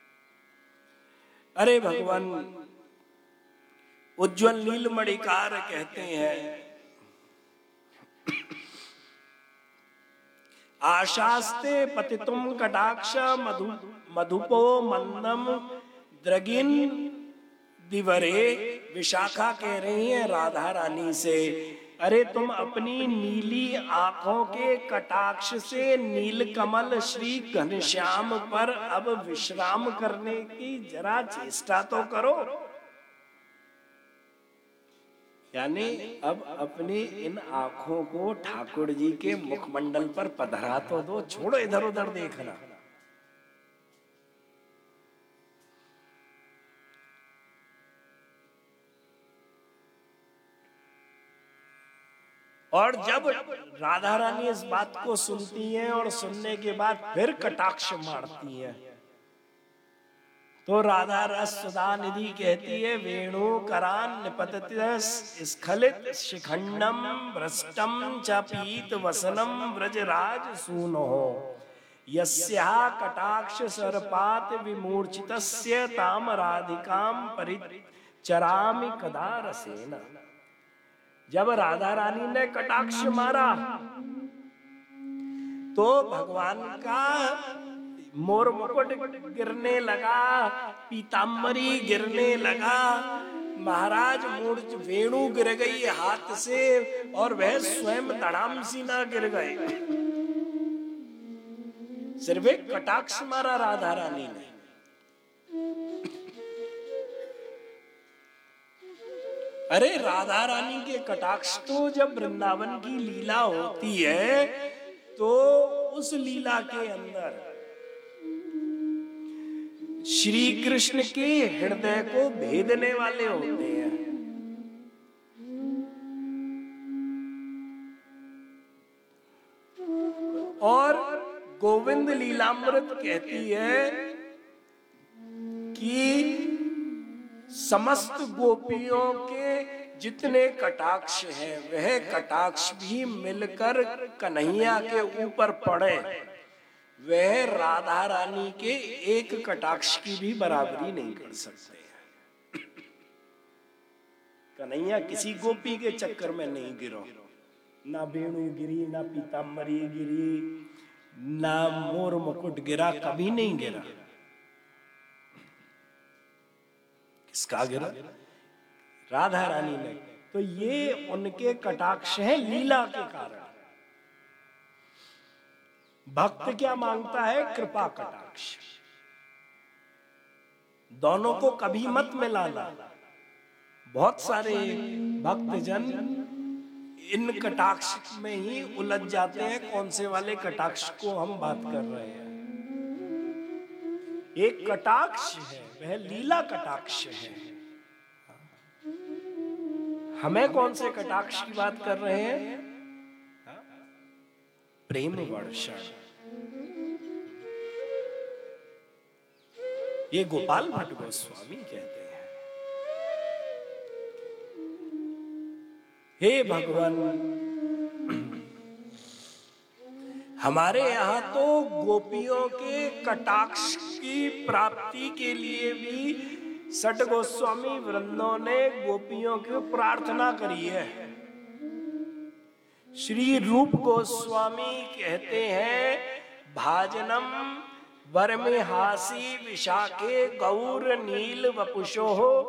अरे भगवान उज्ज्वल नीलमणिकार कहते हैं, आशास्ते पतितुम कटाक्ष मधु मधुपो मंदम द्रगिन दिवरे। विशाखा कह रही है राधा रानी से, अरे तुम अपनी नीली आंखों के कटाक्ष से नीलकमल श्री घनश्याम पर अब विश्राम करने की जरा चेष्टा तो करो। यानी अब अपनी इन आंखों को ठाकुर जी के मुखमंडल पर पधरा तो दो, छोड़ो इधर उधर देखना। और जब राधा रानी इस बात को सुनती हैं और सुनने के बाद फिर कटाक्ष मारती हैं, तो राधा रस सुधा निधि कहती है, वेणु करान निपतति स्खलित शिखंडम भ्रष्टम च पीत वसनम व्रजराज सूनो यस्या कटाक्ष सर्पात विमूर्छितस्य ताम राधिकाम परिचरामि कदा रसेन। जब राधा रानी ने कटाक्ष मारा तो भगवान का मोर मुकुट गिरने लगा, पीताम्बरी गिरने लगा, महाराज मूर्छ वेणु गिर गई हाथ से और वह स्वयं धड़ाम सी ना गिर गए। सिर्फ एक कटाक्ष मारा राधा रानी ने। अरे राधा रानी के कटाक्ष तो जब वृंदावन की लीला होती है तो उस लीला के अंदर श्री कृष्ण के हृदय को भेदने वाले होते हैं। और गोविंद लीलामृत कहती है कि समस्त गोपियों के जितने कटाक्ष हैं वह कटाक्ष भी मिलकर कन्हैया के ऊपर पड़े, वह राधा रानी के एक कटाक्ष की भी बराबरी नहीं कर सकते। कन्हैया किसी गोपी के चक्कर में नहीं गिरो, ना वेणु गिरी, ना पीताम्बरी गिरी, ना मोर मुकुट गिरा, कभी नहीं गिरा। किसका गिरा? राधा रानी ने। तो ये उनके कटाक्ष है लीला के कारण। भक्त क्या मांगता है? कृपा कटाक्ष। दोनों को कभी मत मिलाना। बहुत सारे भक्तजन इन कटाक्ष में ही उलझ जाते हैं। कौन से वाले कटाक्ष को हम बात कर रहे हैं? एक कटाक्ष है वह लीला कटाक्ष है। हमें कौन से कटाक्ष की बात कर रहे हैं? प्रेम वर्षण। ये गोपाल भट्ट गोस्वामी कहते हैं, हे भगवान, हमारे यहाँ तो गोपियों के कटाक्ष की प्राप्ति के लिए भी सट गोस्वामी वृंदों ने गोपियों की प्रार्थना करी है। श्री रूप गोस्वामी कहते हैं, भाजनम वर में हासी विशाखे गौर नील वपुषो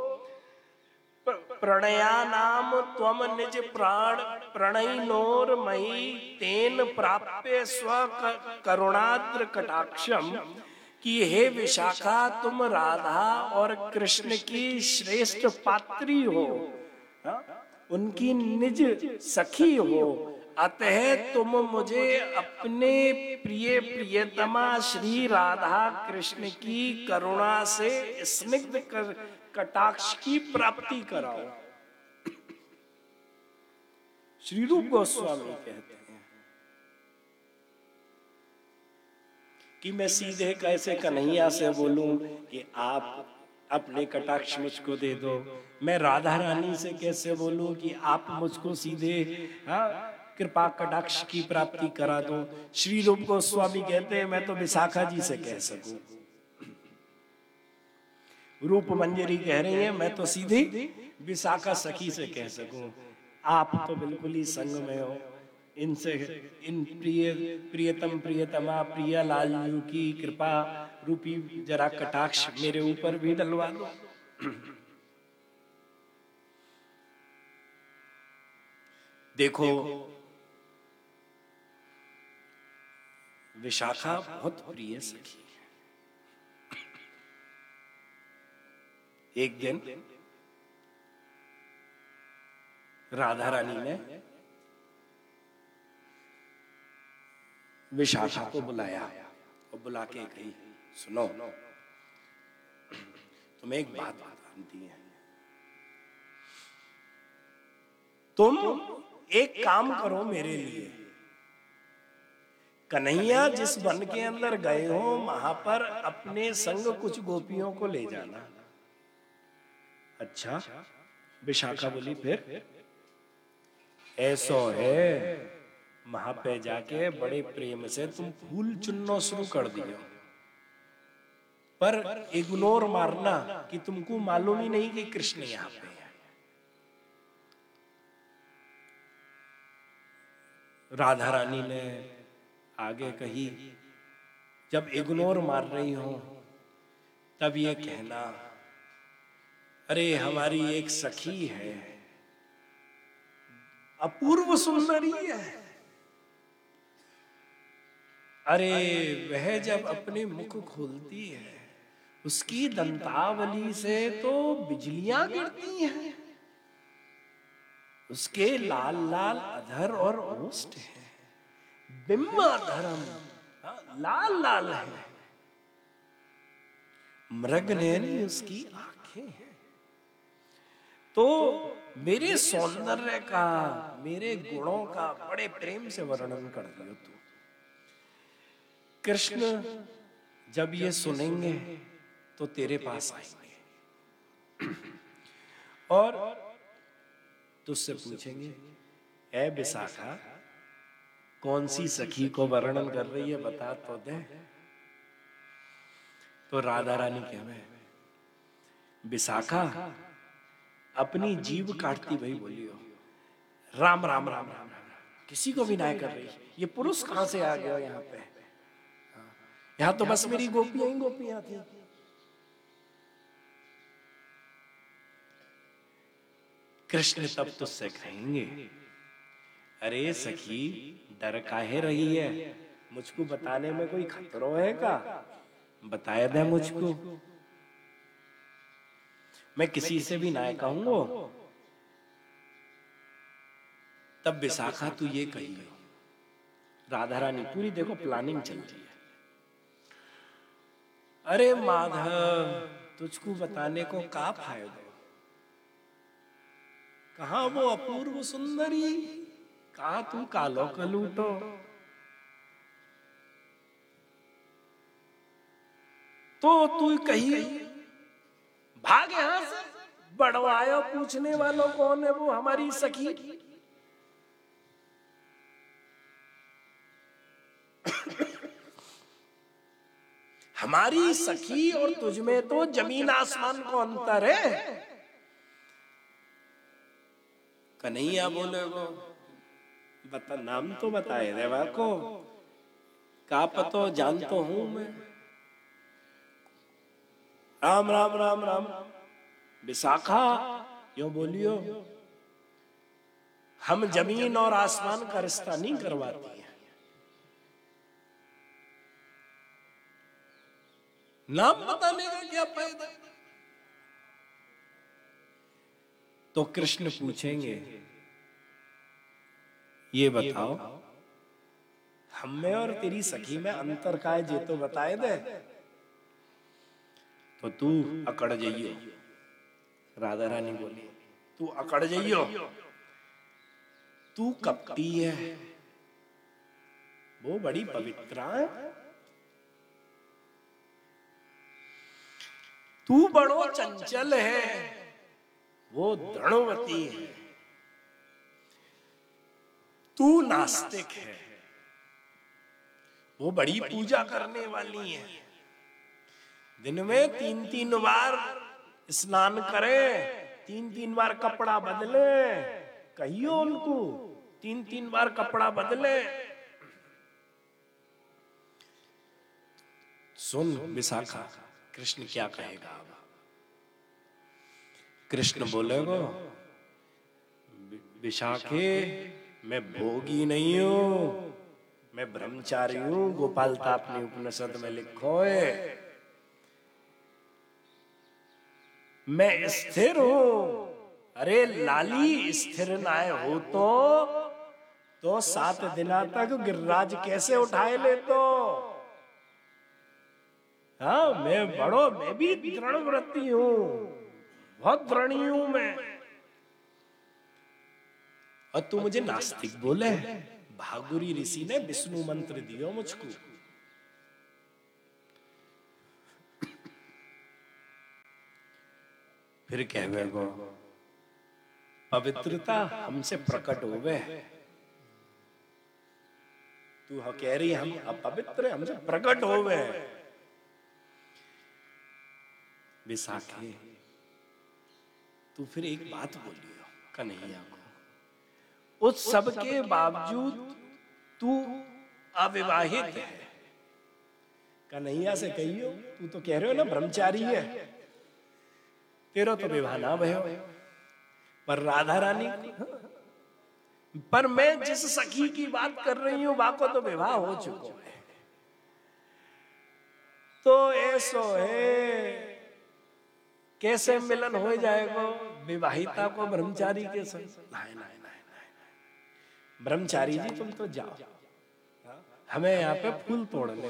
प्रणया नाम त्वम निज प्राण प्रणयनोर मई तेन प्राप्य स्व करुणाद्र कटाक्षम। कि हे विशाखा, तुम राधा और कृष्ण की श्रेष्ठ पात्री हो, उनकी निज सखी हो, अतः तुम मुझे अपने प्रिय प्रियतमा श्री राधा कृष्ण की करुणा से स्निग्ध कर कटाक्ष की प्राप्ति कराओ। श्री रूप गोस्वामी कहते हैं कि मैं सीधे कैसे कन्हैया से बोलूं कि आप अपने कटाक्ष मुझको दे दो। मैं राधा रानी से कैसे बोलूं कि आप मुझको सीधे हाँ कृपा कटाक्ष की प्राप्ति करा दो। श्री रूप गोस्वामी कहते हैं मैं तो विशाखा जी से कह सकूं। रूप मंजरी कह रही है मैं तो सीधे विशाखा सखी से कह सकूं। आप तो बिल्कुल ही संग में हो। इनसे इन प्रिय प्रियतम प्रियतमा प्रिया लालू की कृपा रूपी जरा कटाक्ष मेरे ऊपर भी डलवा दो। देखो विशाखा बहुत प्रिय सखी है। एक दिन राधा रानी ने विशाखा को बुलाया और बुला के कही सुनो तुम्हें एक बात बताती है। तुम एक काम करो मेरे लिए। कन्हैया जिस वन के अंदर गए हो वहां पर अपने संग कुछ गोपियों को ले जाना। अच्छा विशाखा बोली फिर ऐसो है वहां पे जाके बड़े प्रेम से तुम फूल चुनना शुरू कर दियो पर इग्नोर मारना कि तुमको मालूम ही नहीं कि कृष्ण यहाँ पे है। राधा रानी ने आगे कही जब इग्नोर मार रही हो तब ये कहना अरे हमारी एक सखी है अपूर्व सुंदरी है। अरे वह जब अपने मुख खोलती है उसकी दंतावली से तो बिजलियां गिरती हैं। उसके लाल लाल अधर और ओष्ठ है बिंबाधरम लाल लाल है। मृग नयनी उसकी आंखें हैं। तो मेरे सौंदर्य का मेरे गुणों का बड़े प्रेम से वर्णन कर दियो तू। कृष्ण जब ये सुनेंगे तो तेरे पास आएंगे और तुझसे पूछेंगे ऐ विशाखा कौन सी सखी को वर्णन कर रही है बता तो दे। तो राधा रानी कहे विशाखा अपनी जीभ काटती भाई बोलियो राम राम राम राम किसी को भी ना कर रही। ये पुरुष कहां से आ गया यहाँ पे। यहाँ तो बस मेरी गोपियां ही गोपियां थी। कृष्ण तब तुझसे कहेंगे अरे सखी डर काहे रही है। मुझको बताने में कोई खतरो है का बताया दे मुझको। मैं किसी से भी ना कहूंगा। तब विशाखा तू ये कही राधा रानी पूरी देखो प्लानिंग चल रही है। अरे माधव तुझको बताने को का फायदा। कहा वो अपूर्व सुंदरी कहा तू कालो कलूटो। तो तू कही भाग यहां से बढ़वायो पूछने वालों कौन है वो हमारी सखी। हमारी सखी और तुझ में तो जमीन आसमान को अंतर है। कन्हैया बोले वो बता नाम तो बताए देवा को का पतो जानतो हूं मैं। राम राम राम राम विशाखा यो बोलियो हम जमीन और आसमान का रिश्ता नहीं करवाते हैं। नाम बताने का क्या फायदा। तो कृष्ण पूछेंगे ये बताओ हम में और तेरी सखी में अंतर का है जे तो बताए दे। तो तू अकड़ जाइयो। राधा रानी बोली तू अकड़ जाइयो तू कपटी है वो बड़ी पवित्रा है। तू बड़ो चंचल है, वो दृढ़वती है। तू नास्तिक है, वो बड़ी पूजा करने वाली है। दिन में तीन तीन बार स्नान करे, तीन तीन बार कपड़ा बदले। कहियो उनको तीन तीन बार कपड़ा बदले। सुन विशाखा, कृष्ण क्या कहेगा अब। कृष्ण बोलेगा, विशाखे मैं भोगी नहीं हूं, मैं ब्रह्मचारी हूं। गोपाल तापनी उपनिषद में लिखो है, मैं स्थिर हूं। अरे लाली, स्थिर नाय हो तो तो सात दिना तक गिरिराज कैसे उठाए ले तो। हाँ, मैं बड़ो, मैं भी दृढ़ व्रती हूं, बहुत दृढ़ी हूं मैं। और तू मुझे नास्तिक बोले। भागुरी ऋषि ने विष्णु मंत्र दियो मुझको। फिर कहवे गो, पवित्रता हमसे प्रकट होवे। तू कह रही हम अपवित्र, हमसे प्रकट होवे। विशाखे, तू फिर एक बात बोलियो कन्हैया को, उस सब के बावजूद तू अविवाहित है। कन्हैया से कहियो, तू तो कह रहे हो ना ब्रह्मचारी है, तेरा तो विवाह ना भयो। पर राधा रानी, पर मैं जिस सखी की बात कर रही हूं, वहां को तो विवाह हो चुका है। तो ऐसो है, कैसे मिलन हो जाएगा विवाहिता को ब्रह्मचारी के संग। नहीं नहीं नहीं, ब्रह्मचारी जी तुम तो जाओ, हमें यहाँ पे फूल तोड़ने।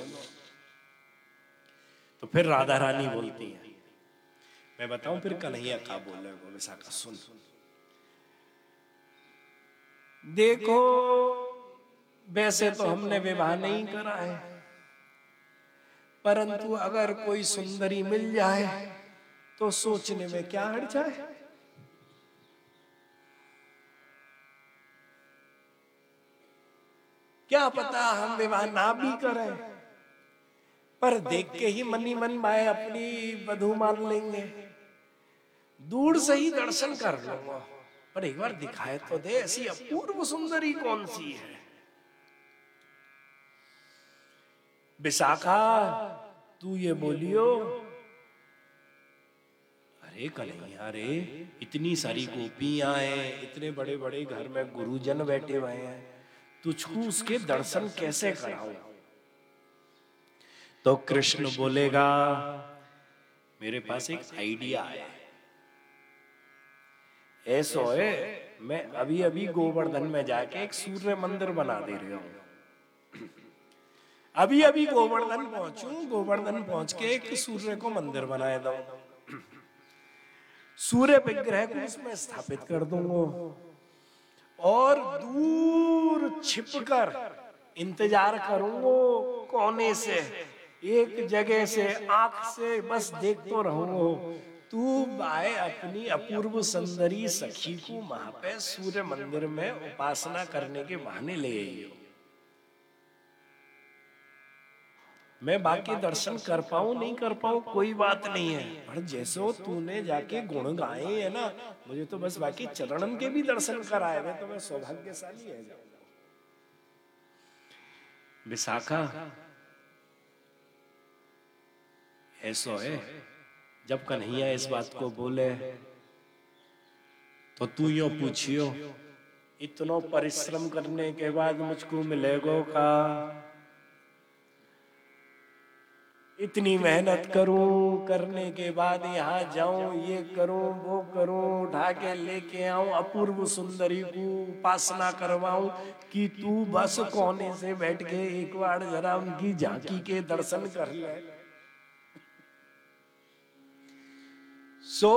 तो फिर राधा रानी बोलती है, मैं बताऊं फिर कन्हैया का बोले। विशाखा सुन, देखो वैसे तो हमने विवाह नहीं करा है, परंतु अगर कोई सुंदरी मिल जाए तो सोचने में क्या हट जाए। क्या पता हम विवाह ना भी करें, पर देख के ही मनी मन माए अपनी वधू मान लेंगे। दूर से ही दर्शन कर लूंगा, पर एक बार दिखाए तो दे, ऐसी अपूर्व सुंदरी कौन सी है। विशाखा, तू ये बोलियो, अरे कन्हैया रे, इतनी सारी गोपियां हैं, इतने बड़े बड़े घर में गुरुजन बैठे हुए हैं, तुझको उसके दर्शन कैसे कराऊं। तो कृष्ण बोलेगा, मेरे पास एक आइडिया है। ऐसा है, मैं अभी अभी गोवर्धन में जाके एक सूर्य मंदिर बना दे रहा हूं। अभी अभी गोवर्धन पहुंचू, गोवर्धन पहुंच के एक सूर्य को मंदिर बनाए दूं, सूर्य विग्रह को उसमें स्थापित कर दूंगा, और दूर छिपकर इंतजार करूंगा कोने से, एक जगह से आंख से बस देखते रहूंगा। तू बाए अपनी अपूर्व सुंदरी सखी को वहां पे सूर्य मंदिर में उपासना करने के बहाने ले आइयो। मैं बाकी दर्शन कर पाऊं नहीं कर पाऊं कोई बात नहीं है, पर जैसे तूने जाके गुण गाए है ना, मुझे तो बस बाकी चरणन के भी दर्शन कराए हुए तो मैं सौभाग्यशाली है। विशाखा, ऐसा है, जब कन्हैया इस बात को बोले तो तू यो पूछियो, इतना परिश्रम करने के बाद मुझको मिलेगा का? इतनी मेहनत करूं, करने के बाद यहाँ जाऊं, ये करूं वो करूं, उठा के लेके आऊं, अपूर्व सुंदरी को उपासना करवाऊं, कि तू बस कोने से बैठ के एक बार जरा उनकी झांकी के दर्शन कर ले। सो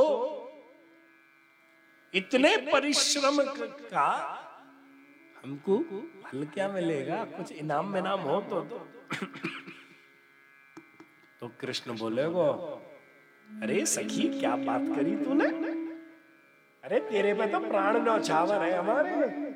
इतने परिश्रम का हमको फल क्या मिलेगा? कुछ इनाम विनाम हो तो, तो। तो कृष्ण बोलेगो, अरे सखी क्या बात करी तूने? अरे तेरे पे तो प्राण न्यौछावर है हमारे,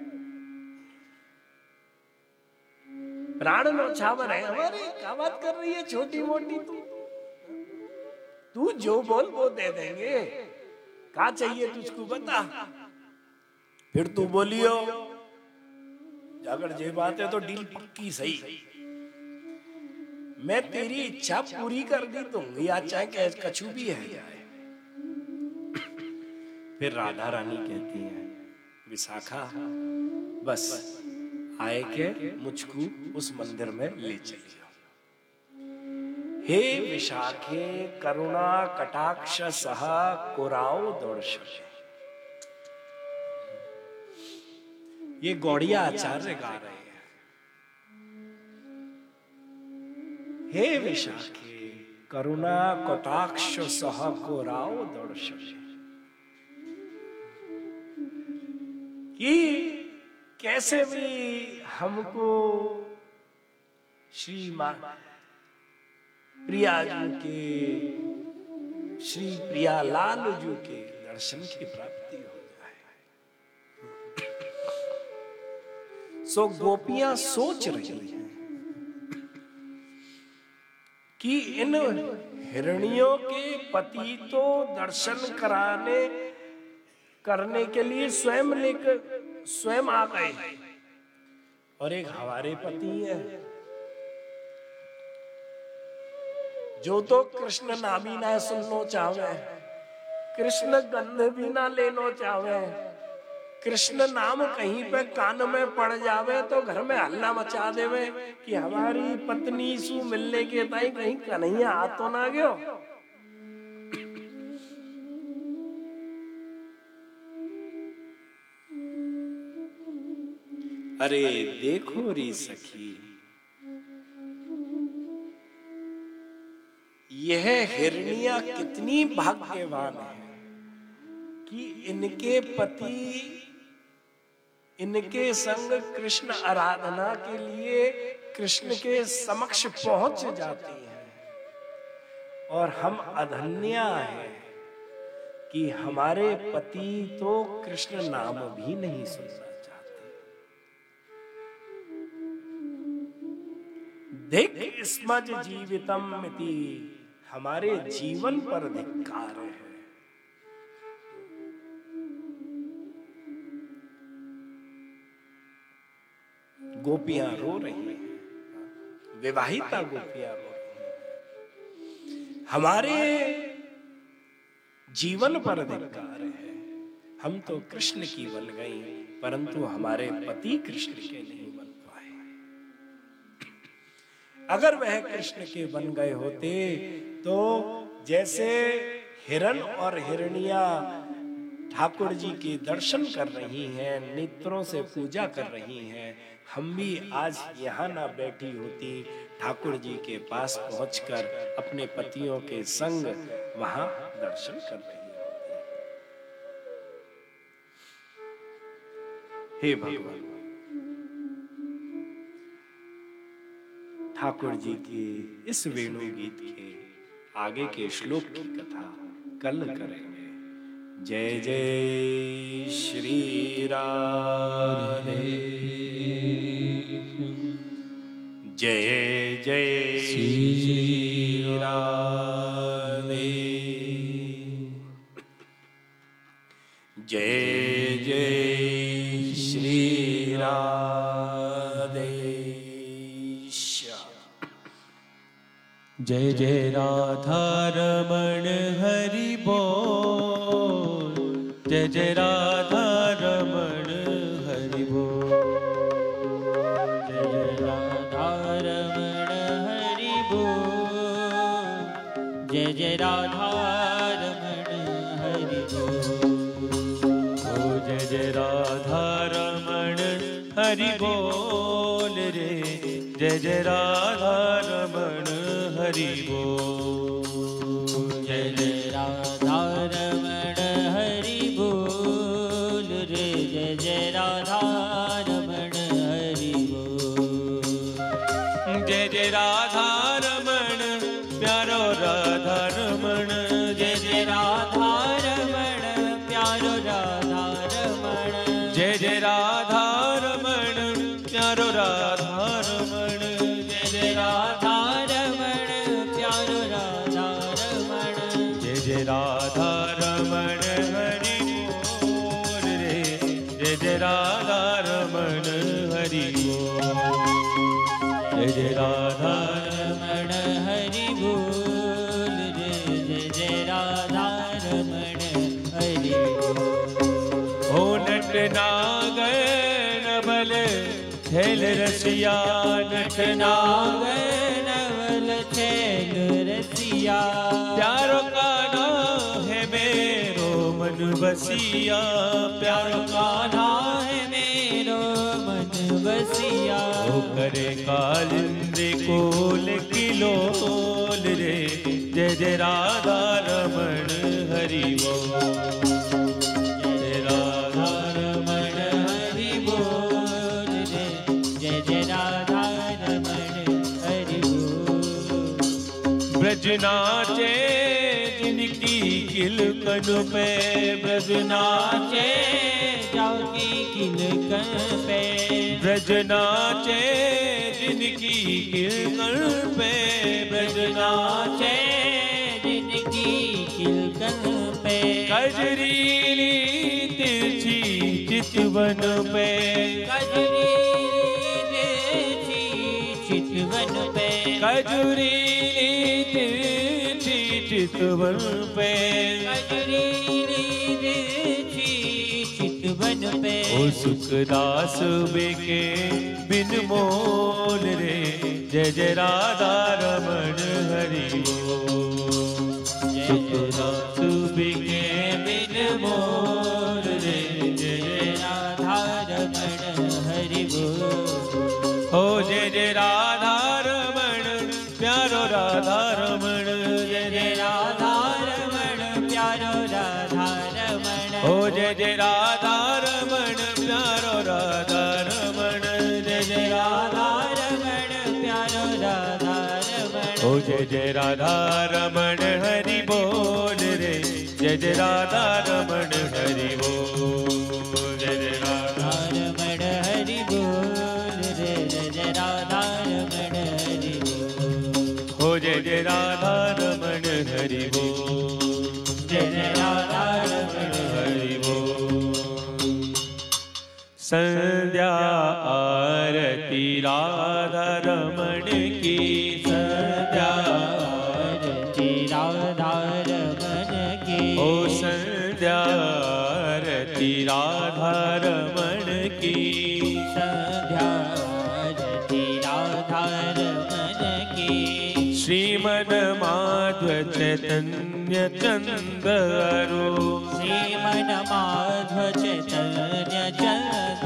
प्राण न्यौछावर है हमारे। क्या बात कर रही है छोटी मोटी तू? तू जो बोल वो दे देंगे। क्या चाहिए तुझको बता। फिर तू बोलियो अगर ये बात है तो डील पक्की सही, मैं तेरी इच्छा पूरी कर दी दूंगी, आज चाहे कछु भी है जाए। फिर राधा रानी कहती है विशाखा बस आए के मुझको उस मंदिर में ले चलियो। हे विशाखे करुणा कटाक्ष सह कुराओ दर्शन। ये गौड़िया आचार्य गा रहे हैं। हे विशाखे करुणा कटाक्ष सह कुराओ दर्शन। कि कैसे भी हमको श्री मां प्रिया जी के, श्री प्रियालाल जी के दर्शन की प्राप्ति हो जाए। सो गोपियां सोच रही हैं कि इन हिरणियों के पति तो दर्शन कराने करने के लिए स्वयं लेकर स्वयं आ गए, और एक हमारे पति है जो तो कृष्ण नामी ना सुनना चाहे, कृष्ण गंध भी ना लेना चाहे, कृष्ण नाम कहीं पे कान में पड़ जावे तो घर में हल्ला मचा देवे कि हमारी पत्नी सु मिलने के ताई कहीं कन्हैया आ तो ना गयो। अरे देखो री सखी, यह हिरनिया कितनी भाग्यवान है कि इनके पति इनके संग कृष्ण आराधना के लिए कृष्ण के समक्ष पहुंच जाती हैं, और हम अधन्या हैं कि हमारे पति तो कृष्ण नाम भी नहीं सुनना चाहते। देख स्मज जीवितम मिति, हमारे जीवन पर धिक्कार है। गोपियां रो रही हैं, विवाहिता गोपियां रो रही हैं, हमारे जीवन पर धिक्कार है। हम तो कृष्ण की बन गई, परंतु हमारे पति कृष्ण के नहीं बन पाए। अगर वह कृष्ण के बन गए होते तो जैसे हिरण और हिरनिया ठाकुर जी के दर्शन कर रही हैं, नेत्रों से पूजा कर रही हैं, हम भी आज यहाँ ना बैठी होती, ठाकुर जी के पास पहुंचकर अपने पतियों के संग वहां दर्शन कर रही होती। हे भगवान, ठाकुर जी के इस वेणु गीत के आगे के श्लोक की कथा कल करेंगे। जय जय श्री राधे, जय जय श्री राधे, जय जय श्री राधे। जय जय राधा रमण हरि बोल, जय जय राधा रमण हरि बोल, जय जय राधा रमण हरि बोल, जय जय राधा रमण हरि बोल। ओ जय जय राधा रमण हरि बोल रे, जय जय राधा रमण हरि बोल, जय जय राधा रमण हरि बोल रे, जय जय राधा रमण हरि बोल, जय जय राधा रमण प्यारो राधा रमण, जय जय जय राधा रमण हरि बोल रे जय जय राधा रमण हरि बोल। हो नट नागर नवल छैल रसिया नट नागर नवल छैल रसिया प्यारो का नाम है मेरो मन बसिया प्यारो का नाम है मेरो मन बसिया। ओ करे कालिंदी कोल किलोल रे जय जय राधा रमण हरि बोल। जय राधा रमण हरि बोल रे जय जय राधा रमण हरि बोल। ब्रज नाचे जिनकी किलकन पे ब्रज नाचे जाओगी किलकन पे ब्रज नाचे जिनकी किलकन पे ब्रज नाचे जिनकी किलकन पे कजरीली तिरछी चितवन पे कजरीली तिरछी चितवन पे कजरीली तिरछी चितवन पे कजरीली तिरछी चितवन पे। ओ सुखदास बेके बिन मोल रे जय जय राधा रमण हरि बोल। सुखदास बेके बिन मोल रे जय जय राधा रमण हरि बोल। हो जय जय राधा रमण प्यारो राधा रमण जय जय राधा रमण प्यारो राधा रमण हो जय जय राधा रमण प्यारो राधा रमण जय जय राधा रमण प्यारो राधा रमण। हो जय जय राधा रमण हरि बोल रे जय जय राधा रमण हरि बोल। जय जय राधा रमण हरि बोल रे जय जय राधा रमण हरि बोल। हो जय जय राधा रमण हरि बोल। जय जय राधा रमण हरि बोल। संध्या आरती राधा रमण की संध्या आरती राधा रमण की ओ संध्या आरती राधा रमण की संध्या आरती राधा रमण की। श्रीमन माधव चैतन्य चंद्रो श्रीमन माधव चैतन्य चंद्र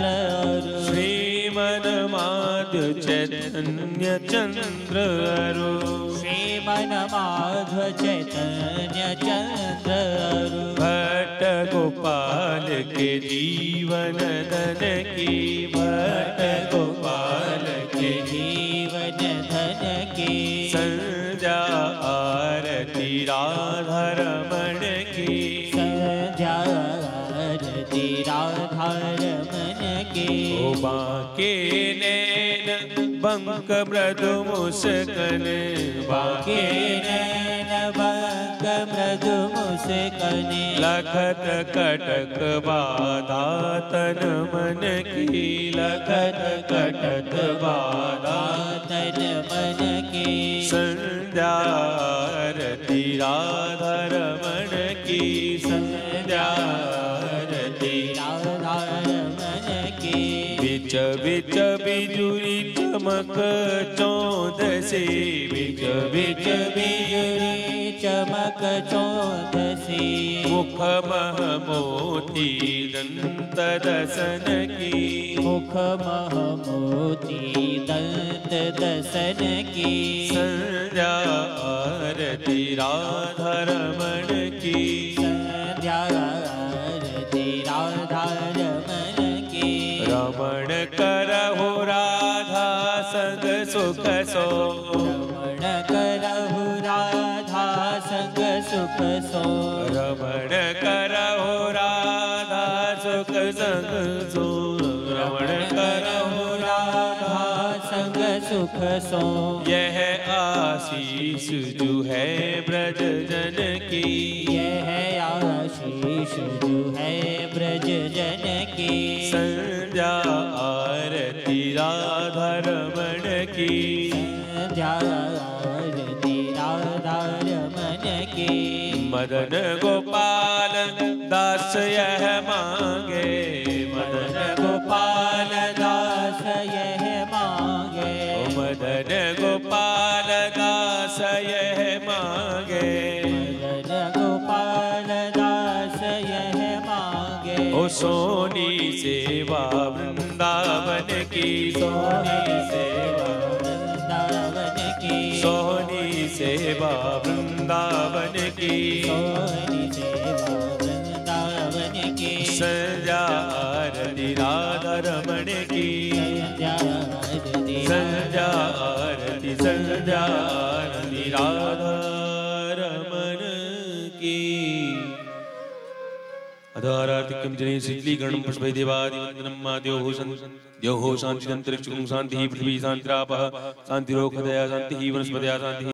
श्रीमन माधव चैतन्य चंद्रो श्रीमन माधव चैतन्य चंद्र भट्ट गोपाल के जीवन धन की भट्ट गोपाल के जीवन धन की। संध्या आरती राधा रमण की संध्या आरती राधा रमण की। ओ बाके नैन बंक मृदु मुस्कन बाके नैन बंक मृदु मुस्कन लखत कटक बाधा तन मन की लखत कटक बाधा तन मन की। संध्या आरती राधा रमण की संध्या आरती राधा रमण की। बिच बिच बिजुरी चमक चौदसी बिच बिच बिजुरी चमक चौदसी मुख मह मोती दंत दसन की मुख मह मोती दंत दसन की। संध्या आरती राधा रमण की संध्या आरती राधा रमण की। रमण करहु राधा संग सुख सो रमण करहु राधा संग सुख सो रमण करहु राधा सुख संग सो रमण करहु राधा संग सुख सो। यह आशीष जो है ब्रज जन की यह आशीष जो है ब्रज जन की। संध्या संध्या आरती राधा रमण की संध्या आरती राधा रमण की मदन गोपाल दास यह मांगे मदन गोपाल दास यह मांगे मदन गोपाल दास यह मांगे मदन गोपाल दास यह मांगे ओ सोनी सेवा वृंदावन की सोनी सेवा वृंदावन की सोनी सेवा वृंदावन की सोनी सेवा वृंदावन की संध्या आरती राधा रमण की संध्या आरती संध्या आरती राधा रमण की अधारार्तिकं जने शीतलीकरणं पुष्पै देवादिवन्दनं माद्योः द्योः शान्तिरन्तरिक्षं शान्तिः पृथ्वी शान्तिरापः शान्तिरोषधयः शान्तिः वनस्पतयः शान्तिः